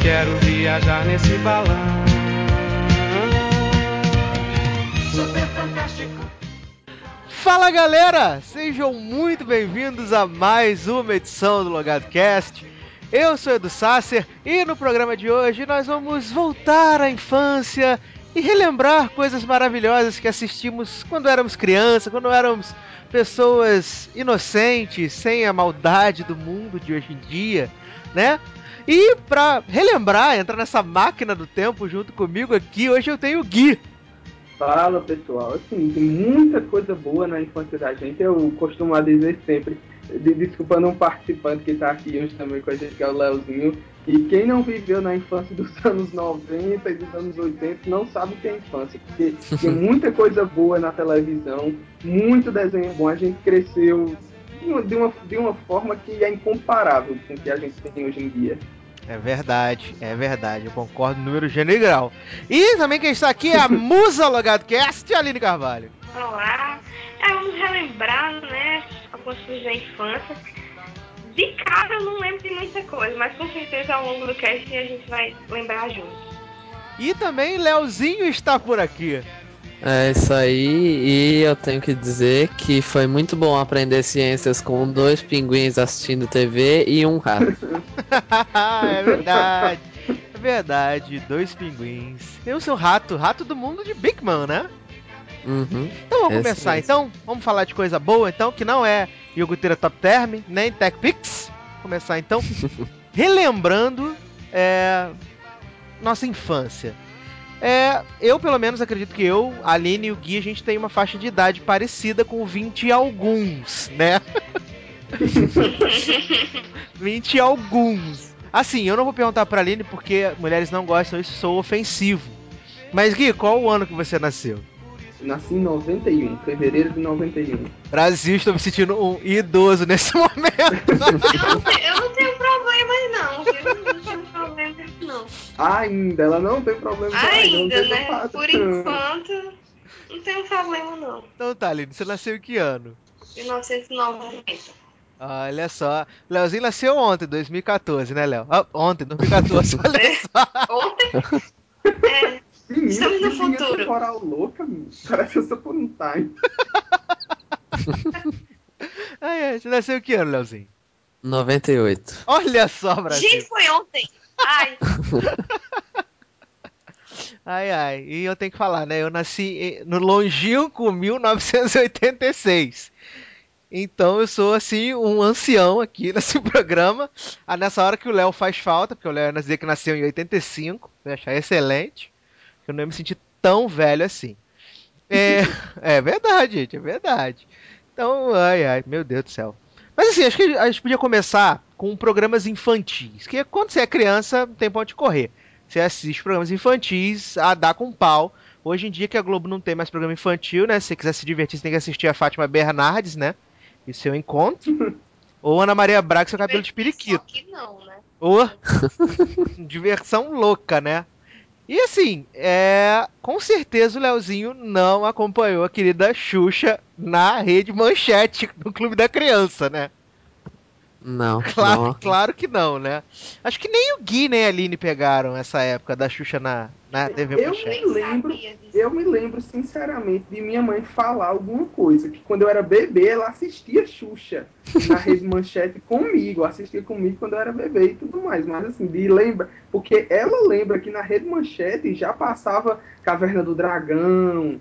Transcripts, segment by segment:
quero viajar nesse balão. Super fantástico. Fala galera, sejam muito bem-vindos a mais uma edição do LogadoCast. Eu sou Edu Sasser e no programa de hoje nós vamos voltar à infância e relembrar coisas maravilhosas que assistimos quando éramos crianças, quando éramos pessoas inocentes, sem a maldade do mundo de hoje em dia, né? E pra relembrar, entrar nessa máquina do tempo junto comigo aqui, hoje eu tenho o Gui. Fala pessoal, assim, tem muita coisa boa na infância da gente, eu costumo dizer sempre, desculpando um participante que está aqui hoje também com a gente, que é o Leozinho, e quem não viveu na infância dos anos 90 e dos anos 80 não sabe o que é infância, porque tem muita coisa boa na televisão, muito desenho bom, a gente cresceu de uma forma que é incomparável com o que a gente tem hoje em dia. É verdade, eu concordo no número gênero e grau. E também quem está aqui é a musa LogadoCast, Aline Carvalho. Olá, vamos relembrar, né, algumas coisas da infância. De cara eu não lembro de muita coisa, mas com certeza ao longo do cast a gente vai lembrar juntos. E também Leozinho está por aqui. É isso aí, e eu tenho que dizer que foi muito bom aprender ciências com 2 pinguins assistindo TV e um rato. É verdade, 2 pinguins. Tem o seu rato do mundo de Big Man, né? Uhum, Então vamos começar, então. Vamos falar de coisa boa, então, que não é Iogurteira Top Term, nem TechPix. Vamos começar, então, relembrando nossa infância. Eu, pelo menos, acredito que eu, a Aline e o Gui, a gente tem uma faixa de idade parecida com 20 e alguns, né? 20 e alguns. Assim, eu não vou perguntar pra Aline porque mulheres não gostam, isso sou ofensivo. Mas, Gui, qual o ano que você nasceu? Nasci em 91, fevereiro de 91. Brasil, estou me sentindo um idoso nesse momento. Eu não tenho problemas não, viu? Não tenho problemas não. Ela não tem problema Ainda, né? Por enquanto, não tenho problema não. Então tá, Aline, você nasceu em que ano? 1990. Olha só, Leozinho nasceu ontem, 2014, né, Léo? Ontem, 2014, olha só. Ontem? Menina, Estamos no que linha futuro. temporal louca, parece essa por um time. Você nasceu em que ano, Leozinho? 98. Olha só, Brasil. Gente, foi ontem. Ai. E eu tenho que falar, né? Eu nasci no longínquo 1986. Então eu sou, assim, um ancião aqui nesse programa. Nessa hora que o Léo faz falta, porque o Léo ia dizer que nasceu em 85. Eu ia achar excelente. Eu não ia me sentir tão velho assim. É verdade, gente, é verdade. Então, meu Deus do céu. Mas assim, acho que a gente podia começar com programas infantis. Que quando você é criança, não tem pra onde correr. Você assiste programas infantis a dar com pau. Hoje em dia que a Globo não tem mais programa infantil, né? Se você quiser se divertir, você tem que assistir a Fátima Bernardes, né? E seu encontro. Ou Ana Maria Braga, seu cabelo de periquito. Só que não, né? Ou diversão louca, né? E assim, com certeza o Leozinho não acompanhou a querida Xuxa na Rede Manchete, no Clube da Criança, né? Não, Claro, não. claro que não, né? Acho que nem o Gui nem a Aline pegaram essa época da Xuxa na TV Manchete. Eu me lembro sinceramente de minha mãe falar alguma coisa, que quando eu era bebê ela assistia Xuxa na Rede Manchete comigo, assistia comigo quando eu era bebê e tudo mais, mas assim, porque ela lembra que na Rede Manchete já passava Caverna do Dragão,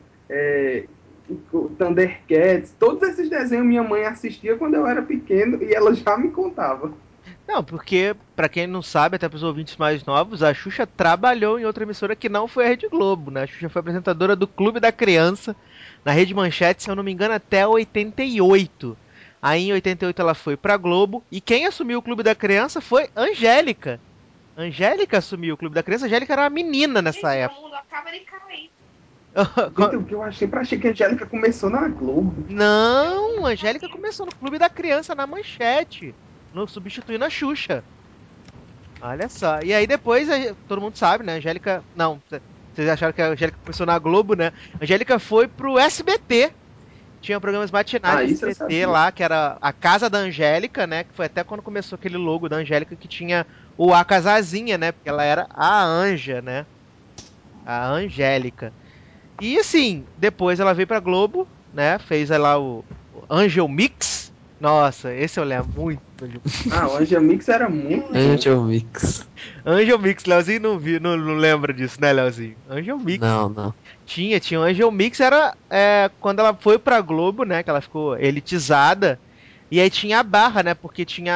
o Thundercats, todos esses desenhos minha mãe assistia quando eu era pequeno e ela já me contava. Não, porque, pra quem não sabe, até pros ouvintes mais novos, a Xuxa trabalhou em outra emissora que não foi a Rede Globo, né? A Xuxa foi apresentadora do Clube da Criança, na Rede Manchete, se eu não me engano, até 88. Aí em 88 ela foi pra Globo, e quem assumiu o Clube da Criança foi Angélica. Angélica assumiu o Clube da Criança, Angélica era uma menina nessa Gente, época. o mundo acaba de cair. Gente, o que eu achei que a Angélica começou na Globo. Não, a Angélica começou no Clube da Criança na Manchete, no substituindo a Xuxa. Olha só. E aí depois, todo mundo sabe, né? A Angélica. Não, vocês acharam que a Angélica começou na Globo, né? A Angélica foi pro SBT. Tinha programas matinais Ah, do isso eu SBT sabia. lá, que era a Casa da Angélica, né? Que foi até quando começou aquele logo da Angélica que tinha o A Casazinha, né? Porque ela era a Anja, né? A Angélica. E assim, depois ela veio pra Globo, né? Fez lá o Angel Mix. Nossa, esse eu lembro muito. Ah, o Angel Mix era muito bom. Angel Mix. Angel Mix, Leozinho não lembra disso, né, Leozinho? Angel Mix. Não, não. Tinha o Angel Mix, era quando ela foi pra Globo, né? Que ela ficou elitizada. E aí tinha a barra, né? Porque tinha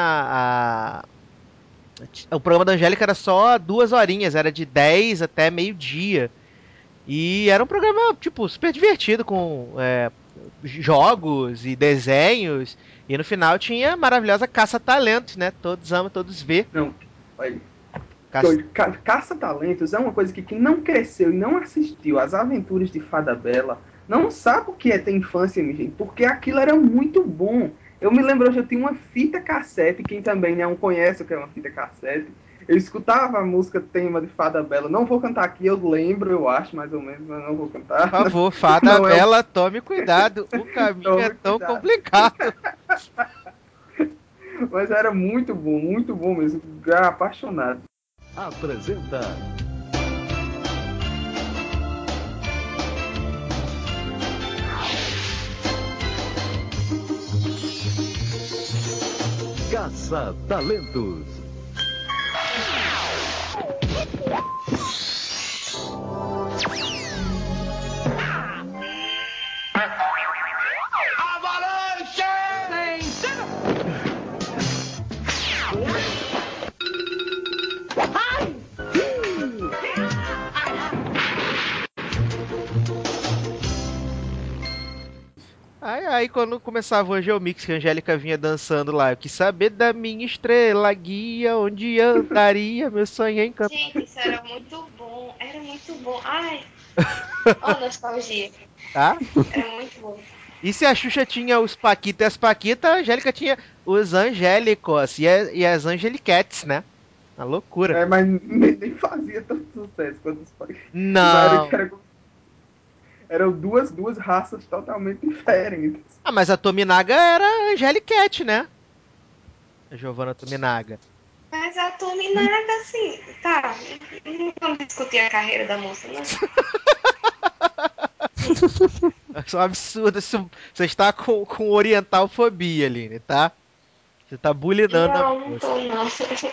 o programa da Angélica era só 2 horinhas, era de 10 até meio-dia. E era um programa, tipo, super divertido, com jogos e desenhos. E no final tinha a maravilhosa Caça-Talentos, né? Todos amam, todos vê. Não, olha, Caça... Caça-Talentos é uma coisa que quem não cresceu e não assistiu às aventuras de Fada Bela não sabe o que é ter infância, minha gente, porque aquilo era muito bom. Eu me lembro, hoje eu tinha uma fita cassete, quem também não conhece o que é uma fita cassete. Eu escutava a música tema de Fada Bela. Não vou cantar aqui, eu lembro, eu acho, mais ou menos, mas não vou Por cantar. favor, Fada Não é o. Bela, tome cuidado. O caminho é Tome tão cuidado. complicado. Mas era muito bom mesmo. Era apaixonado. Apresenta Caça-Talentos. Aí quando começava o Angel Mix, que a Angélica vinha dançando lá, eu quis saber da minha estrela, guia, onde andaria, meu sonho é encantado. Gente, isso era muito bom. Era muito bom. Ai, ó, nostalgia. Tá? Era muito bom. E se a Xuxa tinha os Paquita e as Paquita, a Angélica tinha os Angélicos e as Angeliquetes, né? Uma loucura. Mas nem fazia tanto sucesso quanto os pais. Não. Eram duas raças totalmente diferentes. Ah, mas a Tominaga era a Angeliquete, né? A Giovanna Tominaga. Mas a Tominaga, assim, tá. Não vamos discutir a carreira da moça, não. Isso é um absurdo. Você está com orientalfobia, Aline, tá? Você tá bulinando a Não, não moça. tô, não.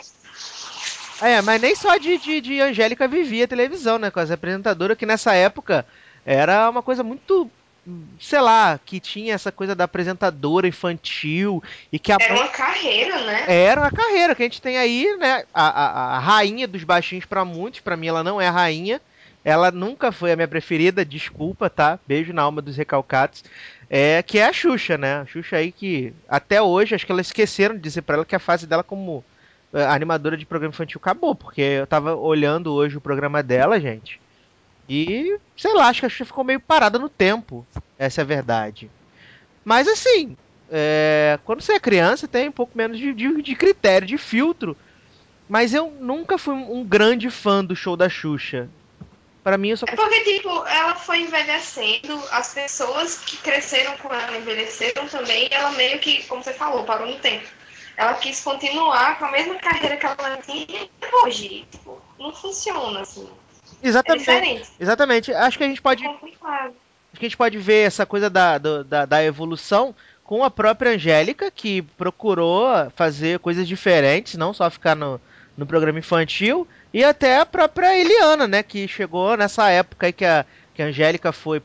Mas nem só de Angélica vivia televisão, né? Com as apresentadoras, que nessa época era uma coisa muito, sei lá, que tinha essa coisa da apresentadora infantil e que a Era mãe uma carreira, né? era uma carreira que a gente tem aí, né? A rainha dos baixinhos pra muitos, pra mim ela não é a rainha. Ela nunca foi a minha preferida, desculpa, tá? Beijo na alma dos recalcados. Que é a Xuxa, né? A Xuxa aí que até hoje, acho que elas esqueceram de dizer pra ela que a fase dela como animadora de programa infantil acabou, porque eu tava olhando hoje o programa dela, gente. E, sei lá, acho que a Xuxa ficou meio parada no tempo. Essa é a verdade. Mas assim, quando você é criança, tem um pouco menos de critério, de filtro. Mas eu nunca fui um grande fã do show da Xuxa. Pra mim, eu só É porque, tipo, ela foi envelhecendo, as pessoas que cresceram com ela envelheceram também, e ela meio que, como você falou, parou no tempo. Ela quis continuar com a mesma carreira que ela tinha hoje. Tipo, não funciona, assim. É Exatamente. diferente. Exatamente. É complicado. Acho que a gente pode ver essa coisa da evolução com a própria Angélica, que procurou fazer coisas diferentes, não só ficar no programa infantil, e até a própria Eliana, né, que chegou nessa época aí que a Angélica foi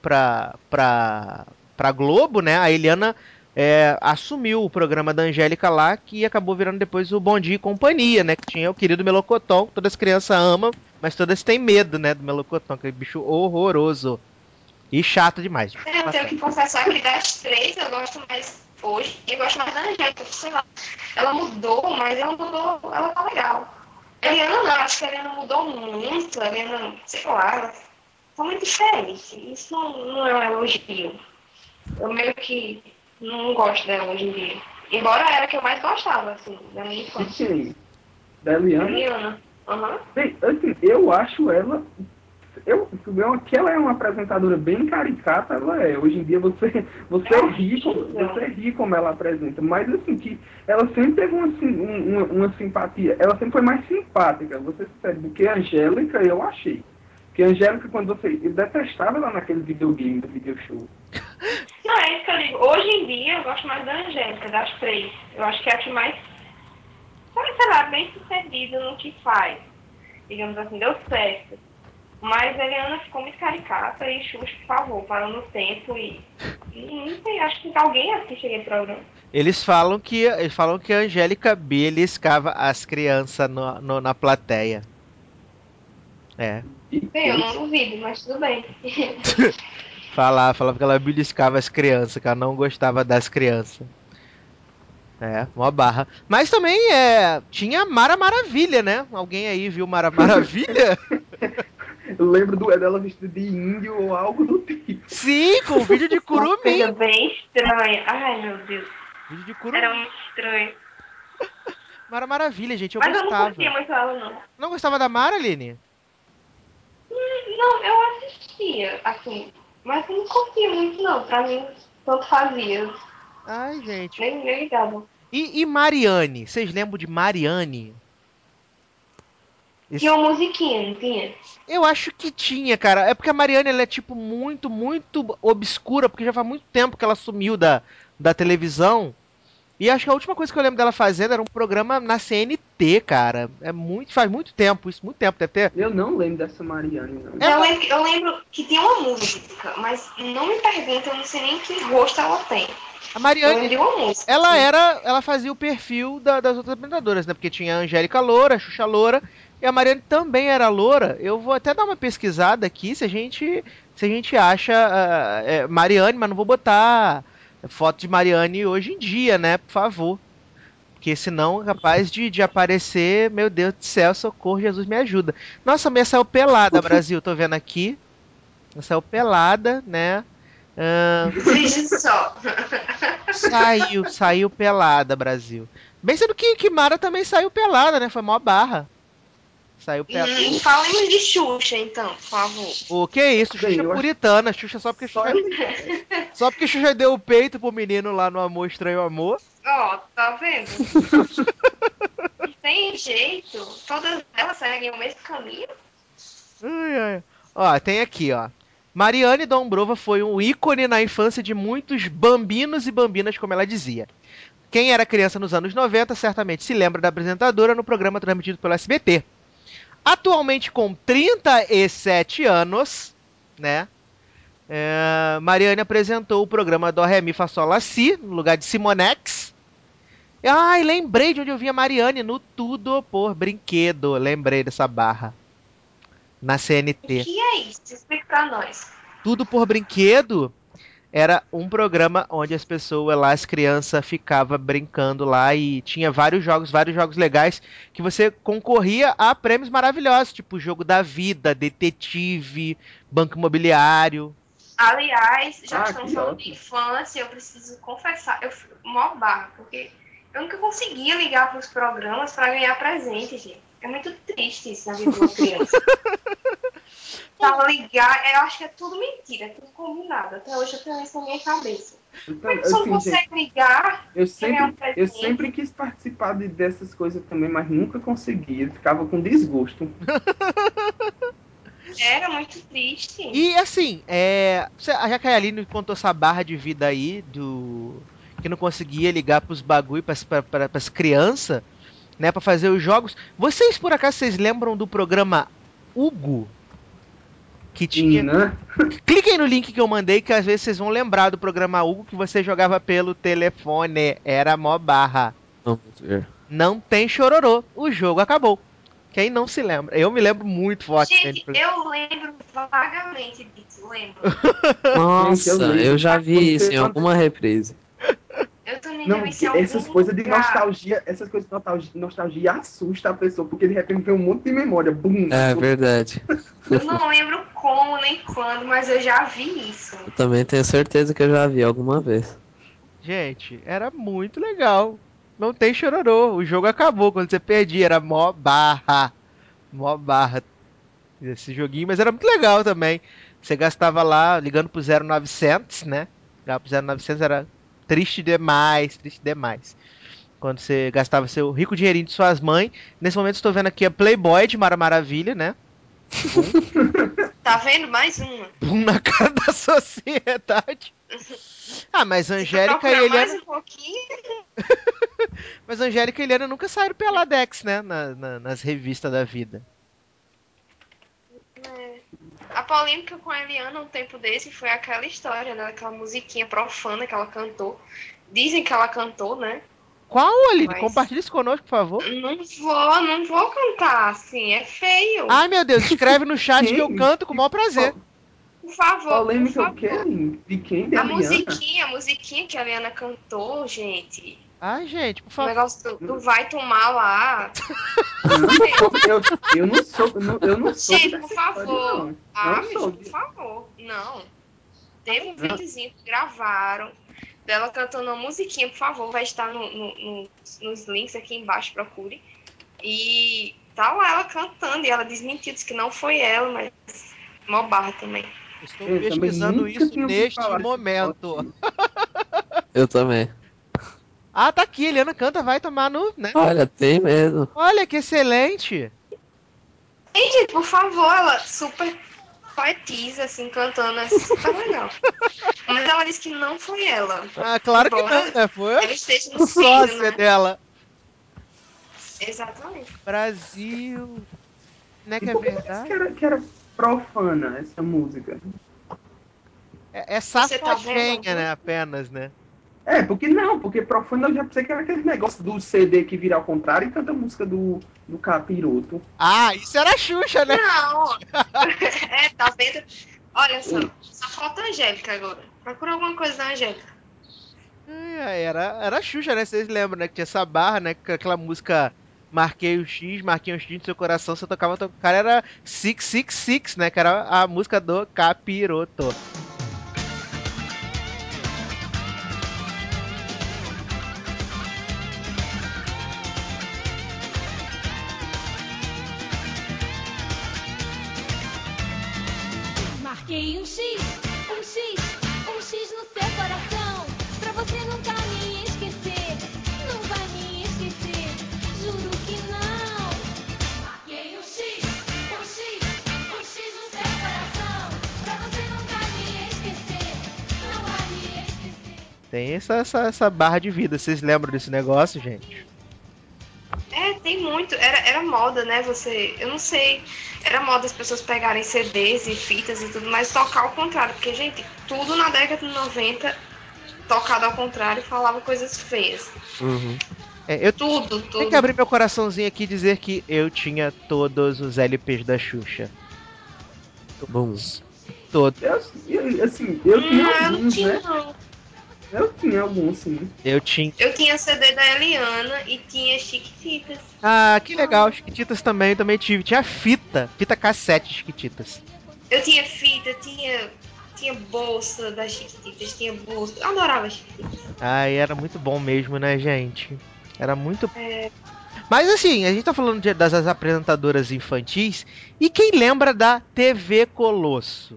pra Globo, né, a Eliana assumiu o programa da Angélica lá, que acabou virando depois o Bom Dia e Companhia, né, que tinha o querido Melocotão, que todas as crianças amam, mas todas têm medo, né, do Melocotão, aquele bicho horroroso. E chato demais. Eu tenho que confessar que das três eu gosto mais hoje, eu gosto mais da Angélica, sei lá. Ela mudou, mas ela tá legal. A Eliana não, acho que a Eliana mudou muito, a Eliana, sei lá, ela tá muito diferente. Isso não é um elogio. Eu meio que não gosto dela hoje em dia. Embora era a que eu mais gostava, assim, da minha De infância. quem? Da A Eliana? Eliana. Aham. Bem, assim, eu acho ela que ela é uma apresentadora bem caricata, ela é. Hoje em dia você ri como ela apresenta, mas assim, que ela sempre teve uma simpatia, ela sempre foi mais simpática, você sabe, do que a Angélica, eu achei. Porque a Angélica, eu detestava ela naquele videogame, do video show. Não, é isso que eu digo. Hoje em dia eu gosto mais da Angélica, das três. Eu acho que é a que mais, sei lá, bem sucedida no que faz. Digamos assim, deu certo. Mas a Eliana ficou muito caricata e Xuxa, por favor, parou no tempo e não sei, acho que alguém assiste aquele programa. Eles falam que a Angélica beliscava as crianças na plateia. É. Bem, eu não duvido, mas tudo bem. Falava que ela beliscava as crianças, que ela não gostava das crianças. É, uma barra. Mas também tinha Mara Maravilha, né? Alguém aí viu Mara Maravilha? Eu lembro dela vestida de índio ou algo do tipo. Sim, com o vídeo de Uma coisa Curumim. bem estranha. Ai, meu Deus. Vídeo de Era Curumim. muito estranho. Mara Maravilha, gente, eu Mas eu não curtia gostava. muito ela, não. Não gostava da Mara, Aline? Não, eu assistia, assim. Mas eu não curtia muito, não. Pra mim, tanto fazia. Ai, gente. Nem ligava. E Mariane? Vocês lembram de Mariane? Tinha Esse- uma musiquinha, não tinha? Eu acho que tinha, cara. É porque a Mariane ela é tipo muito, muito obscura, porque já faz muito tempo que ela sumiu da televisão. E acho que a última coisa que eu lembro dela fazendo era um programa na CNT, cara. Faz muito tempo, isso, muito tempo, deve ter. Eu não lembro dessa Mariane, não. É, Eu lembro que tinha uma música, mas não me pergunta, eu não sei nem que rosto ela tem. a Eu lembro Mariane, de uma música. ela fazia o perfil das outras apresentadoras, né? Porque tinha a Angélica Loura, a Xuxa Loura, e a Mariane também era loura. Eu vou até dar uma pesquisada aqui se a gente acha Mariane, mas não vou botar foto de Mariane hoje em dia, né? Por favor. Porque senão é capaz de aparecer, meu Deus do céu, socorro, Jesus me ajuda. Nossa, a minha saiu pelada, Brasil, tô vendo aqui. Saiu pelada, né? Veja só. Saiu pelada, Brasil. Bem sendo que Mara também saiu pelada, né? Foi mó barra. Saiu pelada. Falemos de Xuxa, então, por favor. O que é isso? Bem, Xuxa eu acho puritana. Xuxa só porque só Xuxa. ele. Só porque Xuxa deu o peito pro menino lá no Amor Estranho Amor. Ó, tá vendo? Não tem jeito. Todas elas seguem o mesmo caminho. Ai, ai. Ó, tem aqui, ó. Mariane Dombrova foi um ícone na infância de muitos bambinos e bambinas, como ela dizia. Quem era criança nos anos 90 certamente se lembra da apresentadora no programa transmitido pelo SBT. Atualmente com 37 anos, né? Mariane apresentou o programa do Ré Mi Fá Sol La Si, no lugar de Simonex. Ai, lembrei de onde eu via Mariane, no Tudo por Brinquedo. Lembrei dessa barra. Na O CNT. que é isso? Explica pra nós. Tudo por Brinquedo era um programa onde as pessoas lá, as crianças, ficavam brincando lá e tinha vários jogos legais que você concorria a prêmios maravilhosos, tipo Jogo da Vida, Detetive, Banco Imobiliário. Aliás, já que Ah, estamos que falando de ótimo. infância, eu preciso confessar, eu fui mó barra, porque eu nunca conseguia ligar para os programas para ganhar presente, gente. É muito triste isso na vida de uma criança. Pra ligar, eu acho que é tudo mentira, é tudo combinado. Até hoje eu tenho isso na minha cabeça. Como é que você não Assim, gente, consegue ligar para ganhar um eu sempre presente? quis participar dessas coisas também, mas nunca conseguia. Ficava com desgosto. Era muito triste. E assim, já que a Aline contou essa barra de vida aí, que não conseguia ligar pros bagulho pras crianças, né, pra fazer os jogos. Vocês, por acaso, vocês lembram do programa Hugo? Que tinha. Né? Cliquem no link que eu mandei, que às vezes vocês vão lembrar do programa Hugo que você jogava pelo telefone. Era mó barra. Vamos ver. Não tem chororô. O jogo acabou. Quem não se lembra? Eu me lembro muito forte dele. Gente, eu lembro vagamente disso, lembro. Gente, eu Nossa, eu lembro. já vi isso em alguma reprise. Eu também já Não, vi isso em essas algum coisas de lugar. nostalgia, nostalgia assusta a pessoa, porque de repente vem um monte de memória, bum, na É sua. verdade. Eu não lembro como nem quando, mas eu já vi isso. Eu também tenho certeza que eu já vi alguma vez. Gente, era muito legal. Não tem chororô. O jogo acabou quando você perdia. Era mó barra. Mó barra. esse joguinho, mas era muito legal também. Você gastava lá, ligando pro 0900, né? Ligava pro 0900 era triste demais, triste demais. Quando você gastava seu rico dinheirinho de suas mães. Nesse momento estou vendo aqui a Playboy de Mara Maravilha, né? Tá vendo? Mais uma. Bum na cara da sociedade. Ah, mas Se tu Angélica e procurar mais Eliana. um pouquinho, Mas Angélica e Eliana nunca saíram pela Dex, né? Nas revistas da vida. né? A polêmica com a Eliana um tempo desse foi aquela história, né? Aquela musiquinha profana que ela cantou. Dizem que ela cantou, né? Qual, Aline? Mas Compartilhe isso conosco, por favor. não vou cantar, assim, é feio. Ai, meu Deus, escreve no chat que eu Quem? canto com o maior prazer. Por favor, por Polêmica o quê, favor. Aline? De quem? De Eliana? A musiquinha que a Eliana cantou, gente. Ai, gente, por O favor. negócio do vai tomar lá. Não, Meu, eu não sou, eu não soube gente, por dessa história, favor. não. Ah, Não bicho, por soube. favor. Não. Teve um Não. videozinho que gravaram dela cantando uma musiquinha, por favor, vai estar nos links aqui embaixo, procure. E tá lá ela cantando, e ela desmentiu, disse que não foi ela, mas mó barra também. Estou Eu também pesquisando nunca isso tinha ouvido neste falar desse momento. negócio. Eu também. Ah, tá aqui, Eliana canta, vai tomar no, né? Olha, tem mesmo. Olha que excelente. Gente, por favor, ela super poetiza, assim, cantando, é super legal. Mas ela disse que não foi ela. Ah, claro que não, Embora né? Foi ela esteja no o filho, sócio né? dela. Exatamente. Brasil, né E que é por que tu disse verdade? que era profana essa música? É Você tá vendo safadinha, né? alguma? Apenas, né? É, porque não, porque profana eu já pensei que era aquele negócio do CD que vira ao contrário e canta a música do Capiroto. Ah, isso era a Xuxa, né? Não. É, tá vendo? Olha só, Ei, só falta a Angélica agora. Procura alguma coisa da Angélica. Era a Xuxa, né? Vocês lembram, né? Que tinha essa barra, né? Com aquela música Marquei um X no seu coração, você tocava, o cara era 666, né? Que era a música do Capiroto. Marquei um X no seu coração, pra você nunca me esquecer, não vai me esquecer, juro que não. Marquei um X no seu coração, pra você nunca me esquecer, não vai me esquecer. Tem essa barra de vida. Vocês lembram desse negócio, gente? É, tem muito. Era moda, né? Você. Eu não sei. Era moda as pessoas pegarem CDs e fitas e tudo, mas tocar ao contrário. Porque, gente, tudo na década de 90 tocado ao contrário falava coisas feias. Uhum. Eu Tudo, tenho que tudo. abrir meu coraçãozinho aqui e dizer que eu tinha todos os LPs da Xuxa. Bom. Todos. assim, eu tinha Eu não alguns, tinha, né? não. Eu tinha alguns, sim. Eu tinha. Eu tinha CD da Eliana e tinha Chiquititas. Ah, que legal. Chiquititas também tive. Tinha fita cassete Chiquititas. Eu tinha fita, tinha bolsa das Chiquititas, tinha bolsa. Eu adorava Chiquititas. Ai, era muito bom mesmo, né, gente? Era muito. Mas assim, a gente tá falando das apresentadoras infantis. E quem lembra da TV Colosso?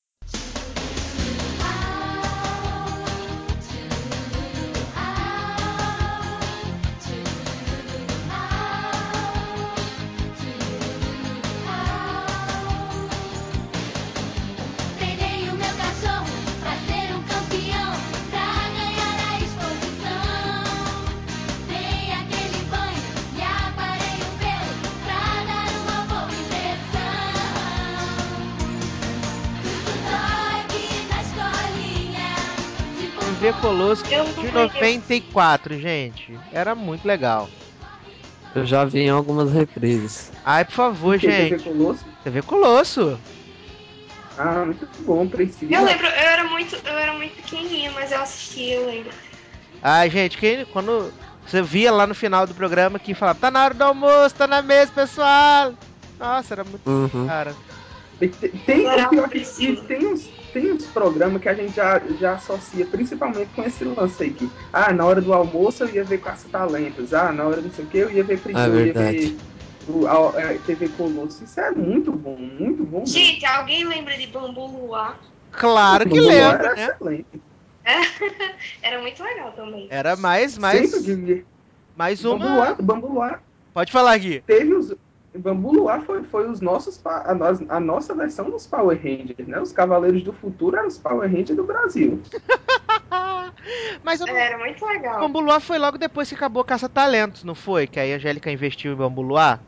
Treinei o meu cachorro pra ser um campeão, pra ganhar a exposição. Dei aquele banho e aparei o pelo pra dar uma boa impressão. Tudo dog na escolinha, se TV formou Colosso Eu de não lembro. 94, gente. Era muito legal. Eu já vi em algumas reprises. Ai, por O favor, que? TV gente. Colosso? TV Colosso. Ah, muito bom, Eu Priscila. lembro, eu era muito pequenininha, mas eu assistia, eu lembro. Ai, gente, quando você via lá no final do programa que falava, tá na hora do almoço, tá na mesa, pessoal. Nossa, era muito, Uhum. cara. Tem, o Adorava pior a é que e Priscila. tem uns programas que a gente já associa principalmente com esse lance aí que, na hora do almoço eu ia ver Caça-Talentos, na hora não sei o que eu ia ver, É eu ia ver verdade. a TV Colosso. Isso é muito bom mesmo. Gente, alguém lembra de Bambu Luar? Claro que Bambu Luar lembro, era né? excelente. Era muito legal também. Era mais, Sempre mais, de mais uma. Bambu Luar Pode falar, Gui. teve os. Bambu Luar foi os nossos, a nossa versão dos Power Rangers, né? Os Cavaleiros do Futuro eram os Power Rangers do Brasil. Mas eu não. Era muito legal. Bambu Luar foi logo depois que acabou Caça-Talentos, não foi? Que aí a Angélica investiu em Bambu Luar.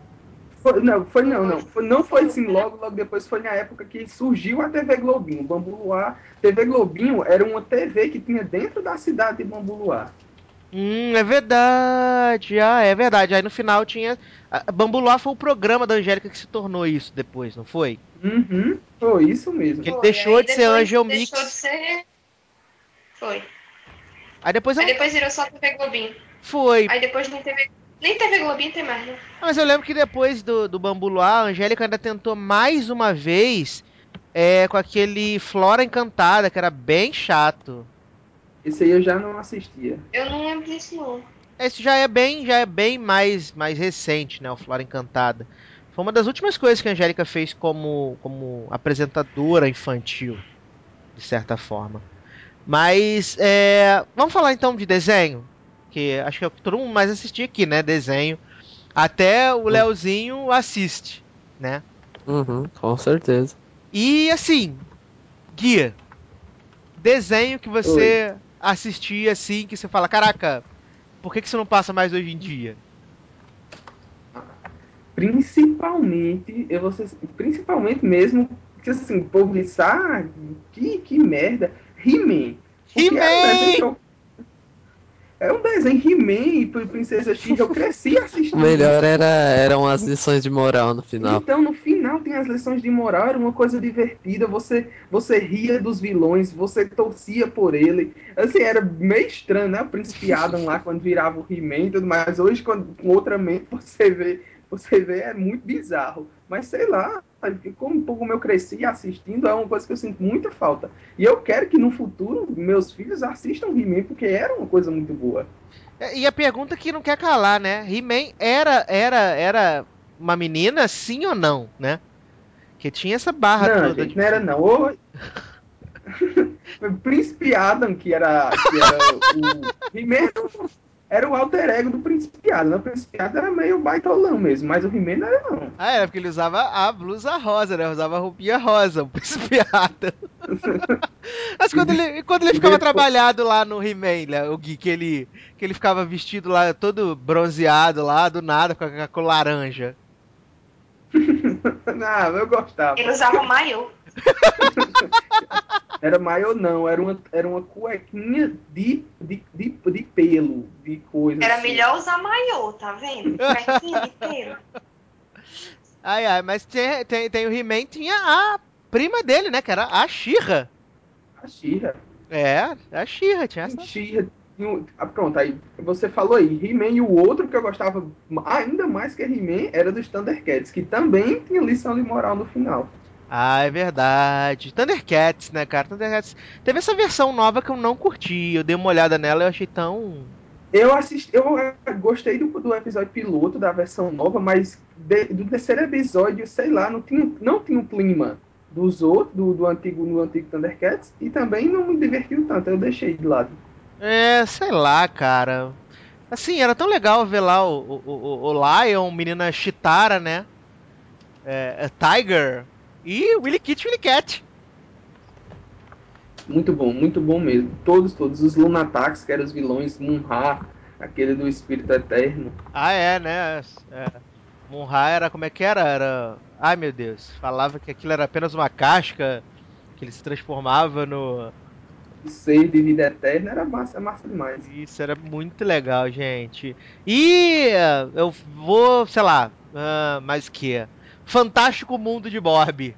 Não foi assim logo depois, foi na época que surgiu a TV Globinho. Bambu Luar, TV Globinho era uma TV que tinha dentro da cidade de Bambu Luar. É verdade. Ah, é verdade. Aí no final tinha. Bambu Luar foi o programa da Angélica que se tornou isso depois, não foi? Uhum, foi isso Que mesmo. ele Foi. deixou Aí de ser depois Angel deixou de Mix. ser. Foi. Aí depois eu Aí não. depois virou só TV Globinho. Foi. Aí depois nem TV. Nem TV Globinho tem mais, né? Ah, mas eu lembro que depois do Bambu Luar, a Angélica ainda tentou mais uma vez com aquele Flora Encantada, que era bem chato. Esse aí eu já não assistia. Eu não lembro disso, não. Esse já é bem mais recente, né? O Flora Encantada. Foi uma das últimas coisas que a Angélica fez como apresentadora infantil, de certa forma. Mas vamos falar então de desenho, que acho que é o que todo mundo mais assistia aqui, né? Desenho. Até o Leozinho assiste, né? Uhum, com certeza. E assim, Guia, desenho que Oi. você assistia assim, que você fala, caraca, por que isso não passa mais hoje em dia? Principalmente, principalmente mesmo, que assim, o povo disse, que merda, He-Man. Porque era um desenho que He-Man! eu. É um desenho He-Man e Princesa She, eu cresci O assistindo. melhor eram as lições de moral no final. Então, no final, tem as lições de moral, era uma coisa divertida. Você ria dos vilões, você torcia por ele. Assim, era meio estranho, né? O Príncipe Adam lá, quando virava o He-Man e tudo mais. Hoje, com outra mente, você vê, é muito bizarro. Mas sei lá, como eu cresci assistindo, é uma coisa que eu sinto muita falta. E eu quero que no futuro meus filhos assistam He-Man, porque era uma coisa muito boa. E a pergunta que não quer calar, né? He-Man era uma menina, sim ou não, né? Que tinha essa barra Não, toda gente, de não era não. Foi o Príncipe Adam, que era o. He-Man era o alter ego do Príncipe Adam, né? O Príncipe Adam era meio baitolão mesmo, mas o He-Man não era, não. Ah, era porque ele usava a blusa rosa, né? Usava a roupinha rosa, o piada. Mas E, quando ele e ficava depois. trabalhado lá no He-Man, né, o Gui, que ele ficava vestido lá, todo bronzeado lá, do nada, com a cor laranja. Não, eu Ele gostava. usava maiô. Era maior, não, era uma cuequinha de pelo, de coisa Era assim. melhor usar maiô, tá vendo? Cuequinha de pelo. Ai, ai, mas tem o He-Man, tinha a prima dele, né, que era a She-Ra. A She-Ra. A She-Ra, tinha essa. She-Ra. Pronto, aí você falou aí, He-Man e o outro que eu gostava ainda mais que He-Man era dos Thundercats, que também tinha lição de moral no final. Ah, é verdade. Thundercats, né, cara? Thundercats. Teve essa versão nova que eu não curti. Eu dei uma olhada nela e eu achei tão. Eu gostei do episódio piloto da versão nova, mas do terceiro episódio, sei lá, não tinha o clima dos outros, no antigo Thundercats, e também não me divertiu tanto, eu deixei de lado. Sei lá, cara. Assim, era tão legal ver lá o Lion, menina Chitara, né? Tiger e Willy Kit Willy Cat. Muito bom mesmo. Todos os Lunatax, que eram os vilões, Munra, aquele do Espírito Eterno. Ah, é, né? Munra era, como é que era? Ai, meu Deus. Falava que aquilo era apenas uma casca, que ele se transformava no. O ser de vida eterna era massa, massa demais. Isso era muito legal, gente. E eu vou, sei lá, mais que Fantástico Mundo de Bob.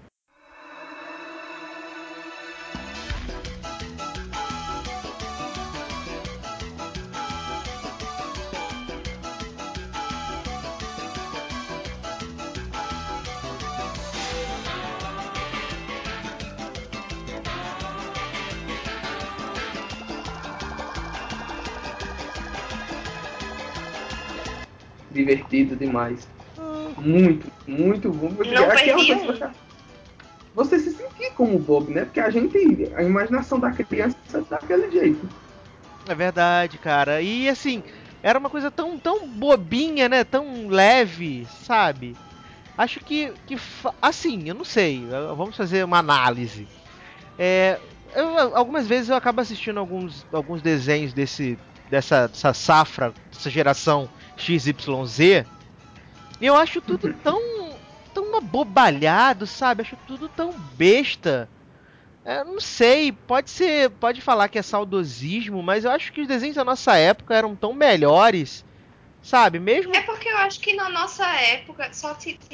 Divertido demais. Muito, muito bom. Porque Não aquela perdi coisa que você se sentir como o Bob, né? Porque a imaginação da criança é daquele jeito. É verdade, cara. E assim, era uma coisa tão bobinha, né? Tão leve, sabe? Acho assim, eu não sei. Vamos fazer uma análise. É, algumas vezes eu acabo assistindo alguns desenhos dessa safra, dessa geração XYZ, e eu acho tudo tão abobalhado, sabe? Acho tudo tão besta. Eu não sei, pode falar que é saudosismo, mas eu acho que os desenhos da nossa época eram tão melhores, sabe? É Mesmo. porque eu acho que na nossa época, só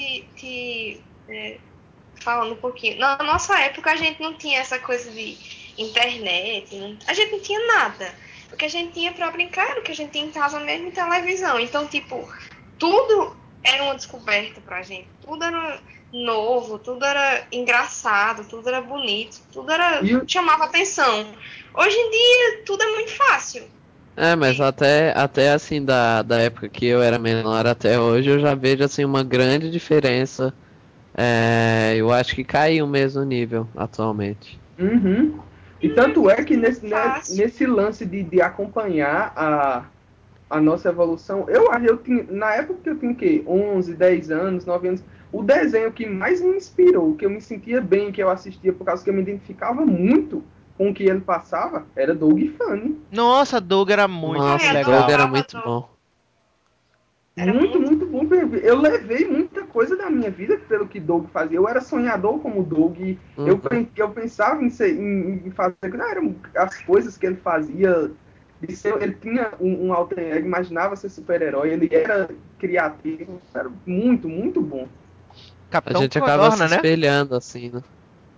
falando um pouquinho, na nossa época a gente não tinha essa coisa de internet, a gente não tinha nada. O que a gente tinha pra brincar era o que a gente tinha em casa mesmo e televisão. Então, tipo, tudo era uma descoberta pra gente. Tudo era novo, tudo era engraçado, tudo era bonito, tudo era E chamava atenção. Hoje em dia, tudo é muito fácil. Mas até assim, da época que eu era menor até hoje, eu já vejo assim uma grande diferença. Eu acho que caiu mesmo o nível atualmente. Uhum. E tanto é que Fácil. nesse lance de acompanhar a nossa evolução, eu tinha, na época que eu tinha o quê? 11, 10 anos, 9 anos, o desenho que mais me inspirou, que eu me sentia bem, que eu assistia por causa que eu me identificava muito com o que ele passava, era Doug Funny. Nossa, Doug era muito Ai, Nossa, Doug legal. era adorava muito Dor. bom. Era Muito, muito. muito bom. Eu levei muita coisa da minha vida pelo que Doug fazia. Eu era sonhador como Doug. Uhum. Eu pensava em fazer. Não, eram as coisas que ele fazia. Ele tinha um alter ego, imaginava ser super-herói. Ele era criativo. Era muito, muito bom. A Capitão gente acaba se Codorna, né? espelhando assim, né?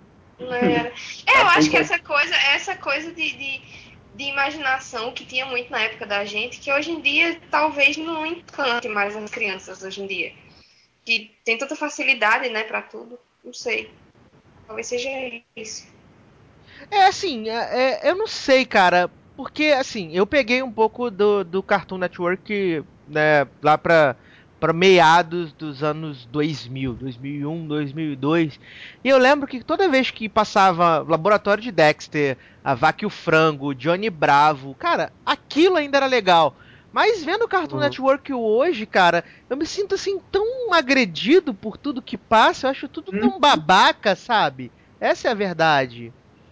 Eu Capitão acho que Cod- essa coisa de imaginação que tinha muito na época da gente, que hoje em dia talvez não encante mais as crianças hoje em dia. Que tem tanta facilidade, né, pra tudo. Não sei. Talvez seja isso. É assim, eu não sei, cara, porque assim, eu peguei um pouco do Cartoon Network, né, lá pra meados dos anos 2000, 2001, 2002, e eu lembro que toda vez que passava Laboratório de Dexter, a Vaca e o Frango, Johnny Bravo, cara, aquilo ainda era legal. Mas vendo o Cartoon Uhum. Network hoje, cara, eu me sinto assim tão agredido por tudo que passa, eu acho tudo Hum, tão babaca, sabe? Essa é a verdade.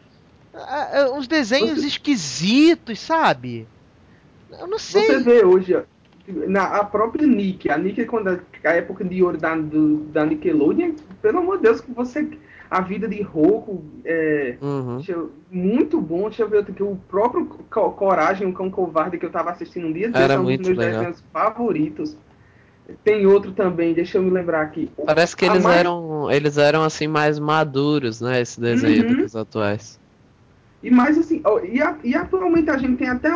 Os desenhos Você, esquisitos, sabe? Eu não você sei. vê hoje a própria Nick, quando a época de ouro da Nickelodeon, pelo amor de Deus, que você a vida de Roku Uhum. muito bom. Deixa eu ver que o próprio Coragem, o Cão Covarde que eu estava assistindo um dia desse, Era é um dos muito meus legal. desenhos favoritos. Tem outro também, deixa eu me lembrar aqui. Parece que A mais eles eram assim mais maduros, né, esse desenho do que Uhum. os atuais. E mais assim, ó, e atualmente a gente tem até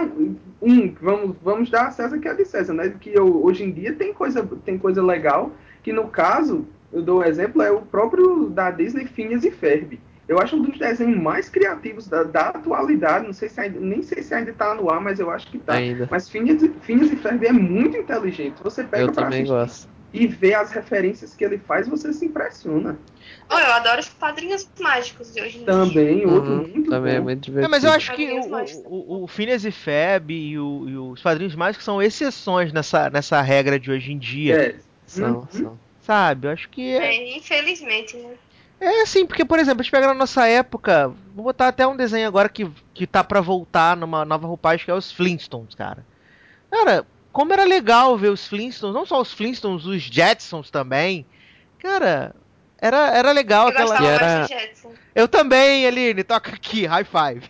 vamos dar a César que é de César, né? Que hoje em dia tem coisa legal, que no caso, eu dou um exemplo, é o próprio da Disney, Phineas e Ferb. Eu acho um dos desenhos mais criativos da atualidade, não sei se nem sei se ainda está no ar, mas eu acho que está. Ainda. Mas Phineas e Ferb é muito inteligente. Você Eu pega para também assistir gosto. e vê as referências que ele faz, você se impressiona. Oh, eu adoro os padrinhos mágicos de hoje em dia. Também, outro Uhum. muito Também é bom. muito Mas eu divertido. acho que Padrinhos mágicos. o Phineas e Ferb e os Padrinhos Mágicos são exceções nessa regra de hoje em dia, É. São, Uhum. são. sabe? Eu acho que Infelizmente, né? é assim, porque, por exemplo, a gente pega na nossa época, vou botar até um desenho agora que tá pra voltar numa nova roupagem, que é os Flintstones, cara. Cara, como era legal ver os Flintstones, não só os Flintstones, os Jetsons também. Cara, era legal Eu aquela. E gostava mais de era, Jetson. Eu também, Eline, toca aqui, high five.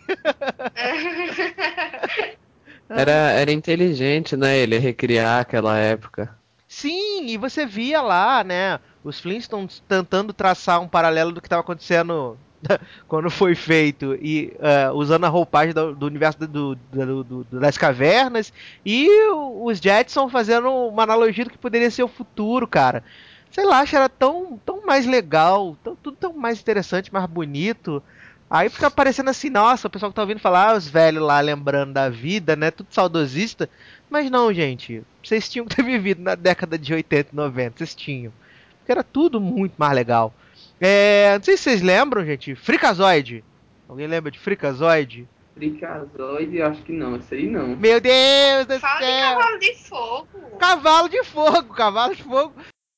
Ai, era inteligente, né, ele recriar aquela época. sim, e você via lá, né, os Flintstones tentando traçar um paralelo do que estava acontecendo quando foi feito e usando a roupagem do universo das cavernas e os Jetsons fazendo uma analogia do que poderia ser o futuro, cara. Sei lá, acho que era tão mais legal, tudo tão mais interessante, mais bonito. Aí fica parecendo assim, nossa, o pessoal que tá ouvindo falar, os velhos lá lembrando da vida, né? Tudo saudosista. Mas não, gente. Vocês tinham que ter vivido na década de 80 e 90. Vocês tinham. Porque era tudo muito mais legal. Não sei se vocês lembram, gente. Freakazoid. Alguém lembra de Freakazoid? Freakazoid, acho que não, esse aí não. Meu Deus do Fala de céu! cavalo de fogo. Cavalo de fogo, cavalo de fogo.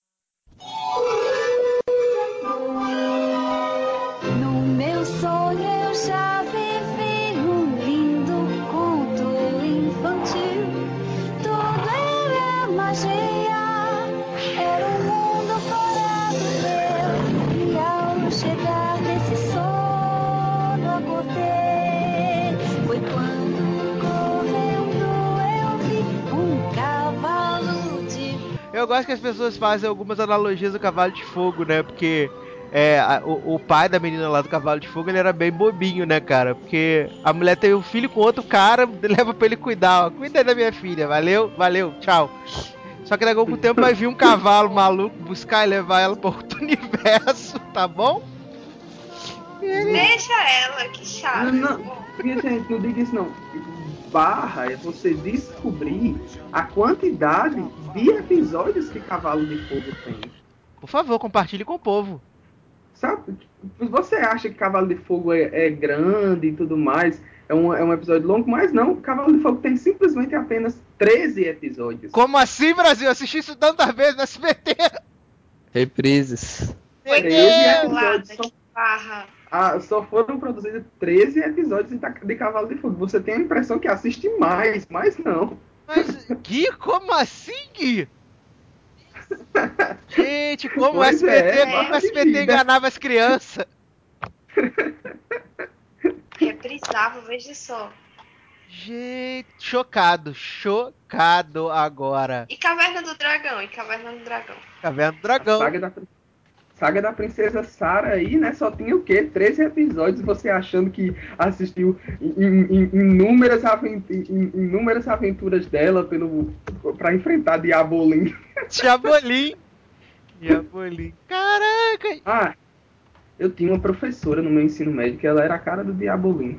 No meu sonho eu já vivi um lindo conto infantil. Tudo era magia, era um mundo fora do meu. E ao chegar nesse sono acordei. Foi quando correndo eu vi um cavalo de Eu gosto que as pessoas fazem algumas analogias do cavalo de fogo, né? Porque o pai da menina lá do cavalo de fogo, ele era bem bobinho, né, cara? Porque a mulher tem um filho com outro cara, leva pra ele cuidar, ó. Cuida da minha filha, valeu, valeu, tchau. Só que daqui a algum tempo vai vir um cavalo maluco buscar e levar ela para outro universo, tá bom? E ele... Deixa ela, que chato. Não, minha gente, não diga isso não. Barra é você descobrir a quantidade de episódios que Cavalo de Fogo tem. Por favor, compartilhe com o povo. Sabe? Você acha que Cavalo de Fogo é grande e tudo mais, é um episódio longo, mas não, Cavalo de Fogo tem simplesmente apenas 13 episódios. Como assim, Brasil? Eu assisti isso tantas vezes no SBT. Reprises. Foi 13 cancelada, episódios só, que barra. só foram produzidos 13 episódios de Cavalo de Fogo. Você tem a impressão que assiste mais, mas não. Mas, Gui, como assim, Gui? Gente, como o Pois é, SBT, como o barra de SBT vida. enganava as crianças. Reprisava, veja só. Gente, chocado, chocado agora. E Caverna do Dragão, Caverna do A Dragão. saga da Princesa Sarah aí, né? Só tinha o quê? 13 episódios, você achando que assistiu inúmeras aventuras dela para enfrentar Diabolim. Diabolim. Diabolim. Caraca. Ah, eu tinha uma professora no meu ensino médio que ela era a cara do Diabolim.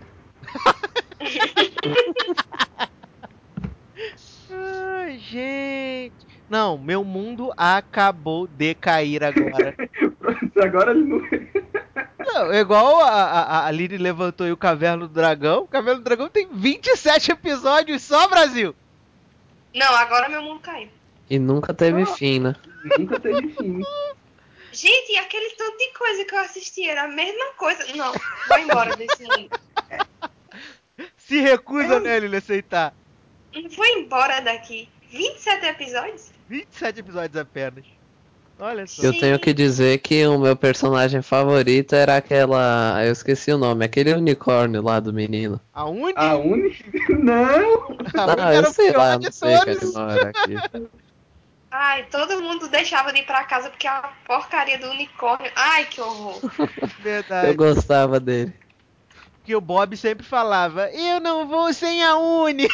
Ai, gente. Não, meu mundo acabou de cair agora. Agora ele não. Não, é igual a Lili levantou aí o Caverna do Dragão. O Caverna do Dragão tem 27 episódios só, Brasil. Não, agora meu mundo caiu. E nunca teve Ah, fim, né? nunca teve fim. Gente, e aquele tanto de coisa que eu assisti era a mesma coisa. Não, vou embora desse mundo. Se recusa, né, Lili, a aceitar. Vou embora daqui. 27 episódios? 27 episódios apenas. Olha só. Eu tenho que dizer que o meu personagem favorito era aquela. Eu esqueci o nome, aquele unicórnio lá do menino. A Uni, A Uni? Não! a Uni Ah, eu era o sei pior lá, de não sei que todos. animal era aquele. Ai, todo mundo deixava de ir pra casa porque a porcaria do unicórnio. Ai, que horror. Eu Verdade. gostava dele. Porque o Bob sempre falava, eu não vou sem a Uni.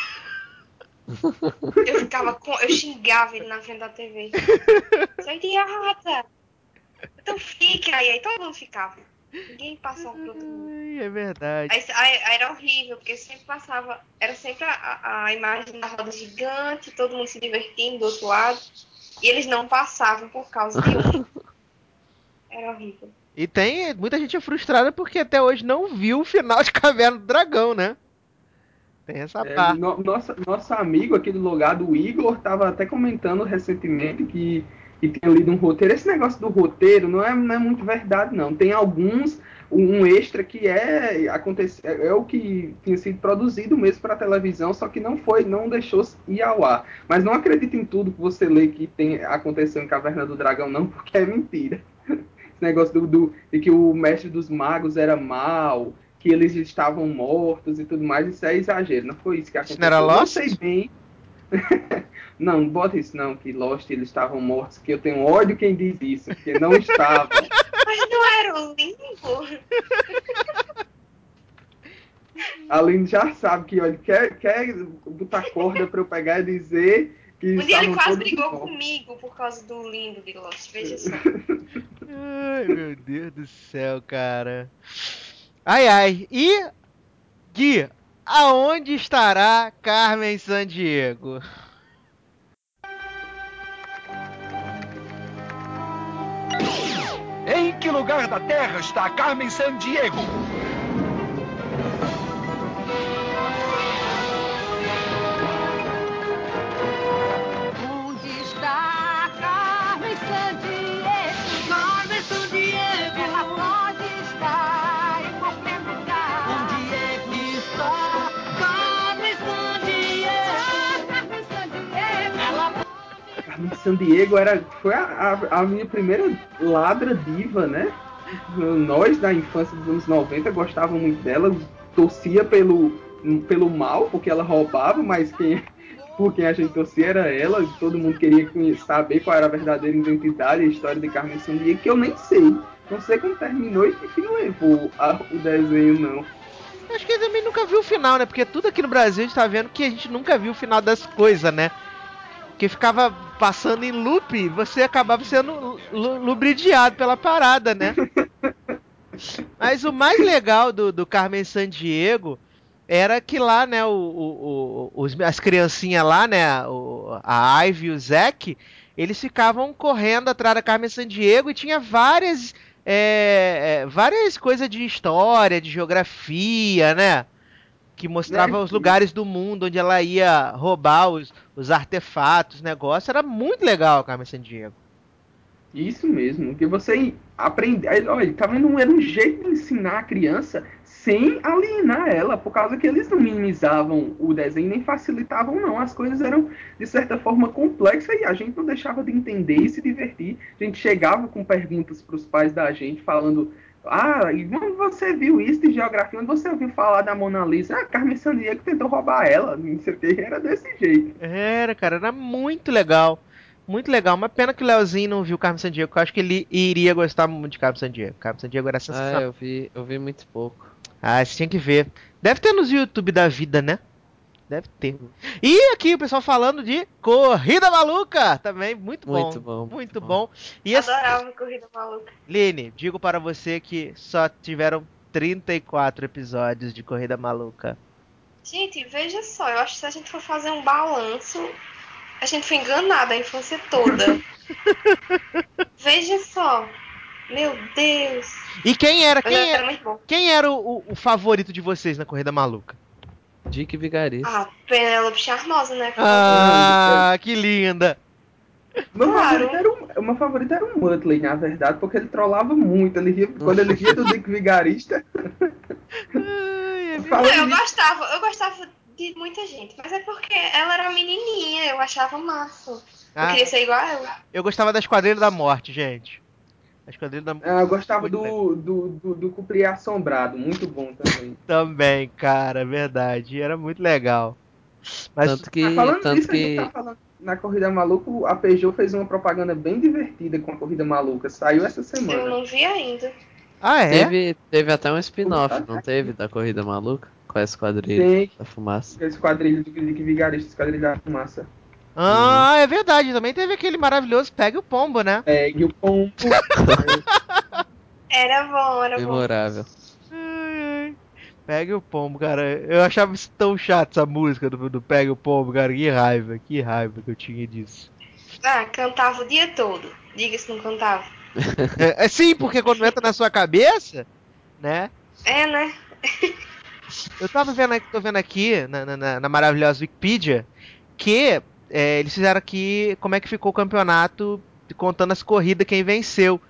Eu xingava ele na frente da TV. Seu idiota! Então fica aí. Aí todo mundo ficava. Ninguém passava pro outro mundo. Ai, é verdade. Aí era horrível, porque sempre passava. Era sempre a imagem da roda gigante, todo mundo se divertindo do outro lado. E eles não passavam por causa de um. Era horrível. E tem muita gente frustrada porque até hoje não viu o final de Caverna do Dragão, né? Tem essa parte. Nosso amigo, aquele logado, o Igor, estava até comentando recentemente que tinha lido um roteiro. Esse negócio do roteiro não é muito verdade, não. Tem alguns, um extra que é o que tinha sido produzido mesmo para televisão, só que não deixou ir ao ar. Mas não acredite em tudo que você lê que aconteceu em Caverna do Dragão, não, porque é mentira. Esse negócio de que o mestre dos magos era mau, que eles estavam mortos e tudo mais, isso é exagero, não foi isso que Isso não era aconteceu. Não sei Lost? bem. Não, não bota isso não, que Lost eles estavam mortos, que eu tenho ódio quem diz isso, porque não estavam. Mas não era o limbo? A Aline já sabe que olha, quer botar corda para eu pegar e dizer que Um dia ele estavam quase todos brigou mortos. comigo por causa do limbo de Lost. Veja só. Ai, meu Deus do céu, cara. Ai, ai. E, Gui, aonde estará Carmen Sandiego? que lugar da Terra está Carmen Sandiego? Onde está Carmen Sandiego? Carmen Sandiego. Ela pode estar em qualquer lugar. Onde é que está Carmen Sandiego? Carmen Sandiego. Ela pode... Carmen Sandiego foi a minha primeira ladra diva, né? Nós, da infância dos anos 90, gostávamos muito dela, torcia pelo mal, porque ela roubava, mas por quem a gente torcia era ela, todo mundo queria saber qual era a verdadeira identidade e a história de Carmen Sandiego, que eu nem sei. Não sei como terminou e que fim levou o desenho, não. Acho que eu também nunca viu o final, né? Porque tudo aqui no Brasil a gente tá vendo que a gente nunca viu o final das coisas, né? Que ficava passando em loop e você acabava sendo lubridiado pela parada, né? Mas o mais legal do Carmen Sandiego era que lá, né, as criancinhas lá, né, a Ivy e o Zack, eles ficavam correndo atrás da Carmen Sandiego e tinha várias coisas de história, de geografia, né? Que mostrava os lugares do mundo onde ela ia roubar os artefatos, negócio. Era muito legal, Carmen Sandiego. Isso mesmo, que você aprende. Olha, tá vendo? Era um jeito de ensinar a criança sem alienar ela, por causa que eles não minimizavam o desenho nem facilitavam, não. As coisas eram, de certa forma, complexas e a gente não deixava de entender e se divertir. A gente chegava com perguntas para os pais da gente, falando: Ah, e onde você viu isso de geografia? Onde você ouviu falar da Mona Lisa? Ah, Carmen Sandiego tentou roubar ela, não sei o que, era desse jeito. Era, cara, era muito legal. Muito legal. Uma pena que o Leozinho não viu Carmen Sandiego, porque eu acho que ele iria gostar muito de Carmen Sandiego. Carmen Sandiego era Ah, sensacional. eu vi muito pouco. Ah, você tinha que ver. Deve ter nos YouTube da vida, né? Deve ter. E aqui o pessoal falando de Corrida Maluca. Também muito Muito bom. bom. Muito bom. E assim, Adorava Corrida Maluca. Lene, digo para você que só tiveram 34 episódios de Corrida Maluca. Gente, veja só, eu acho que se a gente for fazer um balanço, a gente foi enganada a infância toda. Veja só. Meu Deus. E quem era, Mas era muito bom. quem era o favorito de vocês na Corrida Maluca? Dick Vigarista. Ah, Penélope Charmosa, né? Por favor. Ah, que linda. Claro. Meu favorito era o Muttley, na verdade, porque ele trollava muito. Quando ele ria do Dick Vigarista. Ai, é Não, Falando eu nisso, gostava de muita gente, mas é porque ela era menininha, eu achava massa. Eu Ah, queria ser igual a ela. eu gostava da Esquadrilha da Morte, gente. A Esquadrilha da Morte eu gostava muito legal. do Cupri Assombrado, muito bom também. Também, cara, verdade. Era muito legal. Mas, Falando Tanto nisso, a gente tá que falando na Corrida Maluca, a Peugeot fez uma propaganda bem divertida com a Corrida Maluca. Saiu essa Eu semana. não vi ainda. ah, é? teve até um Vou spin-off, botar não aqui. teve? Da Corrida Maluca? Com a Esquadrilha Tem da Fumaça. esse quadrilho de Dick Vigarista, Esquadrilha da Fumaça. Uhum. Ah, é verdade. Também teve aquele maravilhoso Pegue o Pombo, né? Pegue o pombo. Era bom, era bom. Memorável. Ai, ai. Pegue o Pombo, cara. Eu achava isso tão chato, essa música do Pegue o Pombo, cara. Que raiva que eu tinha disso. Ah, cantava o dia todo. Diga se não cantava. Sim, porque quando entra na sua cabeça, né? É, né? Eu tô vendo aqui na maravilhosa Wikipedia que eles fizeram aqui como é que ficou o campeonato, contando as corridas, quem venceu.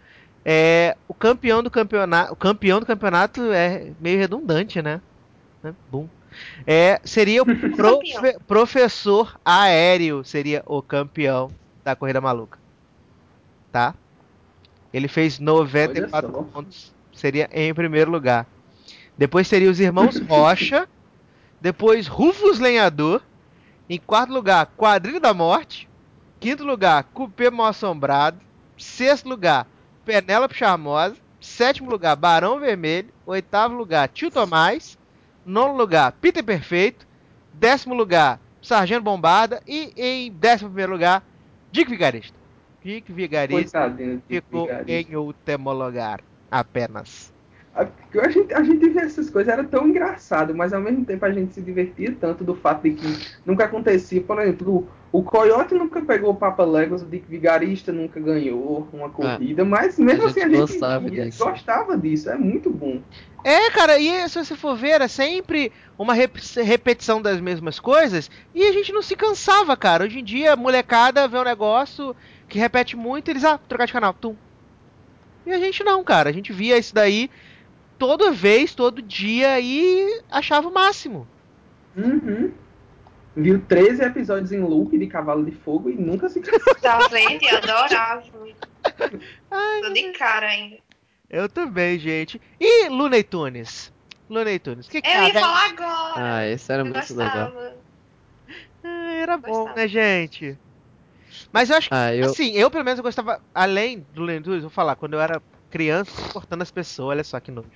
O campeão do campeonato é meio redundante, né? Bom. Seria o Campeão. professor aéreo, seria o campeão da corrida maluca, tá? Ele fez Olha 94 só. pontos, seria em primeiro lugar. Depois seria os irmãos Rocha, depois Rufus Lenhador, em quarto lugar Quadrilha da Morte, quinto lugar Cupê Mal Assombrado, sexto lugar Penélope Charmosa, sétimo lugar Barão Vermelho, oitavo lugar Tio Tomás, nono lugar Peter Perfeito, décimo lugar Sargento Bombarda e em décimo primeiro lugar Dick Vigarista. Dick Vigarista Coitadinho do Dick ficou Vigarista. em último lugar apenas. A gente vê essas coisas, era tão engraçado, mas ao mesmo tempo a gente se divertia tanto do fato de que nunca acontecia, por exemplo, O Coyote nunca pegou o Papa Léguas, o Dick Vigarista nunca ganhou uma corrida, mas mesmo assim a gente gostava disso. gostava disso, é muito bom. É, cara, e se você for ver, é sempre uma repetição das mesmas coisas e a gente não se cansava, cara. Hoje em dia, a molecada vê um negócio que repete muito e eles, trocar de canal, tum. E a gente não, cara. A gente via isso daí toda vez, todo dia e achava o máximo. Uhum. Viu 13 episódios em loop de Cavalo de Fogo e nunca se cansou. Tá vendo? Eu adorava. Ai, Tô de cara ainda. eu também, gente. E Looney Tunes? Looney Tunes, o que que Eu tá, ia velho? falar agora. Esse era Eu muito legal. gostava. Era bom, Gostava. né, gente? Mas eu acho que, Eu. assim, eu pelo menos eu gostava, além do Looney Tunes, vou falar, quando eu era criança, cortando as pessoas, olha só que nojo.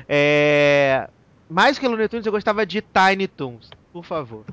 Mais que Looney Tunes, eu gostava de Tiny Toons, por favor.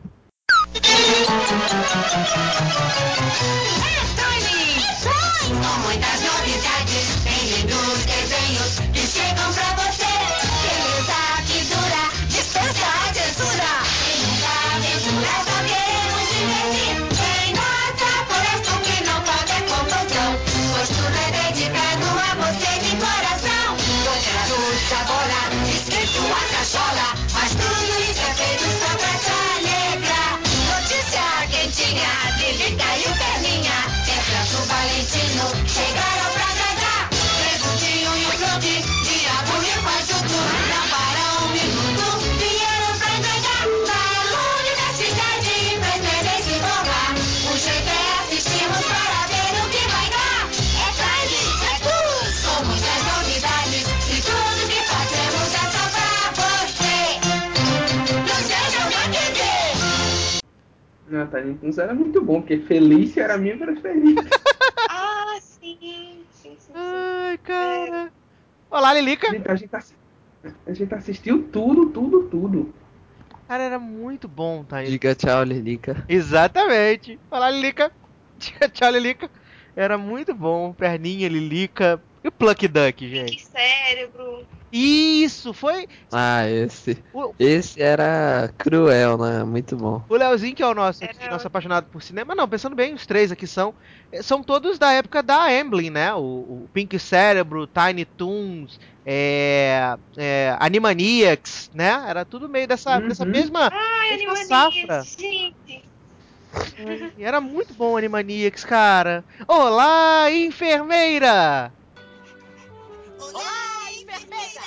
Com muitas novidades, tem lindos desenhos que chegam pra você. Beleza que dura, dispensa a censura. Quem nunca aventura só queremos divertir. Tem nossa floresta que não qualquer confusão. Pois tudo é dedicado a você de coração. Doce a bola, escrito a cachola. Mas tudo isso é feito só pra te alegrar. Notícia quentinha, Lilica e o Perninha. O Valentino chegaram pra agradar. Presuntinho e o truque, diabo e o fajuto. Não para um minuto, vieram pra agradar. Na universidade pretendem se formar. O jeito é assistirmos para ver o que vai dar. É Tiny, é tudo, com muitas novidades. E tudo que fazemos é só pra você. Nos vejam na TV. Não, Tiny Toons era muito bom, porque Felícia era a minha preferida. Ah, sim. Sim. Ai, É, cara. Olá, Lilica. A gente assistiu tudo, tudo, tudo. Cara, era muito bom, Tiny. Diga tchau, Lilica. Exatamente. Olá, Lilica. Tchau, Lilica. Era muito bom. Perninha, Lilica. E o Pluck Duck, gente? Pink Cérebro. Isso, foi. Esse. O, Esse era cruel, né? Muito bom. o Leozinho, que é o nosso aqui, Era nosso apaixonado por cinema. Não, pensando bem, os três aqui são todos da época da Amblin, né? O Pink Cérebro, Tiny Toons, Animaniacs, né? Era tudo meio dessa Uhum. Ai, mesma Animaniacs, safra. gente. E era muito bom Animaniacs, cara. Olá, enfermeira! Olá, enfermeira!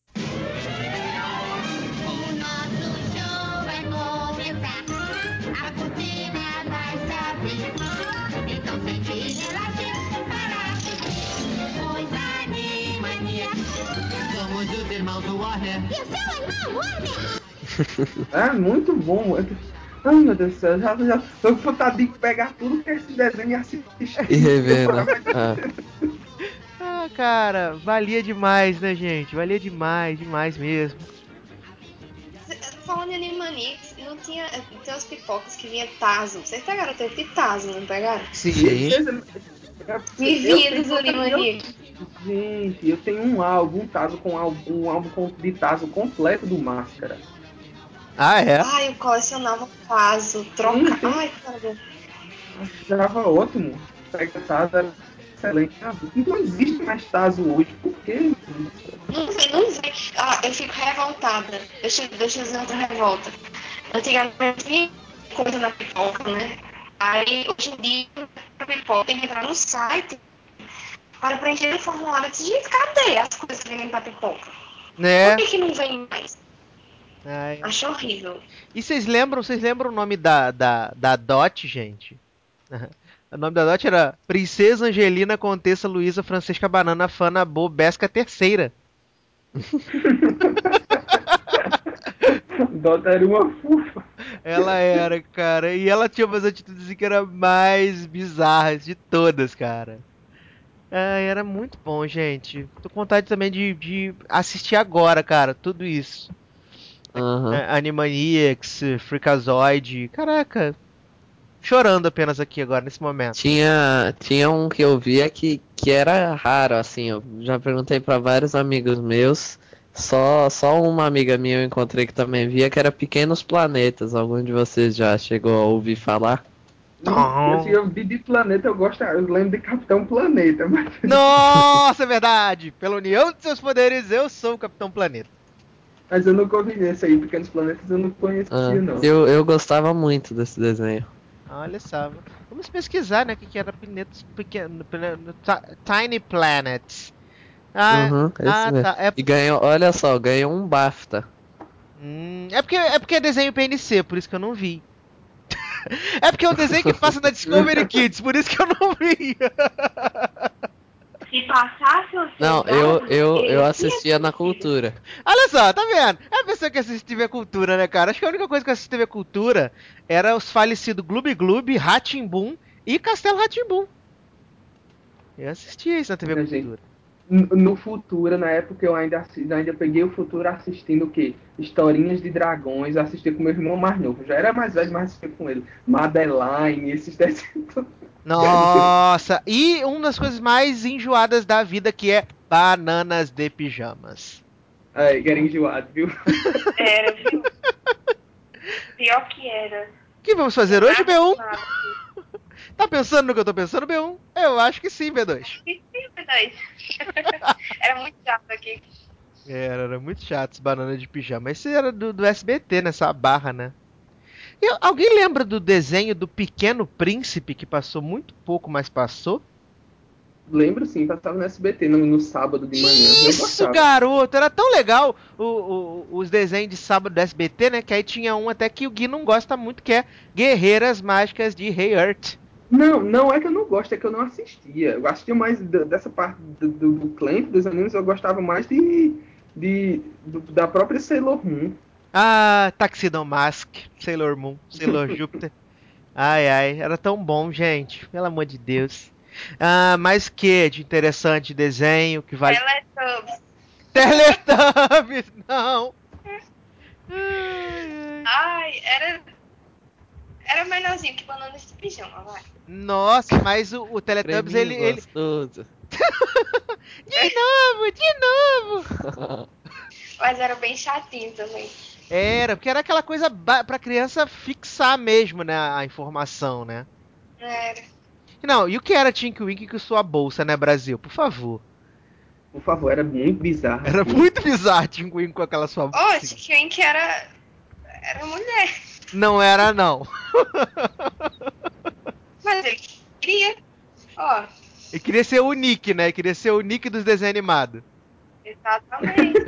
O nosso show vai começar. A cortina vai se abrir. Então sente e relaxe para assistir os Animaniacs. Somos os irmãos do Warner. E o seu irmão, Warner? É muito bom. Ai, meu Deus do céu, já tô com vontade de pegar tudo que é esse desenho e assistir. E rever, O né? programa Ah. Ah, cara, valia demais, né, gente? Valia demais, demais mesmo. Falando em Animaniacs, não tinha. Tem uns pipocas que vinha Tazo. Vocês pegaram o tempo de Tazo, não pegaram? Sim. Me Eu vinha tenho dos Animaniacs. Gente, eu tenho um Tazo com um álbum de Tazo completo do Máscara. Ah, é? Ai, eu colecionava Tazo, Sim, troca. sim. Ai, cara. Achava ótimo. Pega Tazo era excelente. Não existe mais Tazo hoje. Por quê? Não vê. Ah, eu fico revoltada. Deixa eu dizer outra revolta. Antigamente vinha coisa na pipoca, né? Aí, hoje em dia, a pipoca tem que entrar no site para preencher o formulário. Eu disse, gente, cadê as coisas que vêm pra pipoca? Por Né? que não vem mais? Ai. Acho horrível. E vocês lembram o nome da Dot, gente? O nome da Dot era Princesa Angelina Contessa Luísa Francisca Banana Fana Bo Besca Terceira. Dota era uma fufa. Ela era, cara. E ela tinha umas atitudes assim que eram mais bizarras de todas, cara. Ai, era muito bom, gente. Tô com vontade também de assistir agora, cara, tudo isso. Aham. Animaniacs, Freakazoid. Caraca, chorando apenas aqui agora, nesse momento. Tinha um que eu via que era raro, assim. Eu já perguntei pra vários amigos meus. Só uma amiga minha eu encontrei que também via, que era Pequenos Planetas. Algum de vocês já chegou a ouvir falar? Assim, eu vi de planeta, eu lembro de Capitão Planeta, mas, Nossa, é verdade! Pela união de seus poderes, eu sou o Capitão Planeta. mas eu nunca ouvi esse aí, Pequenos Planetas, eu não Ah, conhecia, não. eu gostava muito desse desenho. Olha só. Vamos pesquisar, né? O que era planetas pequeno, Tiny Planets. Uhum, esse mesmo. Tá. E ganhou, olha só, ganhou um BAFTA. É porque é desenho PNC, por isso que eu não vi. É porque é um desenho que passa na Discovery Kids, por isso que eu não vi. Se passasse o Não, eu assistia na cultura. Olha só, tá vendo? É a pessoa que assiste TV Cultura, né, cara? Acho que a única coisa que eu assisti TV Cultura era os falecidos Gloob Gloob, Rá-Tim-Bum e Castelo Rá-Tim-Bum. Eu assistia isso na TV Minha gente, Cultura. no Futura, na época eu ainda peguei o Futuro assistindo o quê? Historinhas de Dragões, eu assistia com meu irmão mais novo. Já era mais velho, mas assistia com ele. Madeline, esses desenhos. Nossa, e uma das coisas mais enjoadas da vida que é bananas de pijamas. É, que era enjoado, viu? Era, viu? Pior que era. O que vamos fazer Não hoje, nada com B1? nada. Tá pensando no que eu tô pensando, B1? Eu acho que sim, B2. Que daí? Era muito chato aqui. Era muito chato esse banana de pijama. Esse era do SBT, nessa barra, né? E alguém lembra do desenho do Pequeno Príncipe que passou muito pouco, mas passou? Lembro sim, passava no SBT no sábado de manhã. Eu Isso, gostava. garoto! Era tão legal os desenhos de sábado do SBT, né? Que aí tinha um até que o Gui não gosta muito, que é Guerreiras Mágicas de Rei Earth. Não, não é que eu não gosto, é que eu não assistia. Eu assistia mais dessa parte do Clamp, dos animes, eu gostava mais da própria Sailor Moon. Ah, Tuxedo Mask, Sailor Moon, Sailor Júpiter. Ai, ai, era tão bom, gente. Pelo amor de Deus. Ah, mas que de interessante desenho que vale. Teletubbies. Teletubbies, não! Ai, ai. Ai, era melhorzinho que bananas de pijama, vai. Nossa, mas o Teletubbies, Creminho ele. gostoso. De novo, de novo! Mas era bem chatinho também. Era, porque era aquela coisa pra criança fixar mesmo, né, a informação, né? Era. Não, e o que era Tinky Winky com sua bolsa, né, Brasil? Por favor. Por favor, era muito bizarro Era aquilo. muito bizarro Tinky Winky com aquela sua Oh, bolsinha. quem que era mulher. Não era, não. Mas ele queria. Ó, E queria ser o Nick, né? Queria ser o Nick dos desenhos animados. exatamente.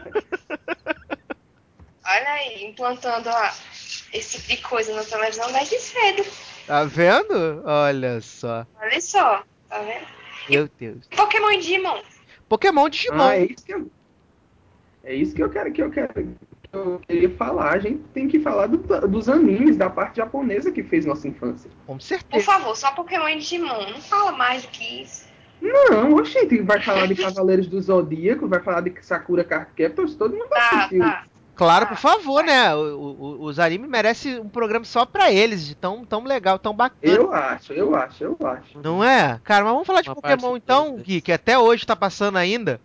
Olha aí, implantando ó, esse tipo de coisa na televisão desde cedo. Tá vendo? Olha só. Olha só, tá vendo? Meu Deus. E Pokémon e Digimon? Pokémon Ah, Digimon. é isso que eu queria falar. A gente tem que falar dos animes, da parte japonesa que fez nossa infância. Com Por certeza. favor, só Pokémon e Digimon. Não fala mais do que isso. Não, gente, vai falar de Cavaleiros do Zodíaco, vai falar de Sakura Card Captors, todo mundo Tá, assistiu. tá. Claro, por Tá, favor, vai. né? Os animes merecem um programa só pra eles, de tão legal, tão bacana. Eu acho. Não é? Cara, mas vamos falar de Uma parte Pokémon então, Gui, 2. que até hoje tá passando ainda.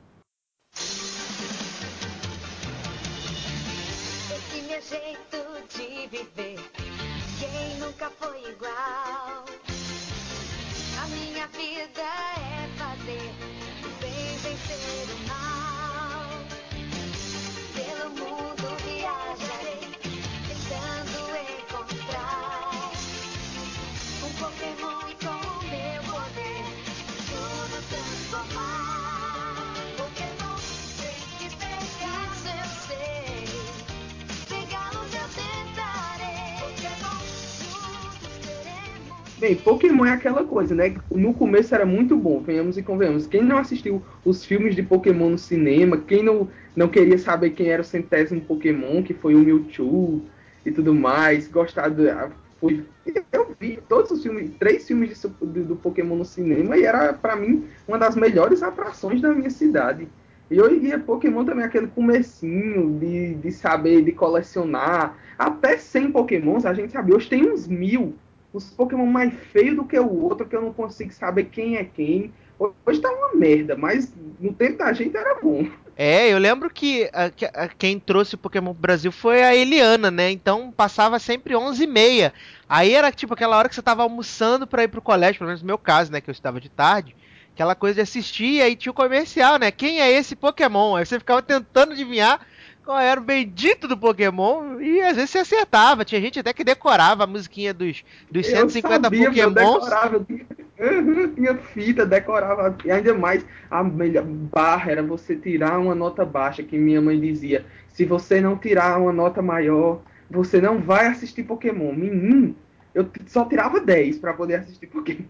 Esse meu jeito de viver, quem nunca foi igual? A minha vida é fazer o bem vencer o mal. Pelo mundo viajarei, tentando encontrar um Pokémon com o meu poder, tudo transformar. Pokémon tem que pegar, isso eu sei. Pegá-los eu tentarei. Pokémon, juntos queremos. Bem, Pokémon é aquela coisa, né? No começo era muito bom, venhamos e convenhamos. Quem não assistiu os filmes de Pokémon no cinema, quem não queria saber quem era o centésimo Pokémon, que foi o Mewtwo e tudo mais, gostado. Eu vi todos os filmes, 3 filmes do Pokémon no cinema e era, pra mim, uma das melhores atrações da minha cidade. E hoje em dia, Pokémon também é aquele comecinho de saber, de colecionar. Até 100 Pokémons, a gente sabe, hoje tem uns 1000 os Pokémon mais feios do que o outro, que eu não consigo saber quem é quem. Hoje tá uma merda, mas no tempo da gente era bom. Eu lembro que quem trouxe o Pokémon pro Brasil foi a Eliana, né? Então passava sempre 11h30. Aí era tipo aquela hora que você tava almoçando pra ir pro colégio, pelo menos no meu caso, né? Que eu estava de tarde. Aquela coisa de assistir, e aí tinha o comercial, né? Quem é esse Pokémon? Aí você ficava tentando adivinhar qual era o bendito do Pokémon, e às vezes você acertava. Tinha gente até que decorava a musiquinha dos Eu 150 sabia, eu Pokémons. decorava, eu tinha fita, decorava, e ainda mais, a melhor barra era você tirar uma nota baixa, que minha mãe dizia, se você não tirar uma nota maior, você não vai assistir Pokémon. Menino, eu só tirava 10 para poder assistir Pokémon.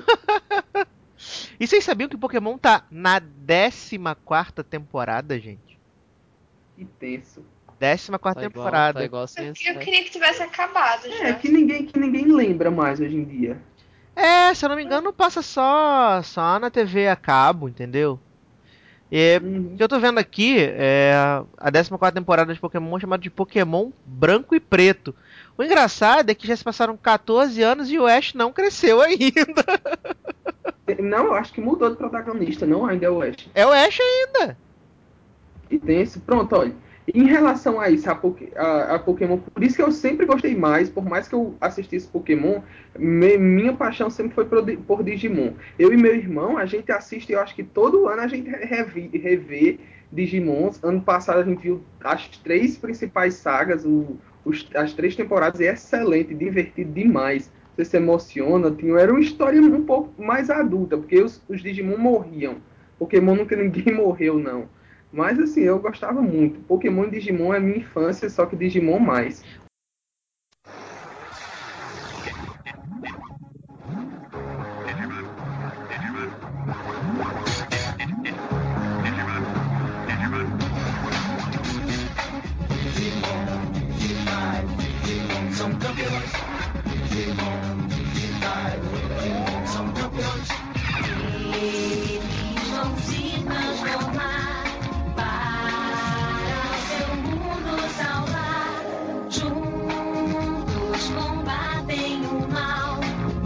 E vocês sabiam que o Pokémon tá na 14ª temporada, gente? Que tenso. 14ª Tá temporada. igual assim, Eu queria que tivesse acabado É, já. que ninguém lembra mais hoje em dia. Se eu não me engano, passa só na TV a cabo, entendeu? E o Uhum. que eu tô vendo aqui é a 14ª temporada de Pokémon chamada de Pokémon Branco e Preto. O engraçado é que já se passaram 14 anos e o Ash não cresceu ainda. Não, eu acho que mudou de protagonista, não ainda é o Ash. É o Ash ainda. E tem esse. Pronto, olha. Em relação a isso, a Pokémon, por isso que eu sempre gostei mais, por mais que eu assistisse Pokémon, minha paixão sempre foi por Digimon. Eu e meu irmão, a gente assiste, eu acho que todo ano a gente revê Digimons. Ano passado a gente viu as 3 principais sagas, as 3 temporadas, e é excelente, divertido demais. Você se emociona, era uma história um pouco mais adulta, porque os Digimon morriam. Pokémon nunca ninguém morreu, não. Mas assim, eu gostava muito. Pokémon e Digimon é minha infância, só que Digimon mais. Eles vão se transformar para o seu mundo salvar. Juntos combatem o mal.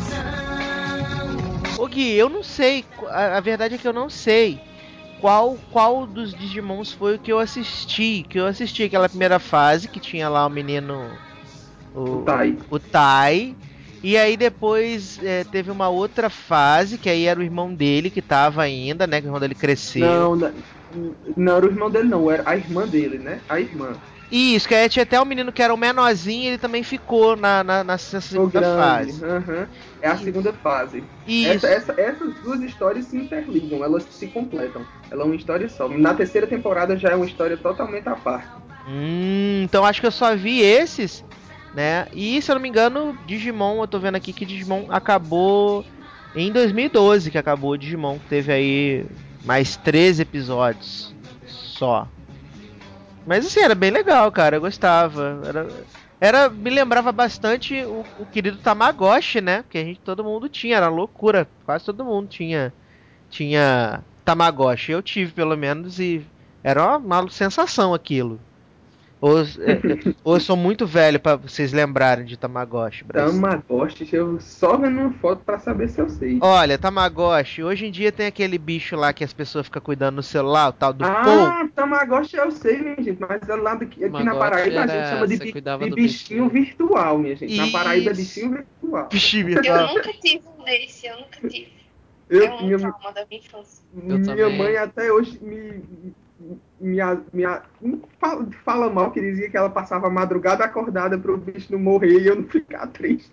São Ô Gui, eu não sei. A verdade é que eu não sei qual dos Digimons foi o que eu assisti. Que eu assisti aquela primeira fase que tinha lá o menino. O Tai. O Tai. E aí depois teve uma outra fase, que aí era o irmão dele que tava ainda, né? Que o irmão dele cresceu. Não era o irmão dele, não. Era a irmã dele, né? A irmã. Isso, que aí tinha até o menino que era o menorzinho, ele também ficou nessa O segunda grande. fase. Aham. É a Isso. segunda fase. Isso. Essas duas histórias se interligam, elas se completam. Ela é uma história só. Na terceira temporada já é uma história totalmente à parte. Então acho que eu só vi esses, né? E se eu não me engano, Digimon, eu tô vendo aqui que Digimon acabou em 2012, que acabou o Digimon, teve aí mais 13 episódios só. Mas assim, era bem legal, cara, eu gostava. Me lembrava bastante o querido Tamagotchi, né? Que todo mundo tinha, era loucura, quase todo mundo tinha Tamagotchi. Eu tive pelo menos e era uma sensação aquilo. Ou eu sou muito velho pra vocês lembrarem de Tamagotchi, Brasil. Tamagotchi, eu só vendo uma foto pra saber se eu sei. Olha, Tamagotchi, hoje em dia tem aquele bicho lá que as pessoas ficam cuidando no celular, o tal do Paul. Ah, Tamagotchi eu sei, minha gente, mas é lá aqui na Tamagotchi Paraíba a gente chama era. Você cuidava de do bichinho bichinho. virtual, minha gente. Na Paraíba é Isso. bichinho virtual. Bichinho Eu virtual. nunca tive um desse, eu nunca tive. É Eu um tinha, trauma da minha infância. Eu minha mãe também. até hoje fala mal, que dizia que ela passava a madrugada acordada para o bicho não morrer e eu não ficar triste.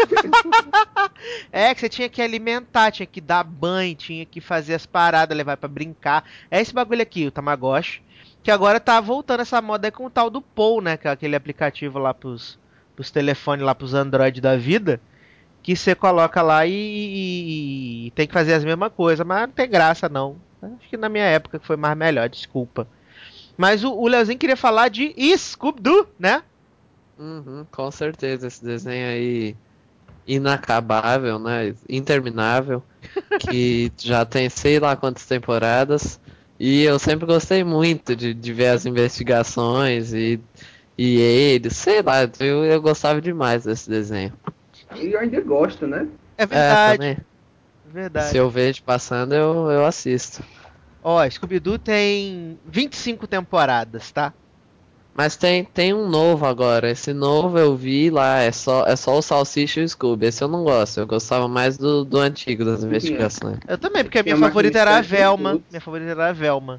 Que você tinha que alimentar, tinha que dar banho, tinha que fazer as paradas, levar pra brincar. É esse bagulho aqui, o Tamagotchi. Que agora tá voltando essa moda aí com o tal do Paul, né? Que é aquele aplicativo lá pros telefones, lá pros Android da vida. Que você coloca lá e tem que fazer as mesmas coisas, mas não tem graça não. Acho que na minha época foi mais melhor, desculpa. Mas o Leozinho queria falar de Scooby-Doo, né? Uhum, com certeza, esse desenho aí inacabável, né? Interminável, que já tem sei lá quantas temporadas. E eu sempre gostei muito de ver as investigações e eles, sei lá, eu gostava demais desse desenho. E eu ainda gosto, né? É É, verdade. também. verdade. Se eu vejo passando, eu assisto. Ó, Scooby-Doo tem 25 temporadas, tá? Mas tem um novo agora. Esse novo eu vi lá, é só o Salsicha e o Scooby. Esse eu não gosto. Eu gostava mais do antigo, das investigações. Eu também, porque a minha Tinha mais favorita era a mistério que Velma. todos. Minha favorita era a Velma.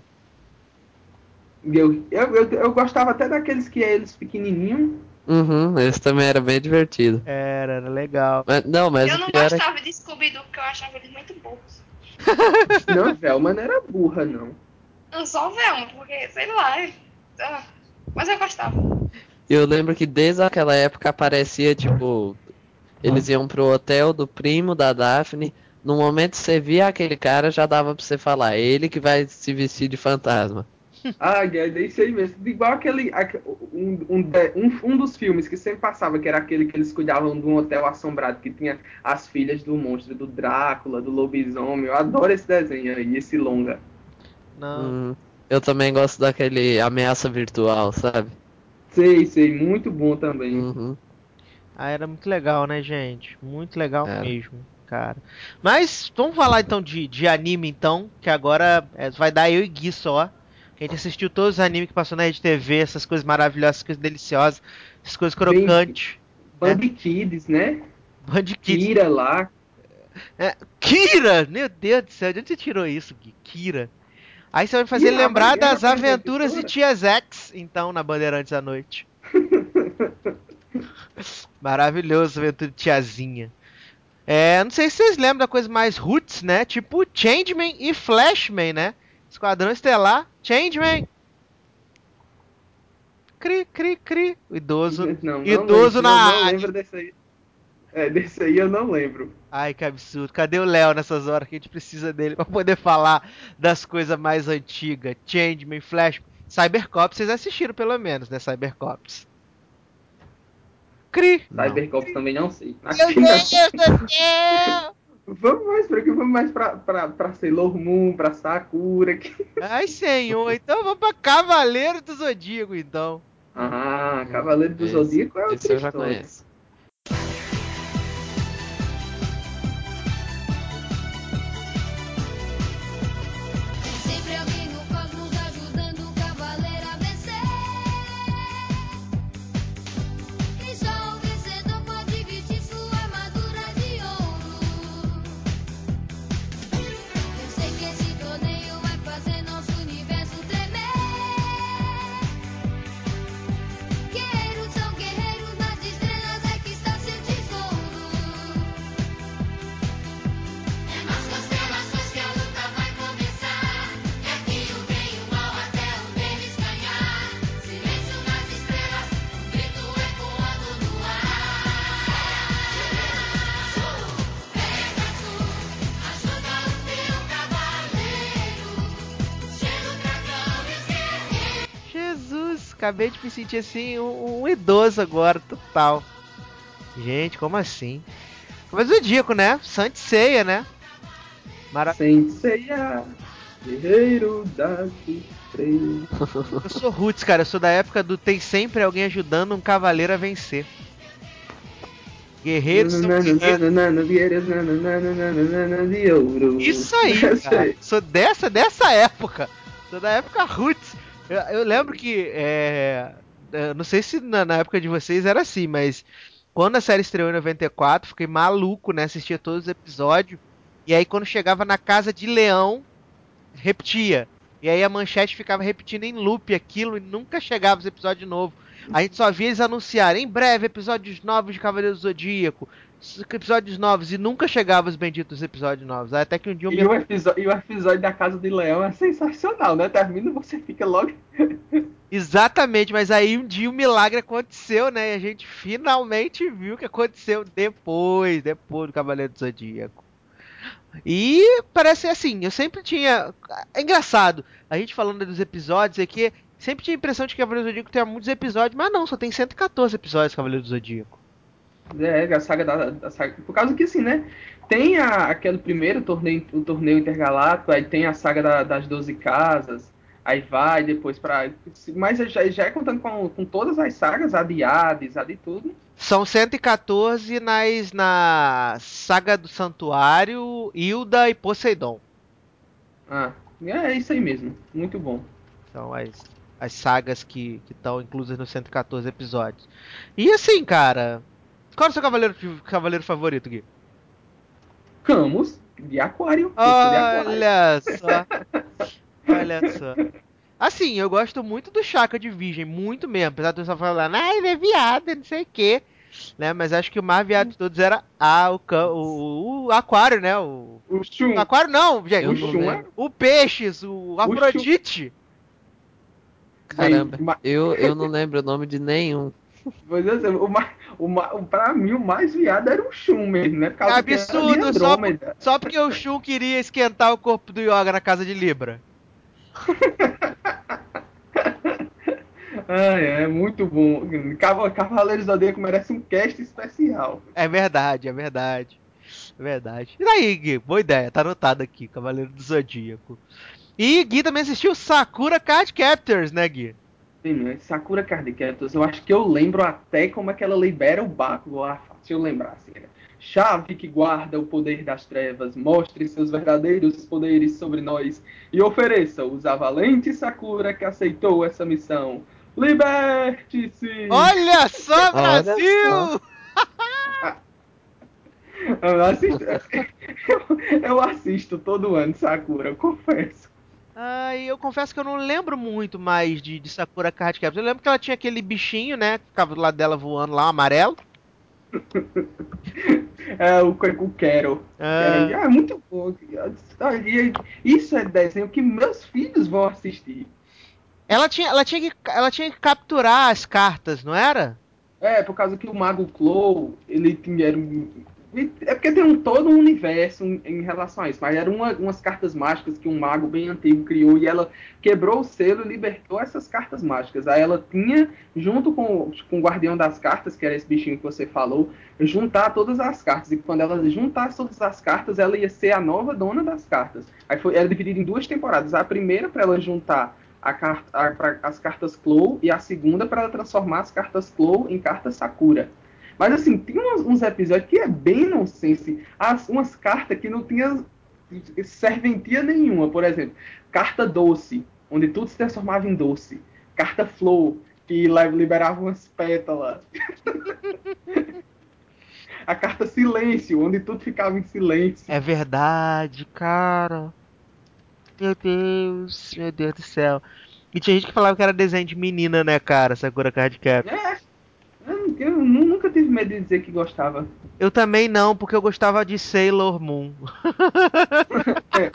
Eu gostava até daqueles que eles pequenininhos. Uhum, esse também era bem divertido. Era legal. Mas Eu o não pior é que. gostava de Scooby-Doo porque eu achava eles muito burros. Não, Velma não era burra, não. Não só o Velma, porque, sei lá. Mas eu gostava. Eu lembro que desde aquela época aparecia, tipo, eles iam pro hotel do primo da Daphne. No momento que você via aquele cara, já dava pra você falar, é ele que vai se vestir de fantasma. Ah, é isso aí mesmo. Igual um dos filmes que sempre passava, que era aquele que eles cuidavam de um hotel assombrado, que tinha as filhas do monstro, do Drácula, do lobisomem. Eu adoro esse desenho aí, esse longa. Não. Eu também gosto daquele ameaça virtual, sabe? Sei, muito bom também. Uhum, Ah, era muito legal, né, gente? Muito legal era. mesmo, cara. Mas vamos falar então de anime, então, que agora vai dar eu e Gui só. Que a gente assistiu todos os animes que passou na Rede TV, essas coisas maravilhosas, essas coisas deliciosas, essas coisas Bem, crocantes, né? Band Kids, né? Band Kids. Kira lá. Kira! Meu Deus do céu, de onde você tirou isso, Gui? Kira. Aí você vai me fazer Kira, a lembrar Mariana das apareceu na aventuras de emissora. Tia Zex, então, na Bandeirantes à noite. Maravilhoso, aventura de tiazinha. Não sei se vocês lembram da coisa mais roots, né? Tipo Changeman e Flashman, né? Esquadrão Estelar, Changeman, cri, cri, cri. Idoso, Não lembro, idoso na não área. lembro desse aí. Desse aí eu não lembro. Ai, que absurdo. Cadê o Léo nessas horas que a gente precisa dele pra poder falar das coisas mais antigas? Changeman, Flashman, Cybercops, vocês assistiram pelo menos, né? Cybercops. Cri. Não. Cybercops também não sei. Meu Acho que não. Deus do céu! Vamos mais pra Sailor Moon, pra Sakura. Ai, senhor. Então vamos pra Cavaleiro do Zodíaco, então. Ah, Cavaleiro do Esse, Zodíaco é esse outra eu já história. conheço. Sempre alguém no cosmos ajudando o cavaleiro a vencer. E só o vencedor pode vestir sua armadura de ouro. Eu sei que esse torneio vai fazer nosso universo tremer. Guerreiros são guerreiros, nas estrelas é que está seu tesouro. É nas constelações que a luta vai começar. É aqui o bem e o mal até o deles ganhar. Silêncio nas estrelas, um grito ecoando no ar. Pegasus, ajuda o teu cavaleiro. Chega o dragão e os guerreiros. Jesus, acabei de me sentir assim, um idoso agora, total. Gente, como assim? Mas o Zodíaco, né? Santa Ceia, né? Mara... Senseiya, guerreiro das estrelas. Eu sou roots, cara. Eu sou da época do tem sempre alguém ajudando um cavaleiro a vencer. Guerreiros são guerreiros. Nananana de ouro. Isso aí, Essa cara. aí. Sou dessa época. Sou da época roots. Eu lembro que, não sei se na época de vocês era assim, mas quando a série estreou em 94, fiquei maluco, né? Assistia todos os episódios. E aí quando chegava na Casa de Leão, repetia. E aí a manchete ficava repetindo em loop aquilo e nunca chegava os episódios novos. A gente só via eles anunciarem em breve episódios novos de Cavaleiro do Zodíaco, episódios novos, e nunca chegavam os benditos episódios novos. Até que um dia eu me. E o episódio da Casa de Leão é sensacional, né? Termina, você fica logo. Exatamente, mas aí um dia o milagre aconteceu, né? E a gente finalmente viu o que aconteceu depois do Cavaleiro do Zodíaco. E parece assim, eu sempre tinha. É engraçado, a gente falando dos episódios aqui, sempre tinha a impressão de que Cavaleiro do Zodíaco tem muitos episódios, mas não, só tem 114 episódios de Cavaleiro do Zodíaco. A saga da saga. Por causa que assim, né? Tem aquele primeiro torneio, o torneio intergaláctico, aí tem a saga das 12 casas, aí vai depois pra. Mas já é contando com todas as sagas, a de Hades, a de tudo. São 114 na Saga do Santuário, Hilda e Poseidon. Ah, é isso aí mesmo. Muito bom. São as sagas que estão inclusas nos 114 episódios. E assim, cara, qual é o seu cavaleiro favorito, Gui? Camus, de Aquário. Eu sou de Aquário. Olha só, olha só. Assim, eu gosto muito do Chaka de Virgem, muito mesmo. Apesar de eu só falando, ele é viado, não sei o quê. Né? Mas acho que o mais viado de todos era o Aquário, né? O O Shun. Aquário não, gente. Eu O não Shun é. lembro. O Peixes, o O Shun. Afrodite. Véi, Caramba, eu não lembro o nome de nenhum. pois é, pra mim, o mais viado era o Shun mesmo, né? Por É causa que era de absurdo, Andrômeda. só porque o Shun queria esquentar o corpo do Yoga na casa de Libra. É muito bom. Cavaleiros do Zodíaco merece um cast especial. É verdade, é verdade. É verdade. E daí, Gui? Boa ideia, tá anotado aqui, Cavaleiro do Zodíaco. E Gui também assistiu Sakura Card Captors, né, Gui? Sim, né? Sakura Card Captors, eu acho que eu lembro até como é que ela libera o Bakugo. Ah, fácil eu lembrar, assim, né? Chave que guarda o poder das trevas, mostre seus verdadeiros poderes sobre nós e ofereça-os à valente Sakura que aceitou essa missão. Liberte-se! Olha só, Olha só. Brasil! Eu assisto, eu assisto todo ano Sakura, eu confesso. Ai, eu confesso que eu não lembro muito mais de Sakura Card Captors. Eu lembro que ela tinha aquele bichinho, né? Que ficava do lado dela voando lá, amarelo. É o Quero. Ah, É muito bom. Isso é desenho que meus filhos vão assistir. ela tinha que capturar as cartas, não era? É, por causa que o Mago Clow, ele tinha. É porque tem todo um universo em relação a isso, mas eram umas cartas mágicas que um mago bem antigo criou e ela quebrou o selo e libertou essas cartas mágicas. Aí ela tinha, junto com o Guardião das Cartas, que era esse bichinho que você falou, juntar todas as cartas. E quando ela juntasse todas as cartas, ela ia ser a nova dona das cartas. Aí era dividido em duas temporadas. A primeira para ela juntar as cartas Clow e a segunda para ela transformar as cartas Clow em cartas Sakura. Mas assim, tem uns episódios que é bem nonsense. Umas cartas que não tinha serventia nenhuma. Por exemplo, carta doce, onde tudo se transformava em doce. Carta flor, que liberava umas pétalas. A carta silêncio, onde tudo ficava em silêncio. É verdade, cara. Meu Deus do céu. E tinha gente que falava que era desenho de menina, né, cara? Sakura Card Captors. É, eu nunca tive medo de dizer que gostava. Eu também não, porque eu gostava de Sailor Moon. É,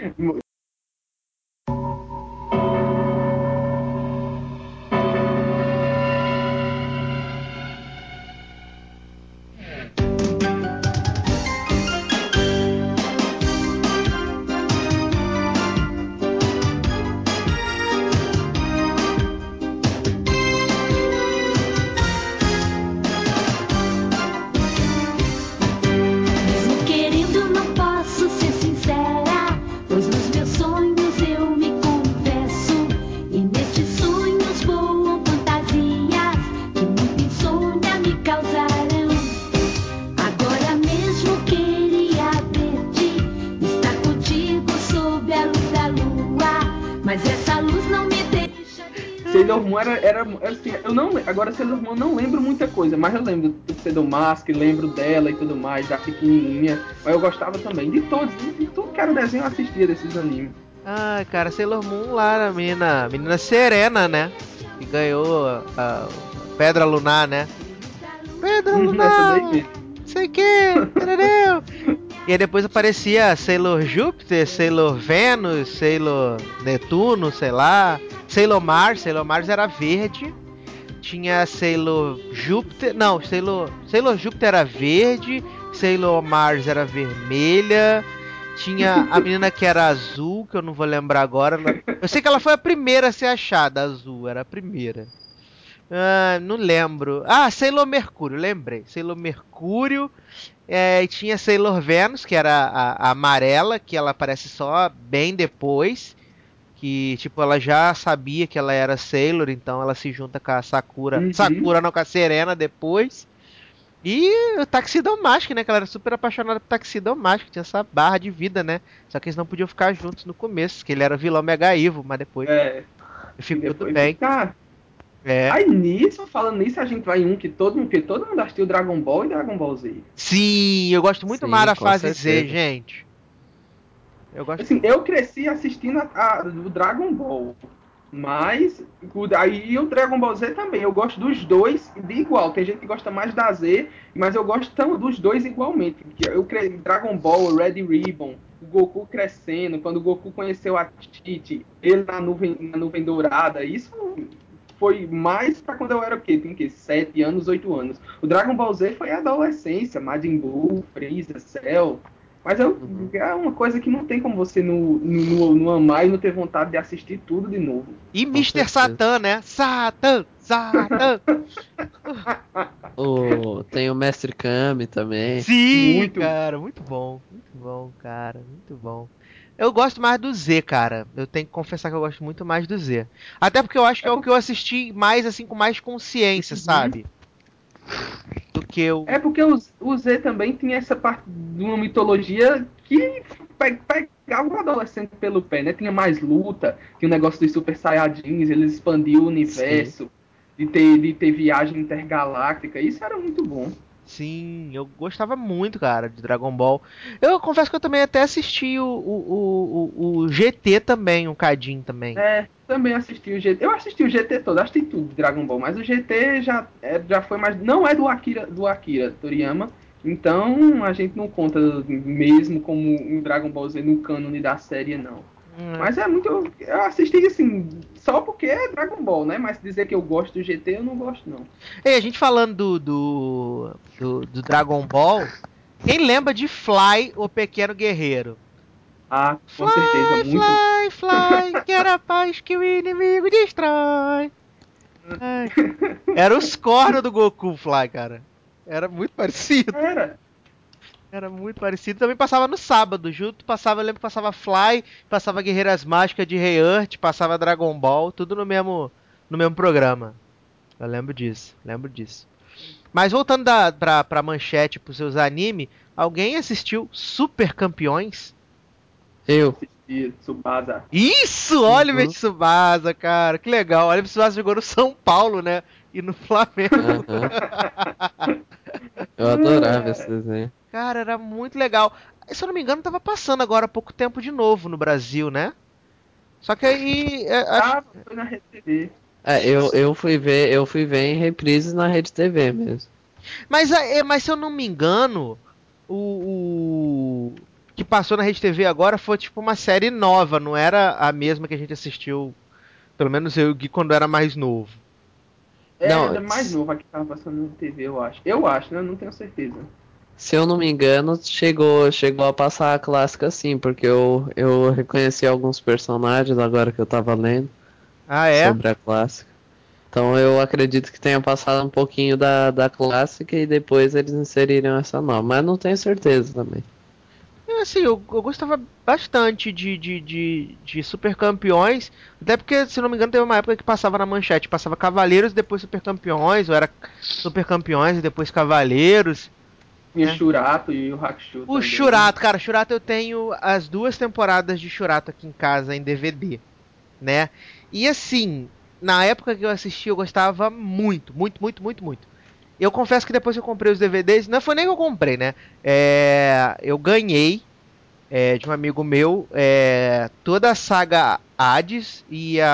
Mesmo querendo, não posso ser sincera, pois nos meus sonhos eu me confesso. E nesses sonhos voam fantasias que muita insônia me causarão. Agora mesmo queria ver-te, estar contigo sob a luz da lua, mas essa luz não me deixa de Sailor Moon era assim, eu não, agora Sailor Moon eu não lembro muita coisa, mas eu lembro do Sailor Mask, lembro dela e tudo mais, da pequenininha, mas eu gostava também de todos, de tudo que era desenho eu assistia desses animes. Ah, cara, Sailor Moon lá, a menina Serena, né? Que ganhou a Pedra Lunar, né? Pedra Essa Lunar, daí mesmo. não sei o que, entendeu? E aí depois aparecia Sailor Júpiter, Sailor Vênus, Sailor Netuno, sei lá. Sailor Mars era verde. Tinha Sailor Júpiter, não, Sailor Júpiter era verde, Sailor Mars era vermelha. Tinha a menina que era azul, que eu não vou lembrar agora. Eu sei que ela foi a primeira a ser achada, azul, era a primeira. Ah, não lembro. Ah, Sailor Mercúrio, lembrei. Sailor Mercúrio. E tinha Sailor Venus, que era a amarela, que ela aparece só bem depois. Que, tipo, ela já sabia que ela era Sailor, então ela se junta com a Sakura. Uhum. Sakura não, com a Serena depois. E o Tuxedo Mask, né? Que ela era super apaixonada por Tuxedo Mask, tinha essa barra de vida, né? Só que eles não podiam ficar juntos no começo, que ele era o vilão Mega Evil, mas depois É, e ficou tudo depois bem. fica. É. Aí nisso, falando nisso, a gente vai em um que todo mundo assistiu Dragon Ball e Dragon Ball Z. Sim, eu gosto muito mais Sim, da com fase Z, certeza. gente. Eu gosto. Assim, eu cresci assistindo o Dragon Ball. Mas aí o Dragon Ball Z também. Eu gosto dos dois de igual. Tem gente que gosta mais da Z, mas eu gosto dos dois igualmente. Dragon Ball, Red Ribbon, o Goku crescendo, quando o Goku conheceu a Tite, ele na nuvem dourada, isso foi mais pra quando eu era o quê? Tem o quê? 7 anos, 8 anos. O Dragon Ball Z foi a adolescência, Majin Buu, Freeza, Cell. Mas Uhum. é uma coisa que não tem como você não amar e não ter vontade de assistir tudo de novo. E Com Mister certeza. Satan, né? Satan! Satan! Tem o Mestre Kami também. Sim, Muito. cara, muito bom, cara, muito bom. Eu gosto mais do Z, cara. Eu tenho que confessar que eu gosto muito mais do Z. Até porque eu acho que É é o que porque, eu assisti mais, assim, com mais consciência, uhum. sabe? Do que É o. porque o Z também tinha essa parte de uma mitologia que pegava o adolescente pelo pé, né? Tinha mais luta, tinha o negócio dos Super Saiyajins, eles expandiam o Sim. universo, de ter viagem intergaláctica. Isso era muito bom. Sim, eu gostava muito, cara, de Dragon Ball. Eu confesso que eu também até assisti o GT também, um cadinho também. Também assisti o GT. Eu assisti o GT todo, assisti tudo de Dragon Ball, mas o GT já foi mais. Não é do Akira Toriyama, então a gente não conta mesmo como um Dragon Ball Z no cânone da série, não. Hum. Mas é muito. Eu assisti assim, só porque é Dragon Ball, né? Mas dizer que eu gosto do GT, eu não gosto, não. Ei, a gente falando do Dragon Ball, quem lembra de Fly, o Pequeno Guerreiro? Ah, com certeza, Fly, muito. fly, fly, quero a paz que o inimigo destrói. Ai. Era os cornos do Goku, Fly, cara. Era muito parecido. Era. Era muito parecido. Também passava no sábado, junto passava, eu lembro que passava Fly, passava Guerreiras Mágicas de Rei Earth, passava Dragon Ball, tudo no mesmo programa. Eu lembro disso, lembro disso. Mas voltando pra manchete, pros seus anime, alguém assistiu Super Campeões? Eu. Assisti Tsubasa. Isso! Oliver Uhum. Tsubasa, cara, que legal. Oliver Tsubasa jogou no São Paulo, né? E no Flamengo. Aham. Eu adorava esse desenho. Cara, era muito legal. Se eu não me engano, tava passando agora há pouco tempo de novo no Brasil, né? Só que aí. Foi na Rede TV. Eu fui ver em reprises na Rede TV mesmo. Mas se eu não me engano, o que passou na Rede TV agora foi tipo uma série nova, não era a mesma que a gente assistiu, pelo menos eu e o Gui, quando era mais novo. Não, Era mais novo que tava passando na TV, eu acho. Eu acho, né? Não tenho certeza. se eu não me engano, chegou a passar a clássica sim, porque eu reconheci alguns personagens agora que eu tava lendo Ah, é? sobre a clássica. Então eu acredito que tenha passado um pouquinho da clássica e depois eles inseriram essa nova, mas não tenho certeza também. Assim, eu gostava bastante de Super Campeões, até porque, se não me engano, teve uma época que passava na manchete, passava Cavaleiros e depois Super Campeões, ou era Super Campeões e depois Cavaleiros, Tinha né? Shurato e o Hakusho O também. Shurato, cara, Shurato eu tenho as duas temporadas de Shurato aqui em casa em DVD, né? E assim, na época que eu assisti, eu gostava muito, muito, muito, muito, muito. Eu confesso que depois que eu comprei os DVDs, não foi nem que eu comprei, né? Eu ganhei de um amigo meu toda a saga Hades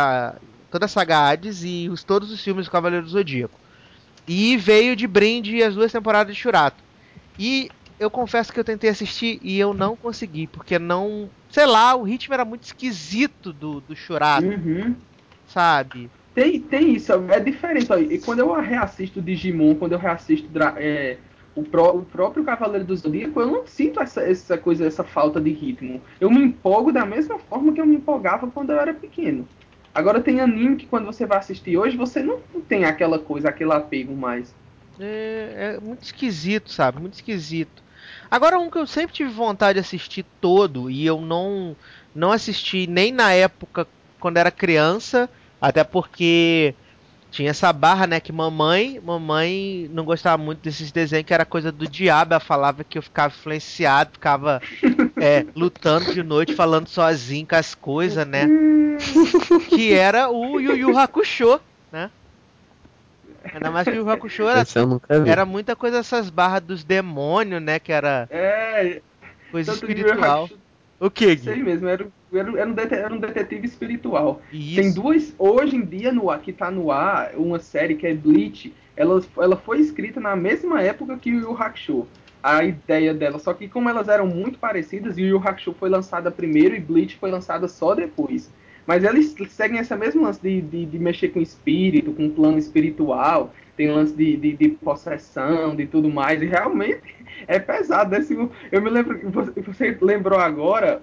e todos os filmes do Cavaleiro do Zodíaco. E veio de brinde as duas temporadas de Shurato. E eu confesso que eu tentei assistir e eu não consegui, porque não. Sei lá, o ritmo era muito esquisito do Shurato, Uhum. sabe? Tem isso, é diferente. Ó. E quando eu reassisto Digimon, quando eu reassisto o próprio Cavaleiro do Zodíaco, eu não sinto essa coisa, essa falta de ritmo. Eu me empolgo da mesma forma que eu me empolgava quando eu era pequeno. Agora tem anime que quando você vai assistir hoje, você não tem aquela coisa, aquele apego mais. É muito esquisito, sabe? Muito esquisito. Agora, um que eu sempre tive vontade de assistir todo e eu não assisti nem na época quando era criança, até porque Tinha essa barra, né, que mamãe não gostava muito desses desenhos, que era coisa do diabo. Ela falava que eu ficava influenciado, ficava lutando de noite, falando sozinho com as coisas, né? Que era o Yu Yu Hakusho, né? Ainda mais que o Yu Yu Hakusho Esse eu nunca vi. era muita coisa dessas barras dos demônios, né? Que era É, coisa tanto Yu Yu espiritual. Hakusho, O que, isso Gui? aí mesmo, era um detetive espiritual. Tem Isso. duas, hoje em dia, que tá no ar, uma série que é Bleach, ela foi escrita na mesma época que o Yu Yu Hakusho. A ideia dela, só que como elas eram muito parecidas, Yu Yu Hakusho foi lançada primeiro e Bleach foi lançada só depois. Mas eles seguem essa mesma lance de mexer com espírito, com plano espiritual, tem lance de possessão, de tudo mais, e realmente é pesado, né? Eu me lembro, você lembrou agora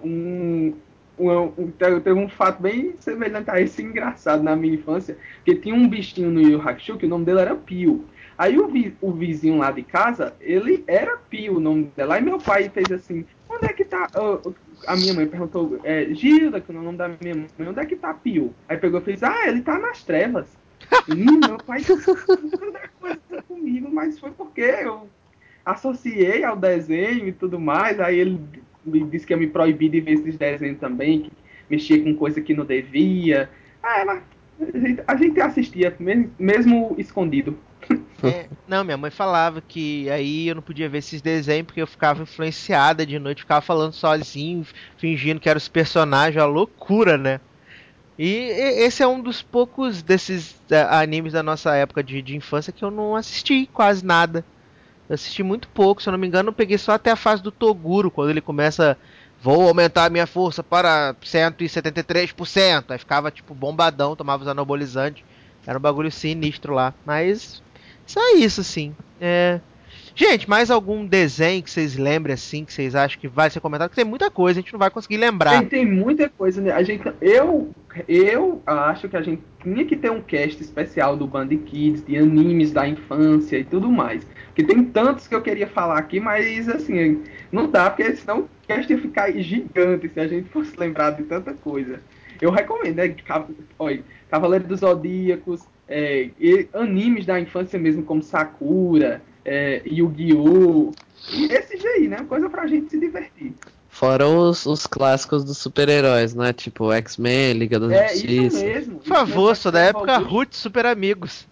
teve um fato bem semelhante a esse, engraçado na minha infância, que tinha um bichinho no Yu Yu Hakusho que o nome dele era Pio. Aí o vizinho lá de casa, ele era Pio, o nome dela. Aí meu pai fez assim, onde é que tá... a minha mãe perguntou, Gilda, que é o nome da minha mãe, onde é que tá Pio? Aí pegou e fez, ele tá nas trevas. E meu pai tanta coisa comigo, mas foi porque eu associei ao desenho e tudo mais. Aí ele me disse que ia me proibir de ver esses desenhos também, que mexia com coisa que não devia. Mas a gente assistia, mesmo escondido. Não, minha mãe falava que aí eu não podia ver esses desenhos porque eu ficava influenciada de noite, ficava falando sozinho, fingindo que era os personagens, a loucura, né? Esse é um dos poucos desses animes da nossa época de infância que eu não assisti quase nada. Eu assisti muito pouco, se eu não me engano, eu peguei só até a fase do Toguro, quando ele começa. Vou aumentar a minha força para 173%. Aí ficava tipo bombadão, tomava os anabolizantes. Era um bagulho sinistro lá. Mas só isso, sim. Gente, mais algum desenho que vocês lembrem assim, que vocês acham que vai ser comentado? Porque tem muita coisa, a gente não vai conseguir lembrar. Tem muita coisa, né? Eu acho que a gente tinha que ter um cast especial do Band Kids, de animes da infância e tudo mais. Porque tem tantos que eu queria falar aqui, mas assim, não dá, porque senão o cast ia ficar gigante se a gente fosse lembrar de tanta coisa. Eu recomendo, né? Olha, Cavaleiro dos Zodíacos, e animes da infância mesmo, como Sakura, Yu-Gi-Oh! E esses aí, né? Coisa pra gente se divertir. Fora os clássicos dos super-heróis, né? Tipo X-Men, Liga da Isso Justiça. mesmo. Por Isso mesmo, favor, sou da X-Men época Evolution. Root Super Amigos.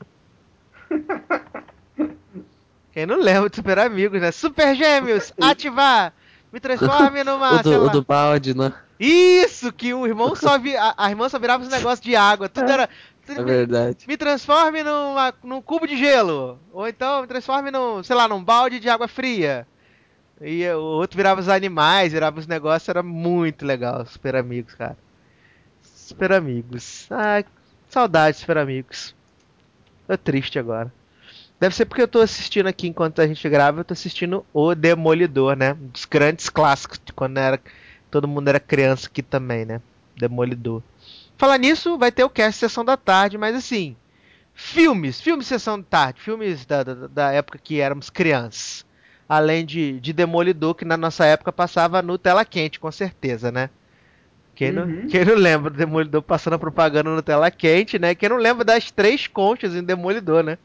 Quem não lembra de Super Amigos, né? Super Com Gêmeos, certeza. ativar! Me transforme numa, sei O do lá. balde, né? Isso, que o irmão só a irmã só virava os negócios de água. Tudo era. É verdade. Me transforme num cubo de gelo. Ou então me transforme sei lá, num balde de água fria. E o outro virava os animais, virava os negócios, era muito legal. Super Amigos, cara. Super Amigos. Ai, saudade de Super Amigos. Tô triste agora. Deve ser porque eu tô assistindo aqui enquanto a gente grava, eu tô assistindo O Demolidor, né? Um dos grandes clássicos de quando todo mundo era criança aqui também, né? Demolidor. Falar nisso, vai ter o cast Sessão da Tarde, mas assim, filmes Sessão da Tarde, filmes da época que éramos crianças. Além de Demolidor, que na nossa época passava no Tela Quente, com certeza, né? Uhum. Quem não lembra do Demolidor passando a propaganda no Tela Quente, né? Quem não lembra das três conchas em Demolidor, né?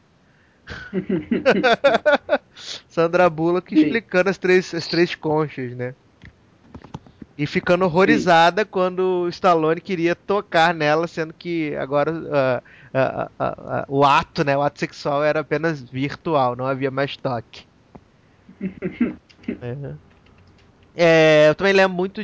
Sandra Bullock Sim, explicando as três conchas, né? E ficando sim. horrorizada quando o Stallone queria tocar nela, sendo que agora o ato, né, o ato sexual era apenas virtual, não havia mais toque. Uhum. Eu também lembro muito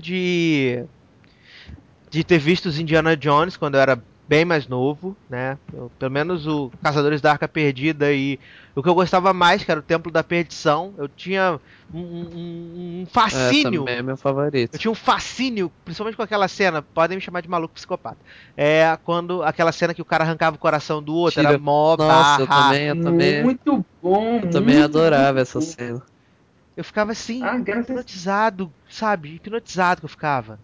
de ter visto os Indiana Jones quando eu era bem mais novo, né? Pelo menos o Caçadores da Arca Perdida e o que eu gostava mais, que era o Templo da Perdição. Eu tinha um fascínio. Também é meu Eu favorito. tinha um fascínio, principalmente com aquela cena, podem me chamar de maluco psicopata. Quando aquela cena que o cara arrancava o coração do outro, era Tira. mó Nossa, barra. Muito bom, eu também muito, adorava muito essa bom. cena. Eu ficava assim, Graças hipnotizado, sabe? Hipnotizado que eu ficava.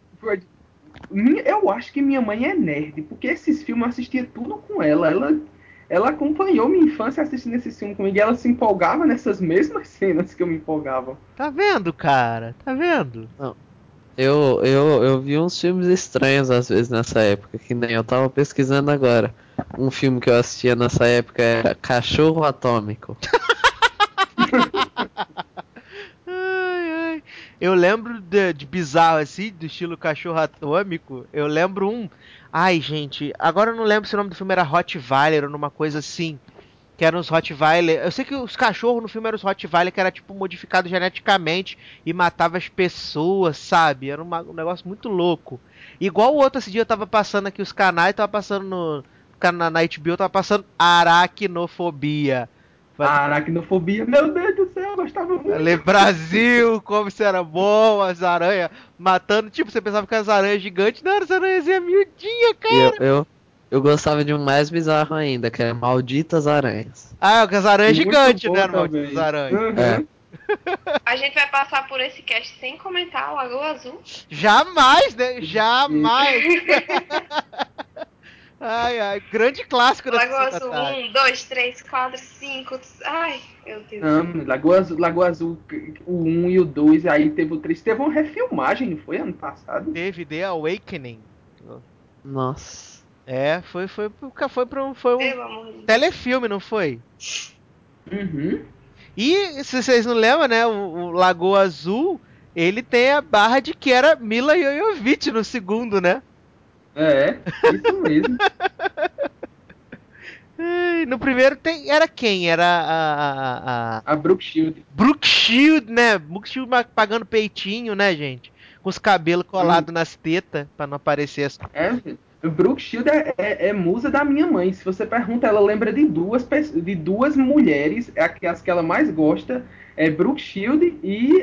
Eu acho que minha mãe é nerd, porque esses filmes eu assistia tudo com ela. Ela acompanhou minha infância assistindo esses filmes comigo e ela se empolgava nessas mesmas cenas que eu me empolgava. Tá vendo, cara? Tá vendo? Não. Eu vi uns filmes estranhos às vezes nessa época, que nem eu tava pesquisando agora. Um filme que eu assistia nessa época era Cachorro Atômico. Ai, ai. Eu lembro de bizarro assim, do estilo cachorro atômico. Eu lembro um. Ai, gente, agora eu não lembro se o nome do filme era Rottweiler ou numa coisa assim. Que eram os Rottweiler. Eu sei que os cachorros no filme eram os Rottweiler, que era tipo modificado geneticamente e matava as pessoas, sabe? Era um negócio muito louco. Igual o outro esse dia eu tava passando aqui os canais, tava passando na HBO, tava passando Aracnofobia. A aracnofobia, meu Deus do céu, eu gostava Falei, muito. Brasil, como isso era bom, as aranhas matando. Tipo, você pensava que as aranhas gigantes, não, as aranhazinhas miudinhas, E eu, cara. eu, eu gostava de um mais bizarro ainda, que é Malditas Aranhas. Ah, as aranhas Muito gigantes, né, bom no Malditas também. Aranhas. É. Uhum. A gente vai passar por esse cast sem comentar o Lagoa Azul. Jamais, né? Jamais. Ai, ai, grande clássico da Lagoa Sessão da Azul Tarde. 1, 2, 3, 4, 5. Ai, meu Deus. Não, Lagoa Azul, o 1 e o 2, aí teve o 3. Teve uma refilmagem, não foi ano passado? Teve The Awakening. Nossa. É, foi um Pelo amor de Deus. telefilme, não foi? Uhum. E, se vocês não lembram, né, o Lagoa Azul, ele tem a barra de que era Mila Jovovich no segundo, né? É, isso mesmo. Ai, no primeiro era quem? Era a A Brooke Shield. Brooke Shield, né? Brooke Shield pagando peitinho, né, gente? Com os cabelos colados nas tetas, pra não aparecer as... É, Brooke Shield é musa da minha mãe. Se você pergunta, ela lembra de duas mulheres, as que ela mais gosta, é Brooke Shield e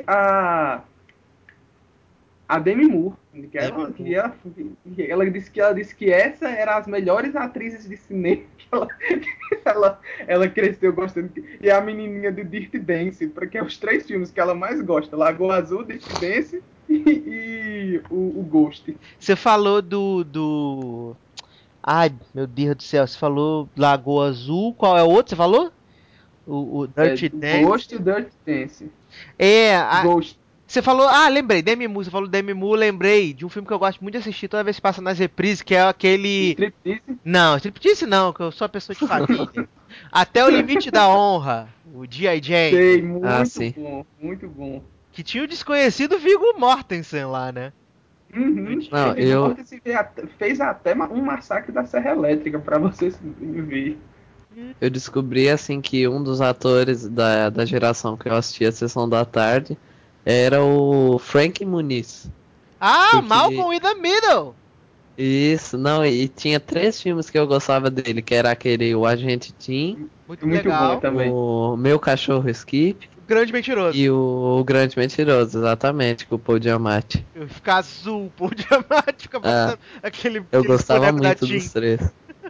a Demi Moore. Que Demi ela, que Moore. ela, ela disse que essa era as melhores atrizes de cinema que ela cresceu gostando. E a menininha de Dirty Dance, porque é os três filmes que ela mais gosta: Lagoa Azul, Dirty Dance e o Ghost. Você falou do... Ai, meu Deus do céu. Você falou Lagoa Azul. Qual é o outro? Você falou? O Dirty O Ghost e Dance. o Dirty Dance. É, Ghost. você falou... Ah, lembrei. Demi Moore. Você falou Demi Moore. Lembrei de um filme que eu gosto muito de assistir toda vez que passa nas reprises, que é aquele... Striptease. Não, striptease não, que eu sou uma pessoa de família. Até o Limite da Honra. O G.I. Sei, Jane. Ah, muito sim. bom, muito bom. Que tinha o desconhecido Viggo Mortensen lá, né? Uhum. Não, O Viggo Mortensen fez até um massacre da Serra Elétrica pra vocês verem. eu descobri assim que um dos atores da geração que eu assistia a Sessão da Tarde era o Frank Muniz. Ah, Porque Malcolm in the Middle. isso, não, e tinha três filmes que eu gostava dele, que era aquele O Agente Tim, Muito Muito bom legal. também. o Meu Cachorro Skip O Grande Mentiroso. e o Grande Mentiroso, exatamente, com o Paul Giamatti. Fica azul, pô, diamante, fica Ah, parecendo aquele, eu aquele gostava boneco da muito Tim. dos três.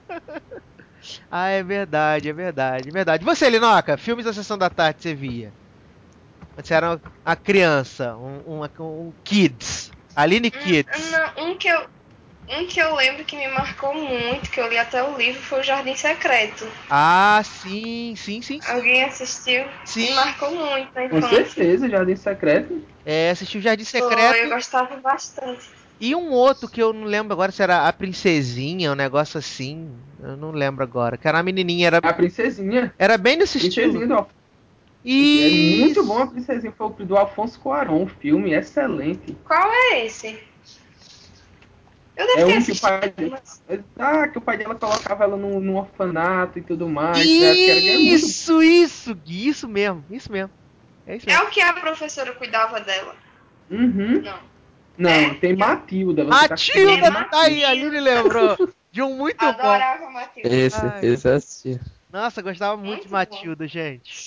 Ah, é verdade, é verdade, é verdade. E você, Linoca, filmes da Sessão da Tarde você via? Quando você era uma criança, um kids. Aline Kids. Não, um que eu lembro que me marcou muito, que eu li até o livro, foi o Jardim Secreto. Ah, sim, sim, sim, sim. Alguém assistiu? Me Sim, marcou muito na Com infância. certeza, Jardim Secreto. assisti o Jardim Foi, eu Secreto. gostava bastante. E um outro que eu não lembro agora se era a Princesinha, um negócio assim. Eu não lembro agora. Que era uma menininha, A Princesinha. era bem nesse estilo. Princesinha do É muito bom a Isso! Princesinha. Foi do Alfonso Cuarón, um filme excelente. Qual é esse? Eu devo É ter um que o assistido, pai. mas... Que o pai dela colocava ela num orfanato e tudo mais. É muito. Isso mesmo, isso mesmo. É isso É mesmo. o que a professora cuidava dela? Uhum. Não. Não, É? tem Matilda. Você tá confundindo de Matilda! Tá aí, a Matilda. Aline lembrou. De um muito bom. Adorava Matilda. Esse, Ai, esse eu assisti. nossa, gostava muito de Muito bom. Matilda, gente.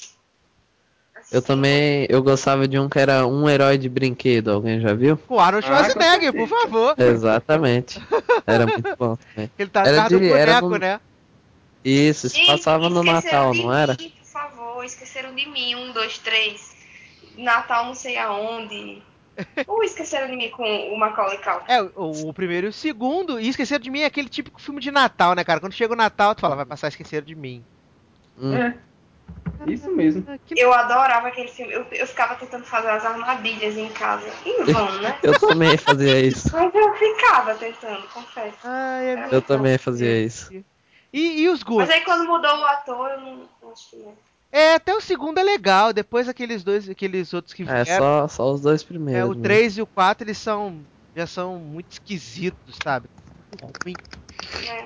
Eu Assisti muito. também, eu gostava de um que era Um Herói de Brinquedo, alguém já viu? Com Arnold Ah, com Schwarzenegger, por certeza. favor. Exatamente. Era muito bom também. Ele tá Era atrás do de, era boneco, no, né? isso, se Gente, passava no esqueceram Natal, de não era? mim, por favor. Esqueceram de mim. 1, 2, 3. Natal não sei aonde. Esqueceram de mim com o Macaulay Culkin. O primeiro e o segundo. E Esqueceram de Mim é aquele típico filme de Natal, né, cara? Quando chega o Natal, tu fala, vai passar Esqueceram de Mim. Hum, É. Isso mesmo. Eu adorava aquele filme. Eu ficava tentando fazer as armadilhas em casa. Em vão, né? Eu também fazia isso. Mas eu ficava tentando, confesso. Ai, é Eu também fazia isso. E os Mas Goonies? aí quando mudou o ator, eu não acho que não. Até o segundo é legal. Depois aqueles outros que É, vieram. só os dois O primeiros mesmo. 3 e o 4, eles já são muito esquisitos, sabe? Ruim. É.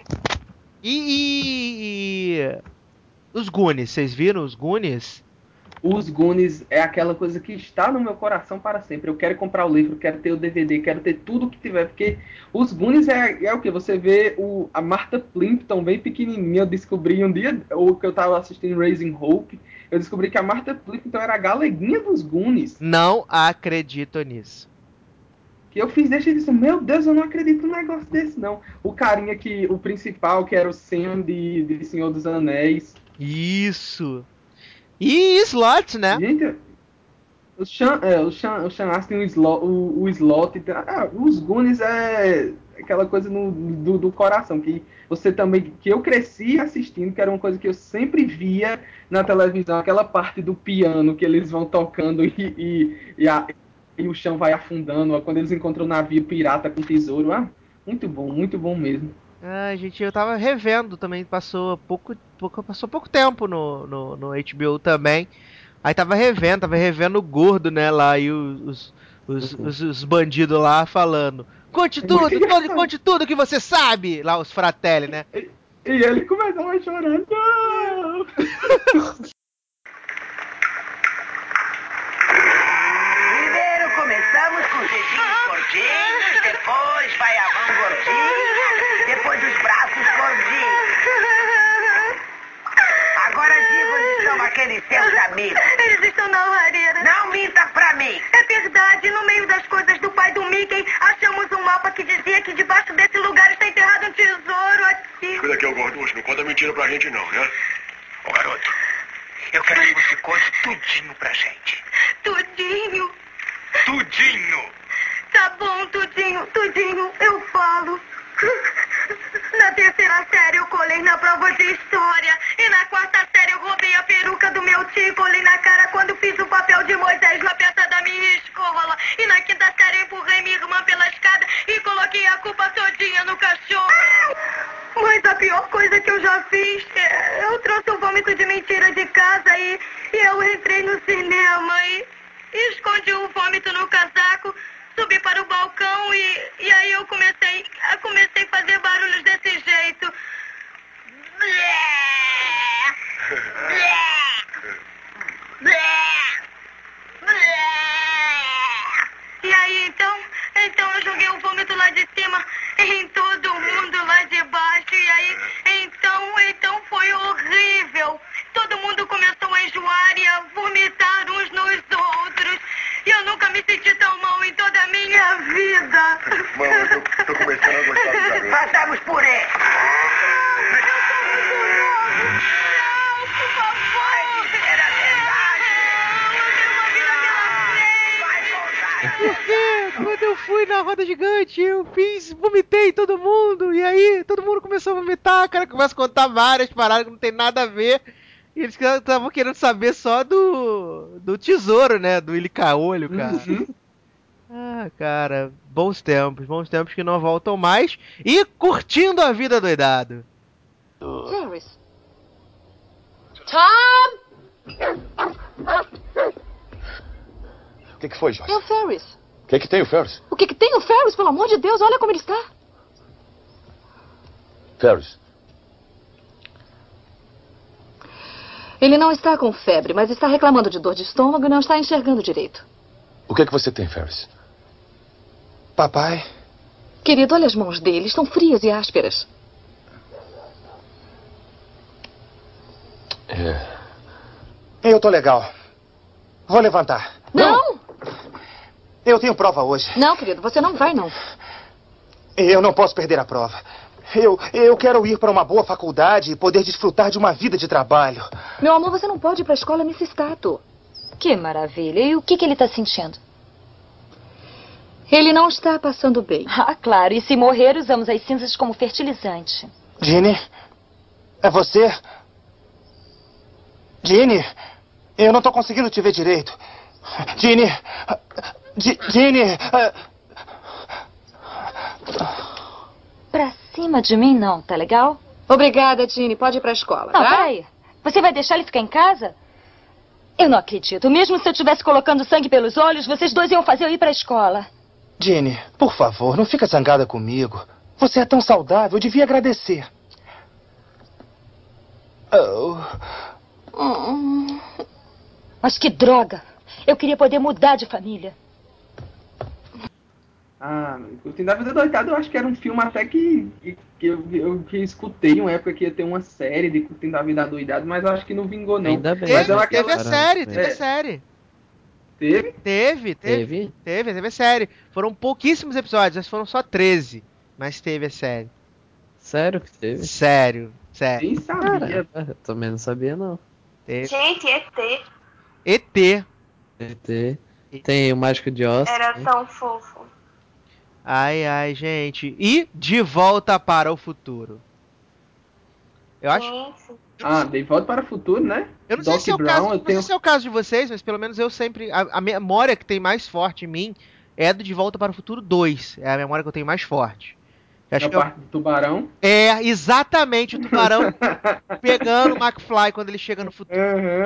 E os Goonies, vocês viram os Goonies? Os Goonies é aquela coisa que está no meu coração para sempre. Eu quero comprar o livro, quero ter o DVD, quero ter tudo que tiver, porque os Goonies é o que? Você vê a Martha Plimpton bem pequenininha. Eu descobri um dia, ou que eu estava assistindo Raising Hope, eu descobri que a Martha Plimpton era a galeguinha dos Goonies. Não acredito nisso. Que eu fiz deixa disso, meu Deus, eu não acredito num negócio desse, não. O carinha o principal, que era o Sam de Senhor dos Anéis. Isso. E Slot, né? Gente, o Sean Astin, o Slot, os Goonies é aquela coisa do coração, que você também, que eu cresci assistindo, que era uma coisa que eu sempre via na televisão, aquela parte do piano que eles vão tocando e o chão vai afundando, quando eles encontram o navio pirata com tesouro, muito bom mesmo. Ai, gente, eu tava revendo também, passou pouco tempo no HBO também. Aí tava revendo o gordo, né, lá, e os bandidos lá falando. Conte tudo que você sabe! Lá, os fratelli, né? E ele começa a chorar. Não! Primeiro começamos com os dedinhos gordinhos, depois vai a mão gordinha, depois os braços gordinhos. Agora diga onde estão aqueles seus amigos. Eles estão na lareira. Não minta pra mim. É verdade, no meio das coisas do pai do Mickey, achamos um mapa que dizia que debaixo desse lugar está enterrado um tesouro aqui. Cuida aqui, Gorducho, não conta mentira pra gente não, né? Ô, garoto, eu quero que você conte tudinho pra gente. Tudinho? Tudinho! Tá bom, tudinho, eu falo. Na terceira série eu colei na prova de história. E na quarta série eu roubei a peruca do meu tio e colei na cara quando fiz o papel de Moisés na peça da minha escola. E na quinta série eu empurrei minha irmã pela escada e coloquei a culpa todinha no cachorro. Mas a pior coisa que eu já fiz, eu trouxe um vômito de mentira de casa e eu entrei no cinema e escondi o vômito no casaco. Subi para o balcão e aí eu comecei a fazer barulhos desse jeito. E aí então eu joguei o vômito lá de cima em todo mundo lá de baixo. E aí então foi horrível. Todo mundo começou a enjoar e a vomitar uns nos outros. E eu nunca me senti tão mal em toda a minha vida. Mãe, eu tô começando a gostar do garoto. Fazemos purê. Porque quando eu fui na roda gigante, vomitei todo mundo, e aí todo mundo começou a vomitar, o cara começa a contar várias paradas que não tem nada a ver, e eles estavam querendo saber só do tesouro, né, do Ilha-Caolho, cara. Ah, cara, bons tempos que não voltam mais, e curtindo a vida doidado. Ferris. Tom! O que foi, Joyce? É o Ferris. O que tem o Ferris? O que tem o Ferris? Pelo amor de Deus, olha como ele está. Ferris. Ele não está com febre, mas está reclamando de dor de estômago e não está enxergando direito. O que você tem, Ferris? Papai? Querido, olha as mãos dele, estão frias e ásperas. Eu tô legal. Vou levantar. Não! Eu tenho prova hoje. Não, querido, você não vai, não. Eu não posso perder a prova. Eu quero ir para uma boa faculdade e poder desfrutar de uma vida de trabalho. Meu amor, você não pode ir para a escola nesse estado. Que maravilha. E o que ele está sentindo? Ele não está passando bem. Ah, claro. E se morrer, usamos as cinzas como fertilizante. Ginny? É você? Ginny, eu não tô conseguindo te ver direito. Ginny! Ginny! Pra cima de mim não, tá legal? Obrigada, Ginny. Pode ir pra escola, Não, tá? peraí. Você vai deixar ele ficar em casa? Eu não acredito. Mesmo se eu estivesse colocando sangue pelos olhos, vocês dois iam fazer eu ir pra escola. Ginny, por favor, não fica zangada comigo. Você é tão saudável, eu devia agradecer. Oh. Mas que droga! Eu queria poder mudar de família. Curtindo a Vida Doidada, eu acho que era um filme até que eu escutei uma época que ia ter uma série de Curtindo a Vida Doidada, mas eu acho que não vingou, não. Ainda bem. Mas Teve a série, teve a série. Teve? Teve a série. Foram pouquíssimos episódios, acho que foram só 13. Mas teve a série. Sério que teve? Sério. Nem sabia. Eu também não sabia, não. Teve. Gente, ET. ET. Tem o Mágico de Oz. Era tão fofo. Ai, gente. E De Volta para o Futuro. Eu acho. De Volta para o Futuro, né? Eu não sei se é o caso, não sei se é o caso de vocês, mas pelo menos eu sempre. A memória que tem mais forte em mim é do De Volta para o Futuro 2. É a memória que eu tenho mais forte. Acho que parte do tubarão? É, exatamente, o tubarão pegando o McFly quando ele chega no futuro.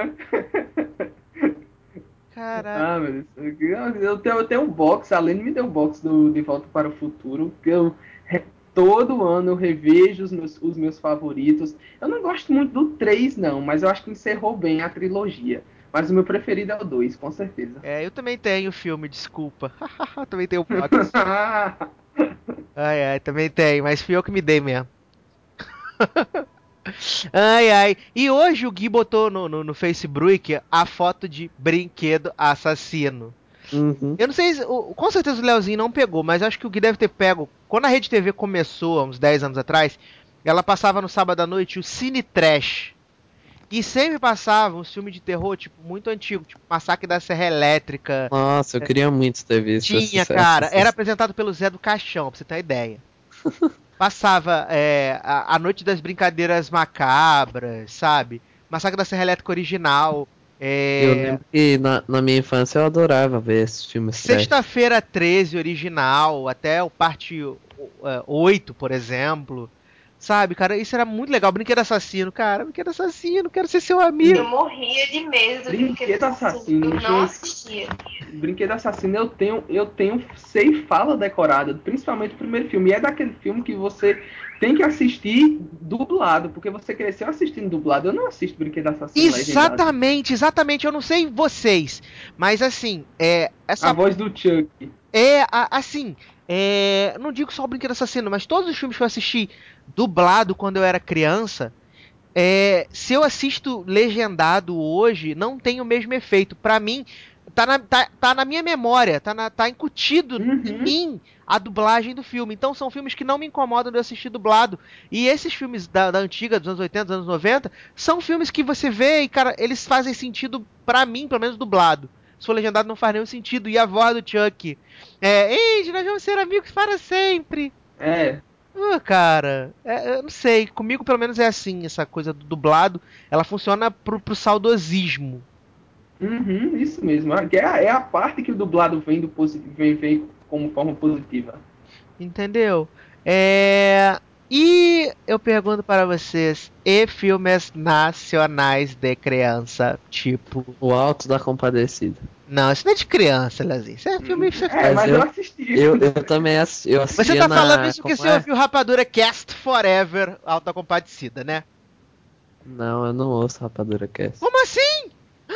Caraca. Meu Deus. Eu tenho um box, além de me deu um box do De Volta para o Futuro, que todo ano eu revejo os meus favoritos. Eu não gosto muito do 3, não, mas eu acho que encerrou bem a trilogia. Mas o meu preferido é o 2, com certeza. É, eu também tenho o filme, desculpa. Também tenho o box. Ai, também tem, mas fui eu que me dei mesmo. Ai. E hoje o Gui botou no Facebook a foto de brinquedo assassino. Uhum. Eu não sei, com certeza o Leozinho não pegou, mas acho que o Gui deve ter pego. Quando a Rede TV começou, há uns 10 anos atrás, ela passava no sábado à noite o Cine Trash. E sempre passava um filme de terror, tipo, muito antigo, tipo Massacre da Serra Elétrica. Nossa, eu queria muito ter visto. Tinha, cara. Era apresentado pelo Zé do Caixão, pra você ter uma ideia. Passava a Noite das Brincadeiras Macabras, sabe? Massacre da Serra Elétrica original. Eu lembro que na minha infância eu adorava ver esses filmes. Sexta-feira 13 original, até o parte 8, por exemplo. Sabe, cara, isso era muito legal. Brinquedo Assassino, cara. Brinquedo Assassino, quero ser seu amigo. Eu morria de medo do Brinquedo Assassino. Eu não assistia. Brinquedo Assassino eu tenho sei fala decorada, principalmente o primeiro filme. E é daquele filme que você tem que assistir dublado, porque você cresceu assistindo dublado. Eu não assisto Brinquedo Assassino legendado. Exatamente. Eu não sei vocês, mas assim, essa a voz do Chuck. Não digo só o Brinquedo Assassino, mas todos os filmes que eu assisti dublado quando eu era criança, se eu assisto legendado hoje, não tem o mesmo efeito. Pra mim, tá na minha memória, tá incutido em mim a dublagem do filme. Então são filmes que não me incomodam de eu assistir dublado. E esses filmes da antiga, dos anos 80, dos anos 90, são filmes que você vê e, cara, eles fazem sentido pra mim, pelo menos dublado. Se for legendado não faz nenhum sentido. E a voz do Chuck. Ei, nós vamos ser amigos para sempre. Cara, eu não sei. Comigo pelo menos é assim, essa coisa do dublado. Ela funciona pro saudosismo. Isso mesmo. É a parte que o dublado vem do positivo, vem como forma positiva. Entendeu? E eu pergunto para vocês, e filmes nacionais de criança, tipo... O Alto da Compadecida. Não, isso não é de criança, Lezinho. Isso é filme... mas eu assisti. Eu também assisti. Eu você tá falando isso porque você ouviu Rapadura Cast Forever, Alto da Compadecida, né? Não, eu não ouço Rapadura Cast. Como assim?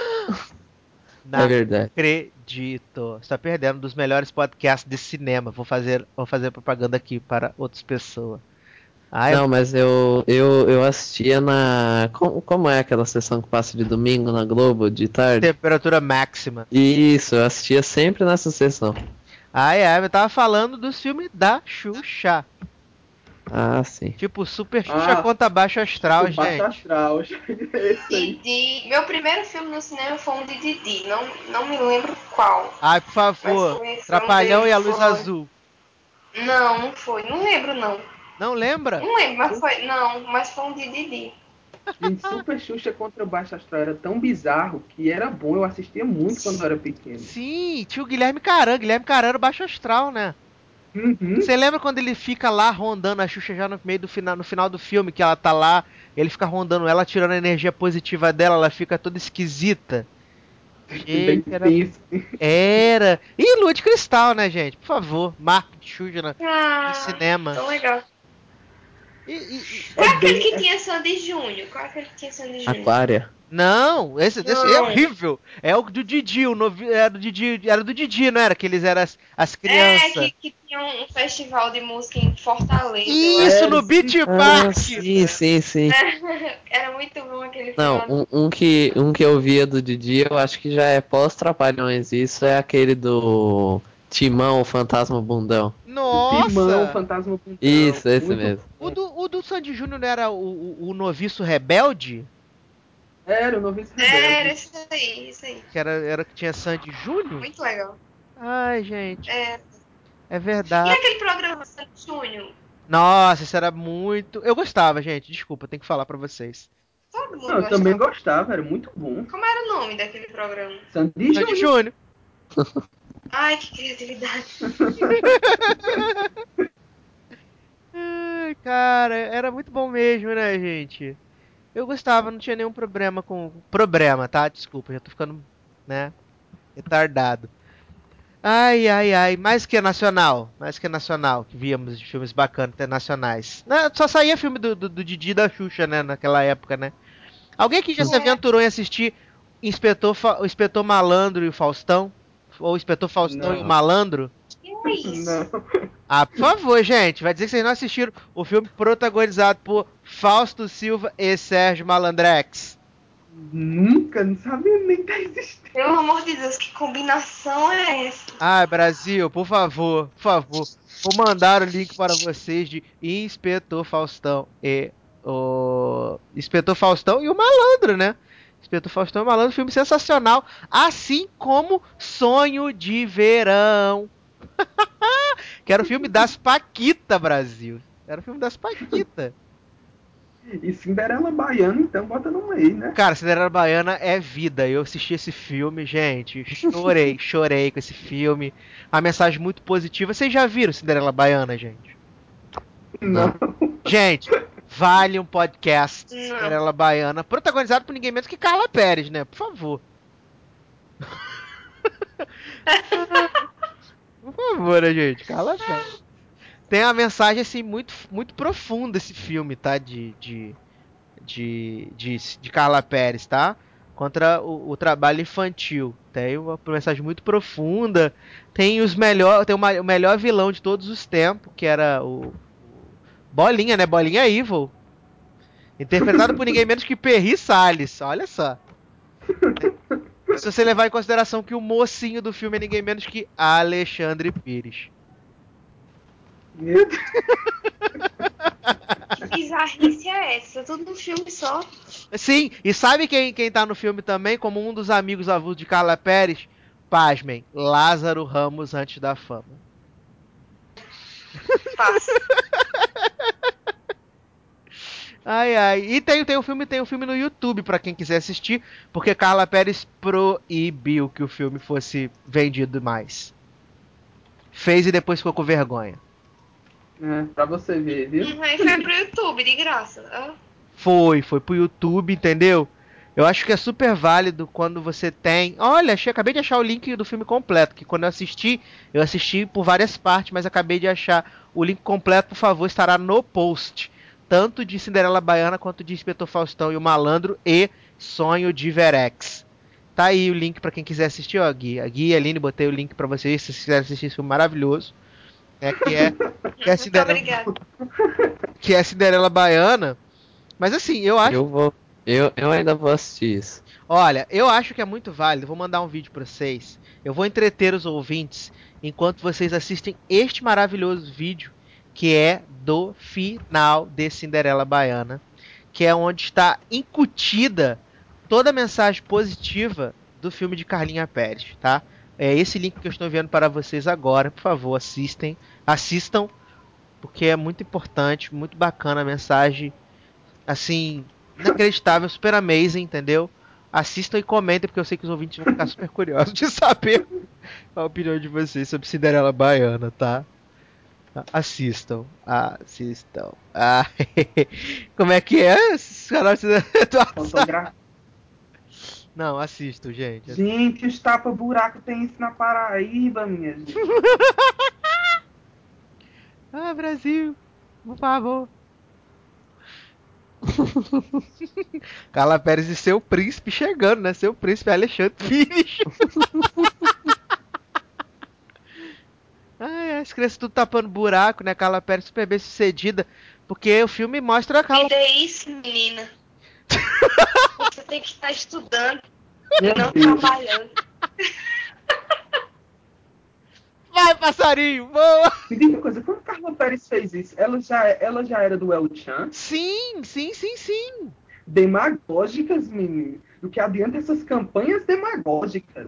É verdade. Acredito. Você tá perdendo um dos melhores podcasts de cinema. Vou fazer propaganda aqui para outras pessoas. Não, mas eu assistia na... Como é aquela sessão que passa de domingo na Globo, de tarde? Temperatura Máxima. Isso, eu assistia sempre nessa sessão. Eu tava falando dos filmes da Xuxa. Ah, sim. Tipo, Super Xuxa contra Baixo Astral, gente. Baixo Astral. Didi. Meu primeiro filme no cinema foi um de Didi. Não me lembro qual. Ai, por favor. Trapalhão e a Luz Azul. Não foi. Não lembro, não. Não lembra? Não lembro, mas foi. Não, mas foi um de Didi. Gente, Super Xuxa contra o Baixo Astral era tão bizarro que era bom. Eu assistia muito quando eu era pequeno. Sim, tinha o Guilherme Caran. Guilherme Caran era o Baixo Astral, né? Uhum. Você lembra quando ele fica lá rondando a Xuxa já no meio do final, no final do filme, que ela tá lá, ele fica rondando ela, tirando a energia positiva dela, ela fica toda esquisita. Bem Gente, tenso. era. E Lua de Cristal, né, gente? Por favor, marca de Xuxa no cinema. Tão legal. Qual é aquele que tinha Sandy Júnior? Qual é aquele que tinha Sandy Júnior? Aquária. Não, esse Não. é horrível. É o do Didi, era do Didi, não era? Que eles eram as crianças. Que tinha um festival de música em Fortaleza. Isso, no Beach Park! Sim. Era muito bom aquele Não, filme. um que eu via do Didi, eu acho que já é pós-Trapalhões. Isso é aquele do Timão, o Fantasma Bundão. Nossa! Timão, Fantasma Bundão. Isso, esse Muito mesmo. O do Sandy Júnior não era o Noviço Rebelde? Era o Noviço Rebelde. Era isso aí. Que era que tinha Sandy Júnior? Muito legal. Ai, gente. É verdade. E aquele programa Sandy Júnior? Nossa, isso era muito. Eu gostava, gente. Desculpa, tenho que falar pra vocês. Todo mundo Eu também gostava, era muito bom. Como era o nome daquele programa? Sandy Júnior. Ai, que criatividade. Ai, cara, era muito bom mesmo, né, gente? Eu gostava, não tinha nenhum problema com. Problema, tá? Desculpa, já tô ficando, né? Retardado. Ai. Mais que nacional, que víamos de filmes bacanas, internacionais. Só saía filme do Didi e da Xuxa, né? Naquela época, né? Alguém aqui já se aventurou em assistir o Inspetor Malandro e o Faustão? Ou o Inspetor Faustão e o Malandro? Que é isso? Ah, por favor, gente. Vai dizer que vocês não assistiram o filme protagonizado por Fausto Silva e Sérgio Malandrex. Nunca, não sabia nem que existia. Pelo amor de Deus, que combinação é essa? Ah, Brasil, por favor. Vou mandar o link para vocês de Inspetor Faustão e o Inspetor Faustão e o Malandro, né? Inspetor Faustão e o Malandro, filme sensacional, assim como Sonho de Verão. Que era o filme das Paquita, Brasil. Era o filme das Paquita. E Cinderela Baiana, então, bota no meio, né? Cara, Cinderela Baiana é vida. Eu assisti esse filme, gente. Chorei com esse filme. Uma mensagem muito positiva. Vocês já viram Cinderela Baiana, gente? Não. Gente, vale um podcast. Não. Cinderela Baiana, protagonizado por ninguém menos que Carla Pérez, né? Por favor. Por favor, né, gente? Carla Pérez. Tem uma mensagem, assim, muito profunda esse filme, tá? De Carla Pérez, tá? Contra o trabalho infantil. Tem uma mensagem muito profunda. Tem o melhor vilão de todos os tempos, que era o Bolinha, né? Bolinha Evil. Interpretado por ninguém menos que Perry Salles. Olha só. Se você levar em consideração que o mocinho do filme é ninguém menos que Alexandre Pires. Meu Deus. Que bizarrice é essa? Tudo num filme só. Sim, e sabe quem tá no filme também? Como um dos amigos avulsos de Carla Pérez? Pasmem, Lázaro Ramos antes da fama. Fácil. Ai. E tem um filme no YouTube pra quem quiser assistir, porque Carla Pérez proibiu que o filme fosse vendido mais. Fez e depois ficou com vergonha. Pra você ver, viu? Aí foi pro YouTube, de graça. Foi pro YouTube, entendeu? Eu acho que é super válido quando você tem. Olha, acabei de achar o link do filme completo. Que quando eu assisti por várias partes, mas acabei de achar o link completo, por favor, estará no post. Tanto de Cinderela Baiana quanto de Inspetor Faustão e o Malandro e Sonho de Verex. Tá aí o link pra quem quiser assistir, ó, Gui. A Gui e a Aline, botei o link pra vocês, se vocês quiserem assistir esse filme maravilhoso. Que é a Cinderela Baiana. Mas assim, eu acho. Eu ainda vou assistir isso. Olha, eu acho que é muito válido. Vou mandar um vídeo pra vocês. Eu vou entreter os ouvintes enquanto vocês assistem este maravilhoso vídeo, que é do final de Cinderela Baiana, que é onde está incutida toda a mensagem positiva do filme de Carlinha Pérez, tá? É esse link que eu estou enviando para vocês agora. Por favor, assistam, porque é muito importante, muito bacana a mensagem, assim, inacreditável, super amazing, entendeu? Assistam e comentem, porque eu sei que os ouvintes vão ficar super curiosos de saber a opinião de vocês sobre Cinderela Baiana, tá? Assistam. Assistam. Ah, como é que é? Fotografia. Não, assistam, gente. Gente, os tapa-buraco tem isso na Paraíba, minha gente. Ah, Brasil, por favor. Carla Pérez e seu príncipe chegando, né? Seu príncipe Alexandre Pires. Ai, as crianças tudo tapando buraco, né? Carla Pérez super bem sucedida. Porque o filme mostra a Carla. E é isso, menina. Você tem que estar estudando e não trabalhando. Vai, passarinho, boa! Me diga uma coisa, quando a Carla Pérez fez isso, ela já era do El Chan? Sim. Demagógicas, menino. Do que adianta essas campanhas demagógicas?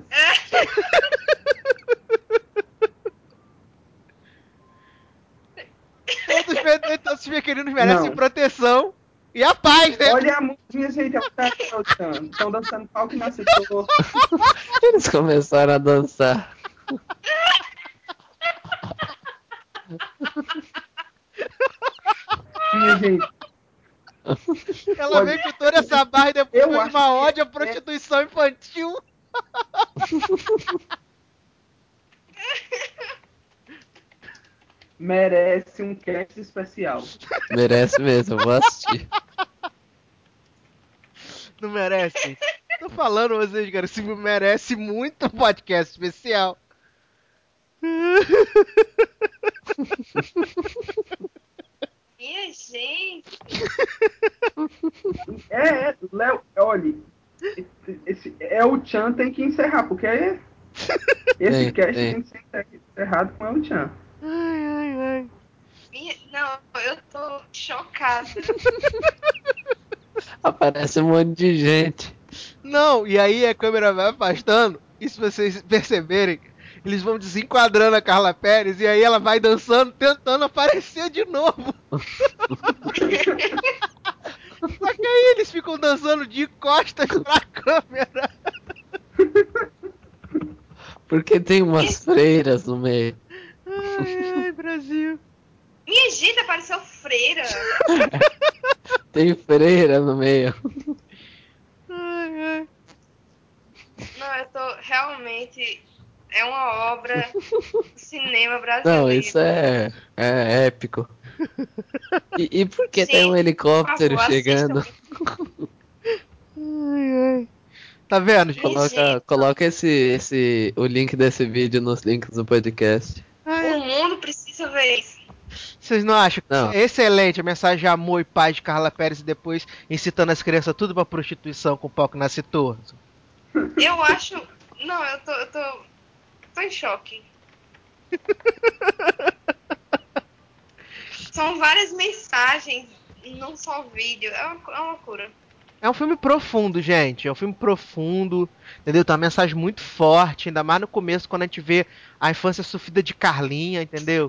Todos os pequeninos merecem proteção e a paz, né? Olha a minha gente, ela tá no El Chan. Estão dançando pau que nasce torto. Eles começaram a dançar. Minha gente. Ela Olha, vem com toda essa barra e depois faz acho uma que ódio à prostituição infantil. Merece um cast especial. Merece mesmo, eu vou assistir. Não merece? Tô falando vocês, cara, esse filme merece muito um podcast especial. Minha gente. Léo, olha, esse El Chan tem que encerrar, porque esse cast tem que ser encerrado com El Chan. Ai. Não, eu tô chocada. Aparece um monte de gente. Não, e aí a câmera vai afastando, e se vocês perceberem, eles vão desenquadrando a Carla Pérez, e aí ela vai dançando, tentando aparecer de novo. Só que aí eles ficam dançando de costas pra câmera. Porque tem umas freiras no meio. Ai, Brasil. Minha gente, apareceu freira. Tem freira no meio. Ai. Não, eu tô realmente... É uma obra do cinema brasileiro. Não, isso é épico. E por que tem um helicóptero chegando? Ai. Tá vendo, gente? Coloca o link desse vídeo nos links do podcast. O mundo precisa ver isso. Vocês não acham que é excelente a mensagem de amor e paz de Carla Pérez e depois incitando as crianças tudo pra prostituição com o pau que nasce torto? Eu acho... Não, eu tô em choque. São várias mensagens num só vídeo. É uma loucura. É um filme profundo, gente. É um filme profundo, entendeu? Tem uma mensagem muito forte, ainda mais no começo, quando a gente vê a infância sofrida de Carlinha, entendeu?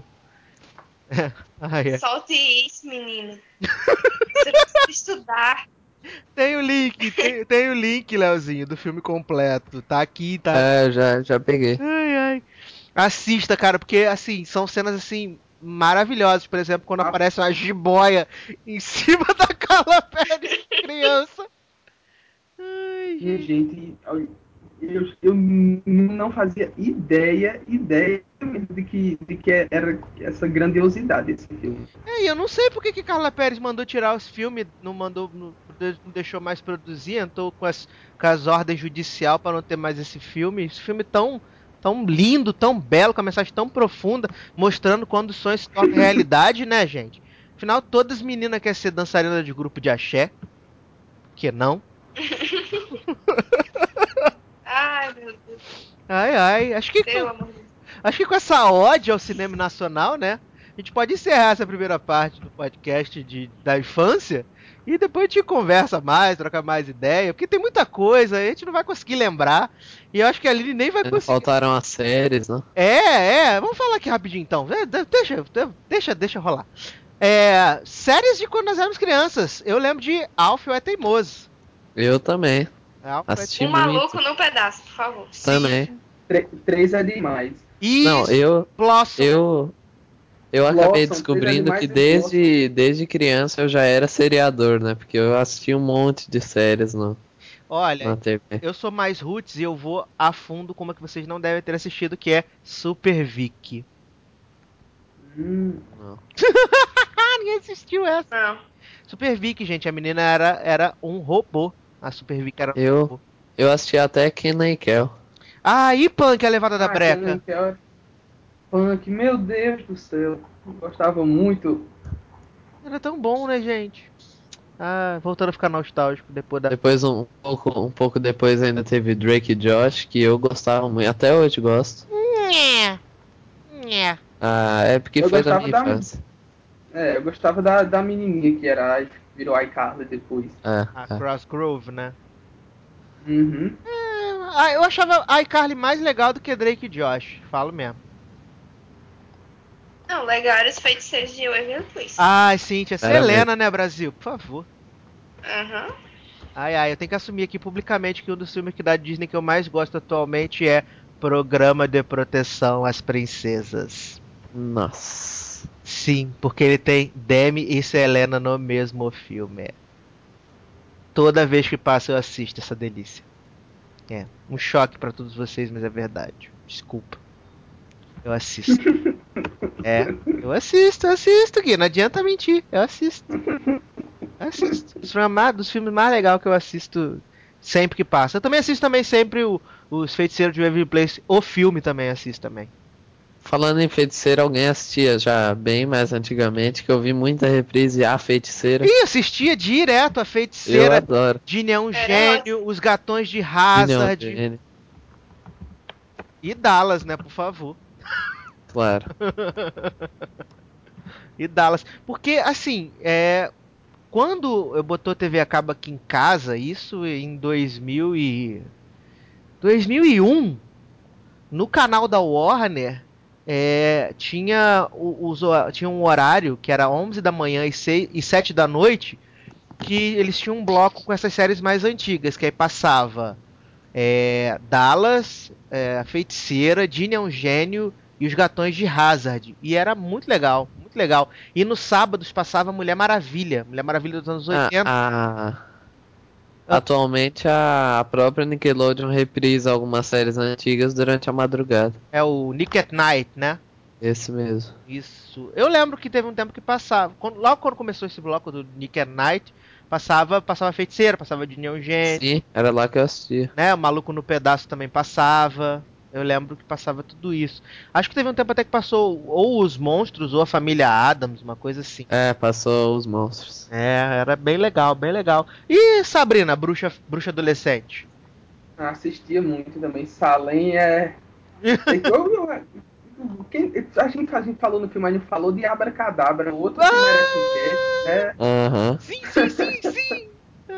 Solte isso, menino. Você precisa estudar. Tem o link, tem o link, Leozinho, do filme completo. Tá aqui, tá? Já peguei. Ai. Assista, cara, porque, assim, são cenas, assim, maravilhosas. Por exemplo, quando aparece uma jiboia em cima da Carla Pérez, criança. Ai, gente, eu não fazia ideia de que era essa grandiosidade esse filme. E eu não sei porque que Carla Pérez mandou tirar os filmes, não deixou mais produzir, entrou com as ordens judicial para não ter mais esse filme. Esse filme tão lindo, tão belo, com a mensagem tão profunda, mostrando quando os sonhos se tornam realidade, né, gente? Afinal, todas as meninas querem ser dançarina de grupo de axé. Que não? Ai, meu Deus. Ai. Acho que com essa ode ao cinema nacional, né? A gente pode encerrar essa primeira parte do podcast da infância e depois a gente conversa mais, troca mais ideia, porque tem muita coisa, a gente não vai conseguir lembrar. E eu acho que a Aline nem vai conseguir. Faltaram as séries, né? Vamos falar aqui rapidinho então. Deixa rolar. Séries de quando nós éramos crianças. Eu lembro de Alf é Teimoso. Eu também. Alf Assisti Um muito. maluco no pedaço, por favor. Também. 3 é demais. Não, Blossom. Eu acabei Blossom, descobrindo 3 que Animais e desde criança eu já era seriador, né? Porque eu assisti um monte de séries na Olha, TV. eu sou mais roots e eu vou a fundo com uma que vocês não devem ter assistido, que é Super Vicky. Não. Ninguém assistiu essa. Não. Super Vicky, gente, a menina era um robô. A Super Vicky era um robô. Eu assisti até Kenan e Kel. Ah, e Punk, a levada da breca. Kenan e Kel. Punk, meu Deus do céu. Eu gostava muito. Era tão bom, né, gente? Ah, voltando a ficar nostálgico depois da... Depois, um pouco depois, ainda teve Drake e Josh, que eu gostava muito. Até hoje gosto. Ah, é porque Eu foi da gostava minha infância. eu gostava da menininha que era, virou iCarly depois. A Crossgrove, né? Uhum. Eu achava a iCarly mais legal do que Drake e Josh. Falo mesmo. Não, legal era os feiticeiros de Waverly Place. Ai, Cíntia, Era Selena, mesmo. né, Brasil? Por favor. Aham. Ai, eu tenho que assumir aqui publicamente que um dos filmes que da Disney que eu mais gosto atualmente é Programa de Proteção às Princesas. Nossa. Sim, porque ele tem Demi e Selena no mesmo filme. Toda vez que passa eu assisto essa delícia. É, um choque pra todos vocês, mas é verdade. Desculpa. Eu assisto. Eu assisto, Gui. Não adianta mentir. Eu assisto. Dos filmes mais legais que eu assisto sempre que passa. Eu também assisto também sempre os Feiticeiros de Waverly Place. O filme também assisto também. Falando em feiticeira, alguém assistia já bem mais antigamente, que eu vi muita reprise A Feiticeira. E assistia direto a Eu Feiticeira, adoro. Ginny é um Gênio, Os Gatões de Hazard. Gênio. E Dallas, né, por favor. Claro. E Dallas. Porque, assim, quando eu botou TV a cabo aqui em casa, isso em 2001, no canal da Warner, tinha um horário que era 11 da manhã e 7 da noite, que eles tinham um bloco com essas séries mais antigas, que aí passava Dallas, A Feiticeira, Ginny é um Gênio e Os Gatões de Hazard. E era muito legal, muito legal. E nos sábados passava Mulher Maravilha, Mulher Maravilha dos anos 80. Atualmente a própria Nickelodeon reprisa algumas séries antigas durante a madrugada. É o Nick at Night, né? Esse mesmo. Isso. Eu lembro que teve um tempo que passava. Logo quando começou esse bloco do Nick at Night, passava Feiticeira, passava de Neon Gênio. Sim, era lá que eu assistia. Né? O Maluco no Pedaço também passava. Eu lembro que passava tudo isso. Acho que teve um tempo até que passou ou os monstros ou a família Adams, uma coisa assim. Passou os monstros. Era bem legal, bem legal. E Sabrina, bruxa adolescente? Assistia muito também. Salem a gente falou no filme, a gente falou de Abracadabra, outro que merece um cast, né? Sim!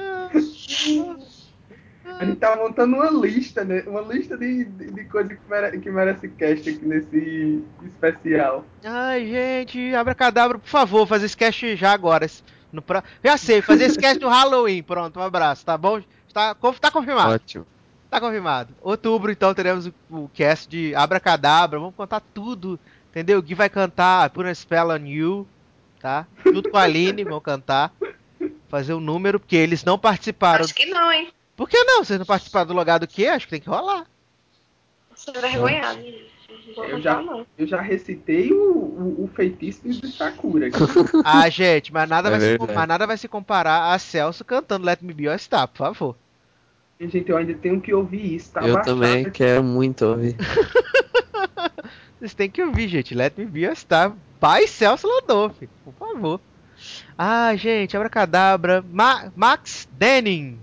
A gente tá montando uma lista, né? Uma lista de coisas que merece cast aqui nesse especial. Ai, gente, Abracadabra, por favor, fazer esse cast já agora. Já sei, fazer esse cast no Halloween. Pronto, um abraço, tá bom? Tá confirmado. Ótimo. Tá confirmado. Outubro, então, teremos o cast de Abracadabra. Vamos contar tudo, entendeu? O Gui vai cantar Put a Spell on You, tá? Junto com a Aline, vão cantar. Fazer um número, porque eles não participaram. Acho que não, hein? Por que não? Vocês não participaram do Logado do quê? Acho que tem que rolar. Sou vergonhado. Eu já recitei o feitiço de Sakura. Ah, gente, mas nada, verdade. nada vai se comparar a Celso cantando Let Me Be Your Star, por favor. Gente, eu ainda tenho que ouvir isso, tá Eu baixado também aqui. quero muito ouvir. Vocês têm que ouvir, gente. Let Me Be Your Star by Celso Landolfi, por favor. Ah, gente, Abracadabra. Max Denning.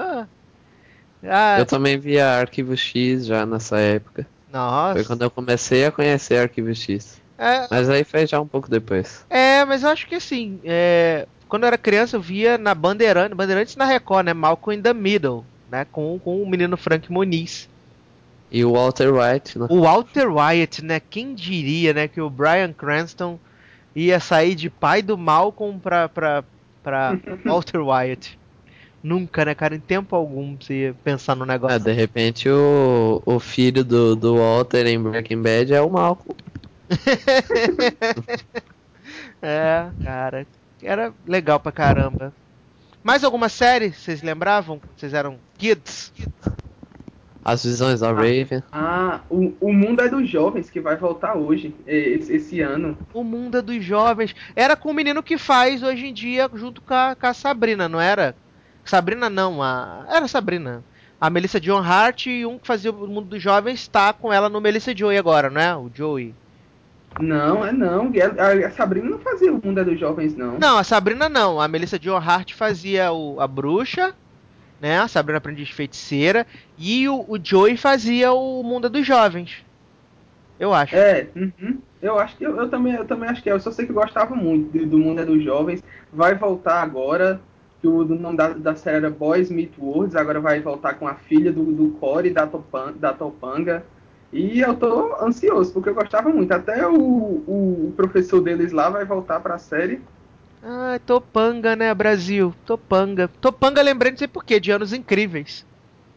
Eu também via Arquivo X já nessa época. Nossa. Foi quando eu comecei a conhecer Arquivo X. Mas aí foi já um pouco depois. Mas eu acho que assim, quando eu era criança eu via na Bandeirantes na Record, né? Malcolm in the Middle, né? Com o menino Frank Muniz. E o Walter White, né? O Walter White, né? Quem diria, né? Que o Bryan Cranston ia sair de pai do Malcolm pra Walter White. Nunca, né, cara? Em tempo algum você ia pensar no negócio. De repente o filho do Walter em Breaking Bad é o Malcolm. É, cara. Era legal pra caramba. Mais alguma série vocês lembravam? Vocês eram kids? As Visões da Raven. O Mundo é dos Jovens, que vai voltar hoje, esse ano. O Mundo é dos Jovens. Era com o menino que faz hoje em dia, junto com a Sabrina, não era? Sabrina não, era Sabrina. A Melissa Joan Hart e um que fazia o Mundo dos Jovens está com ela no Melissa Joey agora, não é? O Joey. Não. A Sabrina não fazia o Mundo é dos Jovens, não. Não, a Sabrina não. A Melissa Joan Hart fazia a bruxa, né? A Sabrina Aprendiz de Feiticeira. E o Joey fazia o Mundo é dos Jovens. Eu acho. Eu acho que eu também acho que é. Eu só sei que eu gostava muito do Mundo é dos Jovens. Vai voltar agora, que o nome da série era Boys Meet Worlds, agora vai voltar com a filha do Corey da Topanga. E eu tô ansioso, porque eu gostava muito. Até o professor deles lá vai voltar pra série. Ah, Topanga, né, Brasil? Topanga. Topanga, lembrei, não sei porquê, de Anos Incríveis.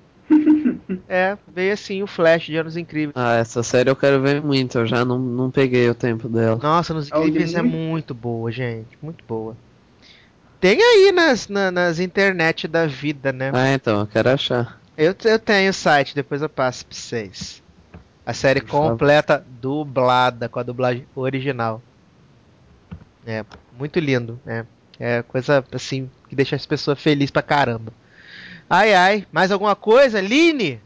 Veio assim o Flash de Anos Incríveis. Essa série eu quero ver muito, eu já não peguei o tempo dela. Nossa, Anos Incríveis é muito boa, gente. Muito boa. Tem aí nas internet da vida, né? Então, eu quero achar. Eu tenho o site, depois eu passo pra vocês. A série completa, dublada, com a dublagem original. É, muito lindo, né? É coisa, assim, que deixa as pessoas felizes pra caramba. Ai, mais alguma coisa? Line?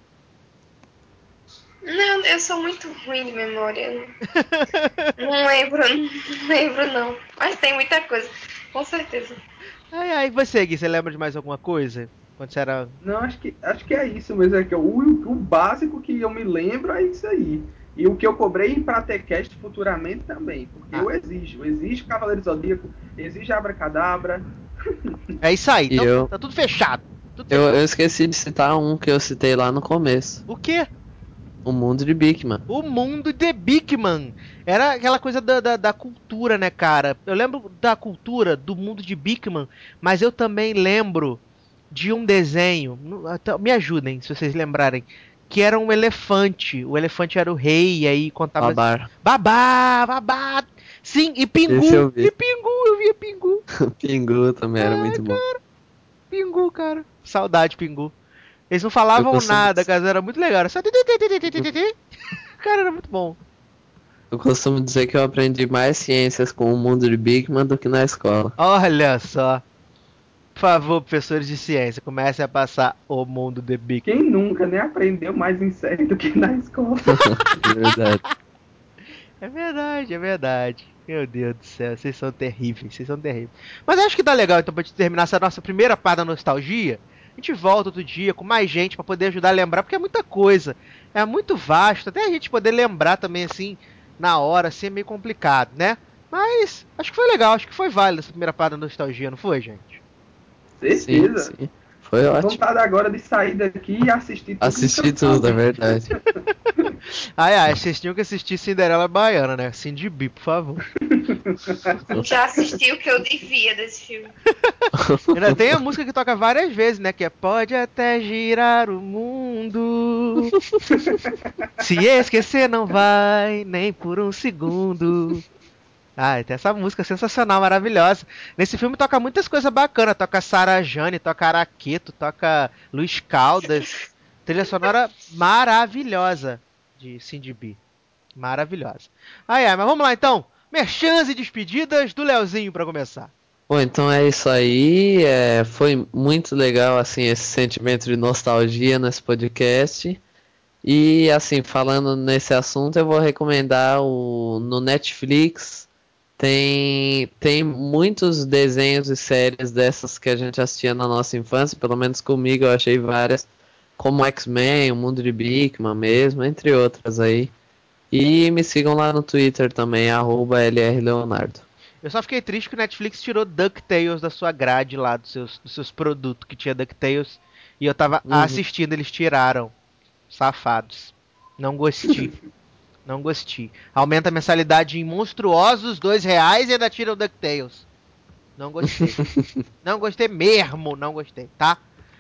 Não, eu sou muito ruim de memória. Não lembro não. Mas tem muita coisa, com certeza. Ai, você, Gui, você lembra de mais alguma coisa? Quando você era... Não, acho que é isso mesmo. É que o básico que eu me lembro é isso aí. E o que eu cobrei para ter cast futuramente também. Porque eu exijo Cavaleiro Zodíaco, exijo Abracadabra. É isso aí, então tá tudo fechado. Eu esqueci de citar um que eu citei lá no começo. O quê? O Mundo de Bigman. O Mundo de Bigman. Era aquela coisa da cultura, né, cara? Eu lembro da cultura do Mundo de Bigman, mas eu também lembro de um desenho. Me ajudem, se vocês lembrarem. Que era um elefante. O elefante era o rei, e aí contava... Babá! Sim, e Pingu! Eu via Pingu. Pingu também era muito bom. Pingu, cara. Saudade, Pingu. Eles não falavam nada, cara. Era muito legal. Era só... Cara, era muito bom. Eu costumo dizer que eu aprendi mais ciências com o Mundo de Bigman do que na escola. Olha só. Por favor, professores de ciência, comecem a passar o Mundo de Bigman. Quem nunca, né, aprendeu mais em série do que na escola? Verdade. É verdade. Meu Deus do céu, vocês são terríveis, Mas acho que dá legal, então, pra gente terminar essa nossa primeira parte da nostalgia. A gente volta outro dia com mais gente pra poder ajudar a lembrar, porque é muita coisa. É muito vasto, até a gente poder lembrar também, assim, na hora, assim, é meio complicado, né? Mas acho que foi legal, acho que foi válido essa primeira parte da nostalgia, não foi, gente? Certeza. Sim. Foi ótimo. Vontade agora de sair daqui e assistir tudo. Assistir tudo, é verdade. Vocês tinham que assistir Cinderela Baiana, né? Cindy B, por favor. Já assisti o que eu devia desse filme. Ainda tem a música que toca várias vezes, né? Que é Pode até girar o mundo. Se esquecer não vai, nem por um segundo. Tem essa música sensacional, maravilhosa. Nesse filme toca muitas coisas bacanas. Toca Sarah Jane, toca Araqueto, toca Luiz Caldas. Trilha sonora maravilhosa de Cindy B. Maravilhosa. Mas vamos lá então. Merchans e despedidas do Leozinho pra começar. Bom, então é isso aí. Foi muito legal assim esse sentimento de nostalgia nesse podcast. E assim, falando nesse assunto, eu vou recomendar no Netflix. Tem muitos desenhos e séries dessas que a gente assistia na nossa infância, pelo menos comigo eu achei várias, como X-Men, o Mundo de Bigman mesmo, entre outras aí. E me sigam lá no Twitter também, @LRLeonardo. Eu só fiquei triste que o Netflix tirou DuckTales da sua grade lá, dos seus produtos que tinha DuckTales. E eu tava assistindo, eles tiraram. Safados. Não gostei. Não gostei. Aumenta a mensalidade em monstruosos R$2 e ainda tira o DuckTales. Não gostei. Não gostei mesmo, não gostei, tá?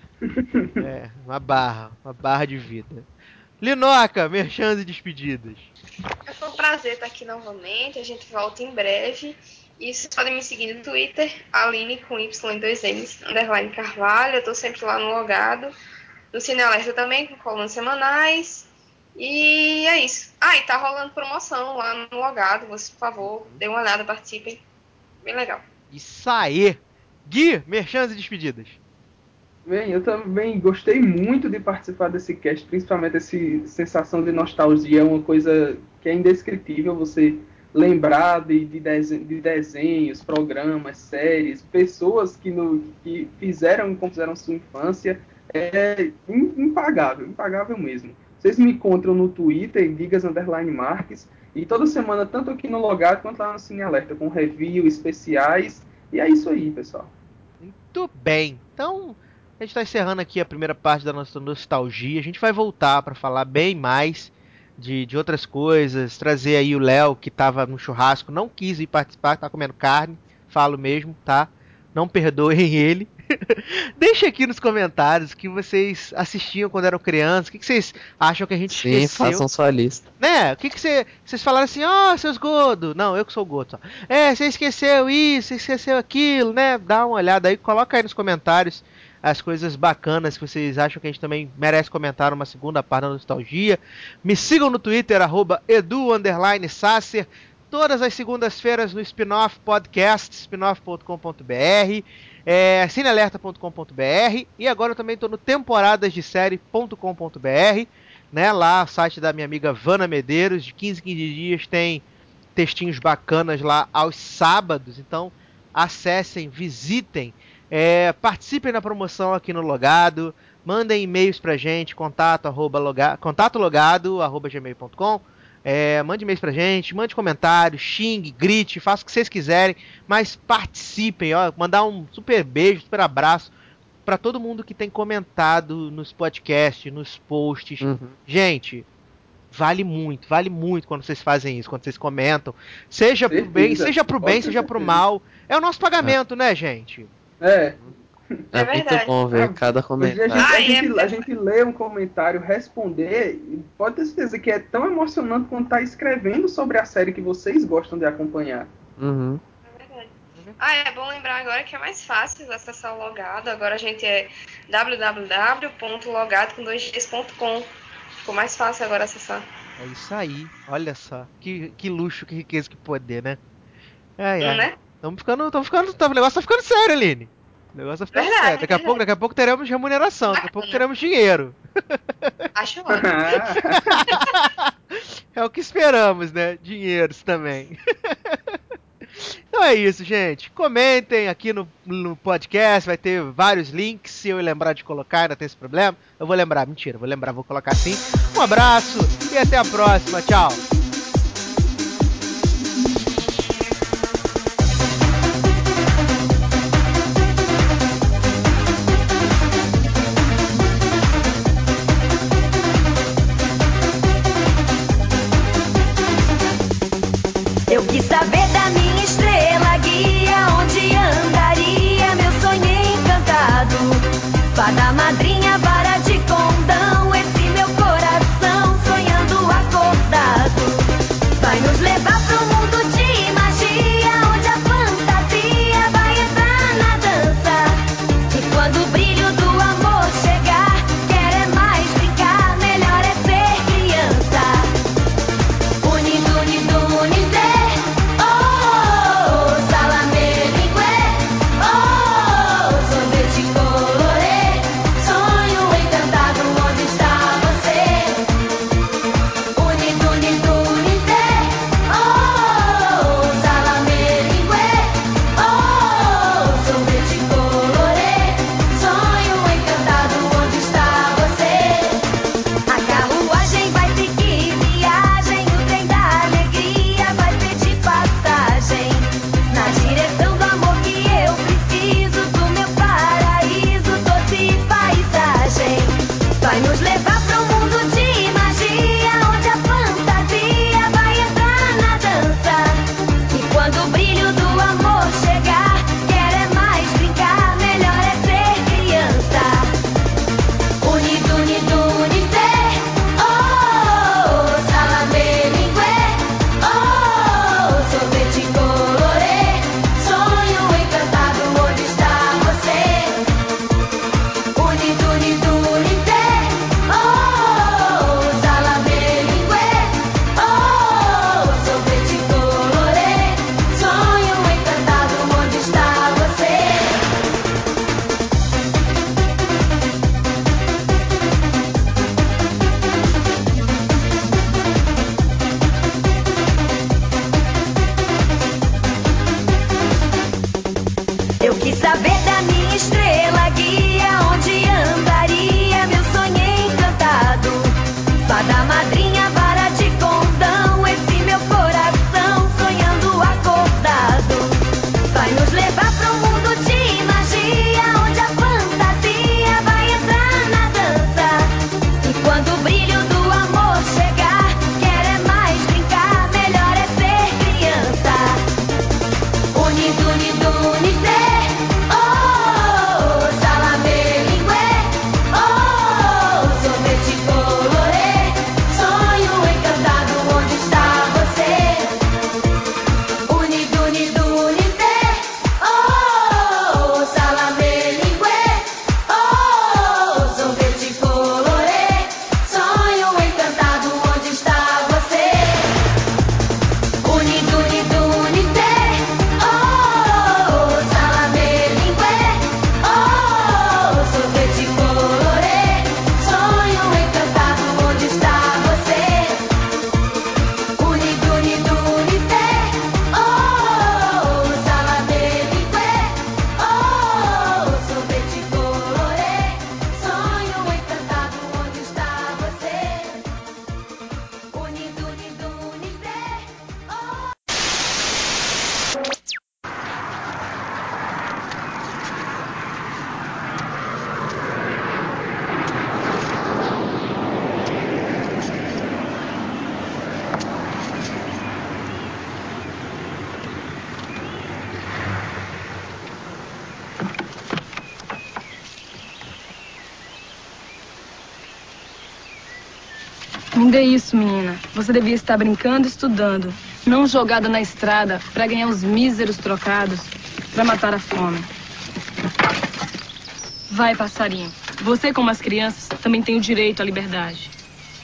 Uma barra de vida. Linoca, merchans e despedidas. Foi um prazer estar aqui novamente. A gente volta em breve. E vocês podem me seguir no Twitter, Aline com Y e 2 M's, _ Carvalho. Eu tô sempre lá no Logado. No Cine Alerta também, com colunas semanais. E é isso. E tá rolando promoção lá no Logado. Vocês, por favor, dêem uma olhada, participem. Bem legal. Isso aí. Gui, merchans e despedidas. Bem, eu também gostei muito de participar desse cast, principalmente essa sensação de nostalgia, é uma coisa que é indescritível, você lembrar de desenhos, programas, séries, pessoas que fizeram e compuseram sua infância, é impagável mesmo. Vocês me encontram no Twitter, Gigas_Marques, e toda semana, tanto aqui no Logado quanto lá no Cine Alerta, com review, especiais, e é isso aí, pessoal. Muito bem, então a gente está encerrando aqui a primeira parte da nossa nostalgia. A gente vai voltar para falar bem mais de outras coisas, trazer aí o Léo, que estava no churrasco, não quis ir participar, tá comendo carne, falo mesmo, tá? Não perdoem ele. Deixa aqui nos comentários o que vocês assistiam quando eram crianças, o que vocês acham que a gente esqueceu. Sim, façam sua lista. Né? O que vocês falaram assim, seus gordos. Não, eu que sou gordo. Você esqueceu isso, você esqueceu aquilo, né? Dá uma olhada aí, coloca aí nos comentários as coisas bacanas que vocês acham que a gente também merece comentar numa segunda parte da nostalgia. Me sigam no Twitter, @edu_sasser. Todas as segundas-feiras no Spinoff Podcast, spinoff.com.br, cinealerta.com.br, e agora eu também estou no temporadasdesérie.com.br, né? Lá, o site da minha amiga Vana Medeiros, de 15 em 15 dias tem textinhos bacanas lá aos sábados, então acessem, visitem, participem da promoção aqui no Logado, mandem e-mails pra gente, contatologado@gmail.com. Mande e-mails pra gente, mande comentários, xingue, grite, faça o que vocês quiserem, mas participem, mandar um super beijo, super abraço pra todo mundo que tem comentado nos podcasts, nos posts. Gente, vale muito quando vocês fazem isso, quando vocês comentam, seja pro bem, seja pro mal, é o nosso pagamento, né, gente? É muito bom ver cada comentário. A gente lê um comentário, responder, pode ter certeza que é tão emocionante quanto tá escrevendo sobre a série que vocês gostam de acompanhar. Uhum. É verdade. É bom lembrar agora que é mais fácil acessar o Logado. Agora a gente é www.logado.com. Ficou mais fácil agora acessar. É isso aí, olha só, que luxo, que riqueza, que poder, né? Né? O negócio tá ficando sério, Aline. O negócio tá ficando sério. Daqui a pouco teremos remuneração, daqui a pouco teremos dinheiro. Acho ótimo. É o que esperamos, né? Dinheiros também. Então é isso, gente. Comentem aqui no podcast, vai ter vários links. Se eu lembrar de colocar, ainda tem esse problema. Eu vou lembrar, mentira, vou colocar sim. Um abraço e até a próxima. Tchau. Eu quis saber da minha estrela guia, onde andaria meu sonho encantado. Fada madrinha, vara de condão, esse meu coração sonhando acordado. Não dê isso, menina. Você devia estar brincando e estudando. Não jogada na estrada para ganhar os míseros trocados para matar a fome. Vai, passarinho. Você, como as crianças, também tem o direito à liberdade.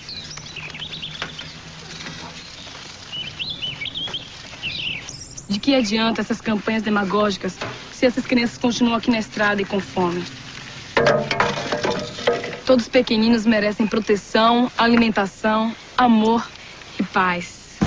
De que adianta essas campanhas demagógicas se essas crianças continuam aqui na estrada e com fome? Todos os pequeninos merecem proteção, alimentação, amor e paz.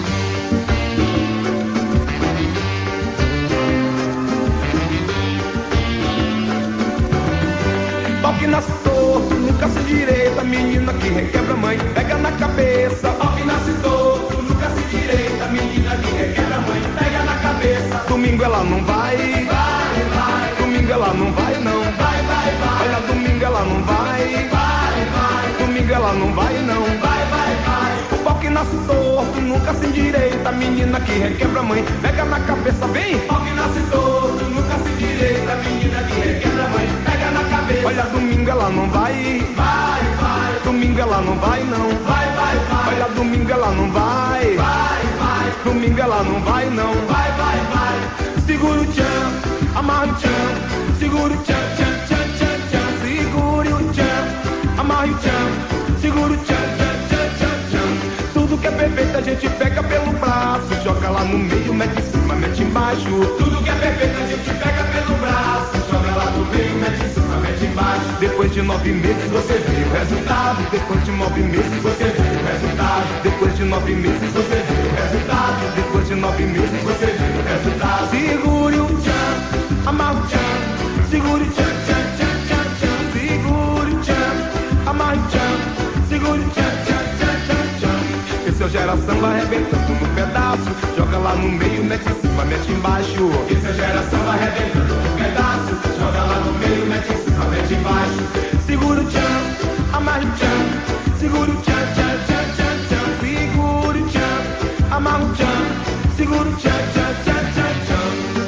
Pau que nasce torto, nunca se direita, menina que requebra a mãe, pega na cabeça. Pau que nasce torto, nunca se direita, menina que requebra a mãe, pega na cabeça. Domingo ela não vai, vai, vai. Domingo ela não vai, não, vai, vai, vai. Olha, domingo ela não vai, vai, vai. Domingo ela não vai, não, vai, vai, vai. O pau que nasce torto, nunca se endireita, menina que requebra a mãe, pega na cabeça, vem. Pau que nasce torto, nunca se endireita, menina que requebra a mãe, pega na cabeça. Olha, domingo ela não vai, vai, vai. Domingo ela não vai, não, vai, vai, vai. Olha, domingo ela não vai, vai, vai. Domingo ela não vai, não, vai, vai, vai. Segura o tchan, amarra o tchan, segura o tchan, tchan, tchan, tchan, tchan. Segure o tchan, amarra o tchan, segura o tchan, tchan, tchan, tchan, tchan. Tudo que é perfeito a gente pega pelo braço, joga lá no meio, mete em cima, mete embaixo. Tudo que é perfeito a gente pega pelo braço, joga lá no meio, mete em cima, mete embaixo. Depois de 9 meses você vê o resultado. Depois de 9 meses você vê o resultado. Depois de 9 meses você vê o resultado. Depois de 9 meses você vê o resultado. Segure o tchan, amarra o tchan, segure o tchan, tchan, tchan, tchan, tchan. Segure o tchan, amarra o tchan, segure o tchan, tchan, tchan, tchan, tchan. Esse é o geração vai arrebentando no pedaço, joga lá no meio, mete em cima, mete embaixo. Esse é o geração vai arrebentando no pedaço, joga lá no meio, mete em cima, mete embaixo. Segura o tchan, amarra o tchan, segura o tchan, tchan, tchan, tchan, tchan. Segura o tchan, amarra o tchan, segura o tchan, tchan, tchan, tchan, tchan.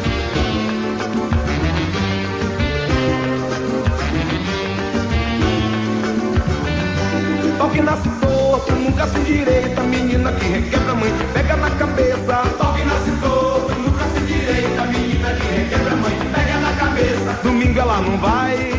Pau que nasce torto, nunca se endireita, menina que requebra a mãe, pega na cabeça. Pau que nasce torto, nunca se endireita, menina que requebra a mãe, pega na cabeça. Domingo ela não vai,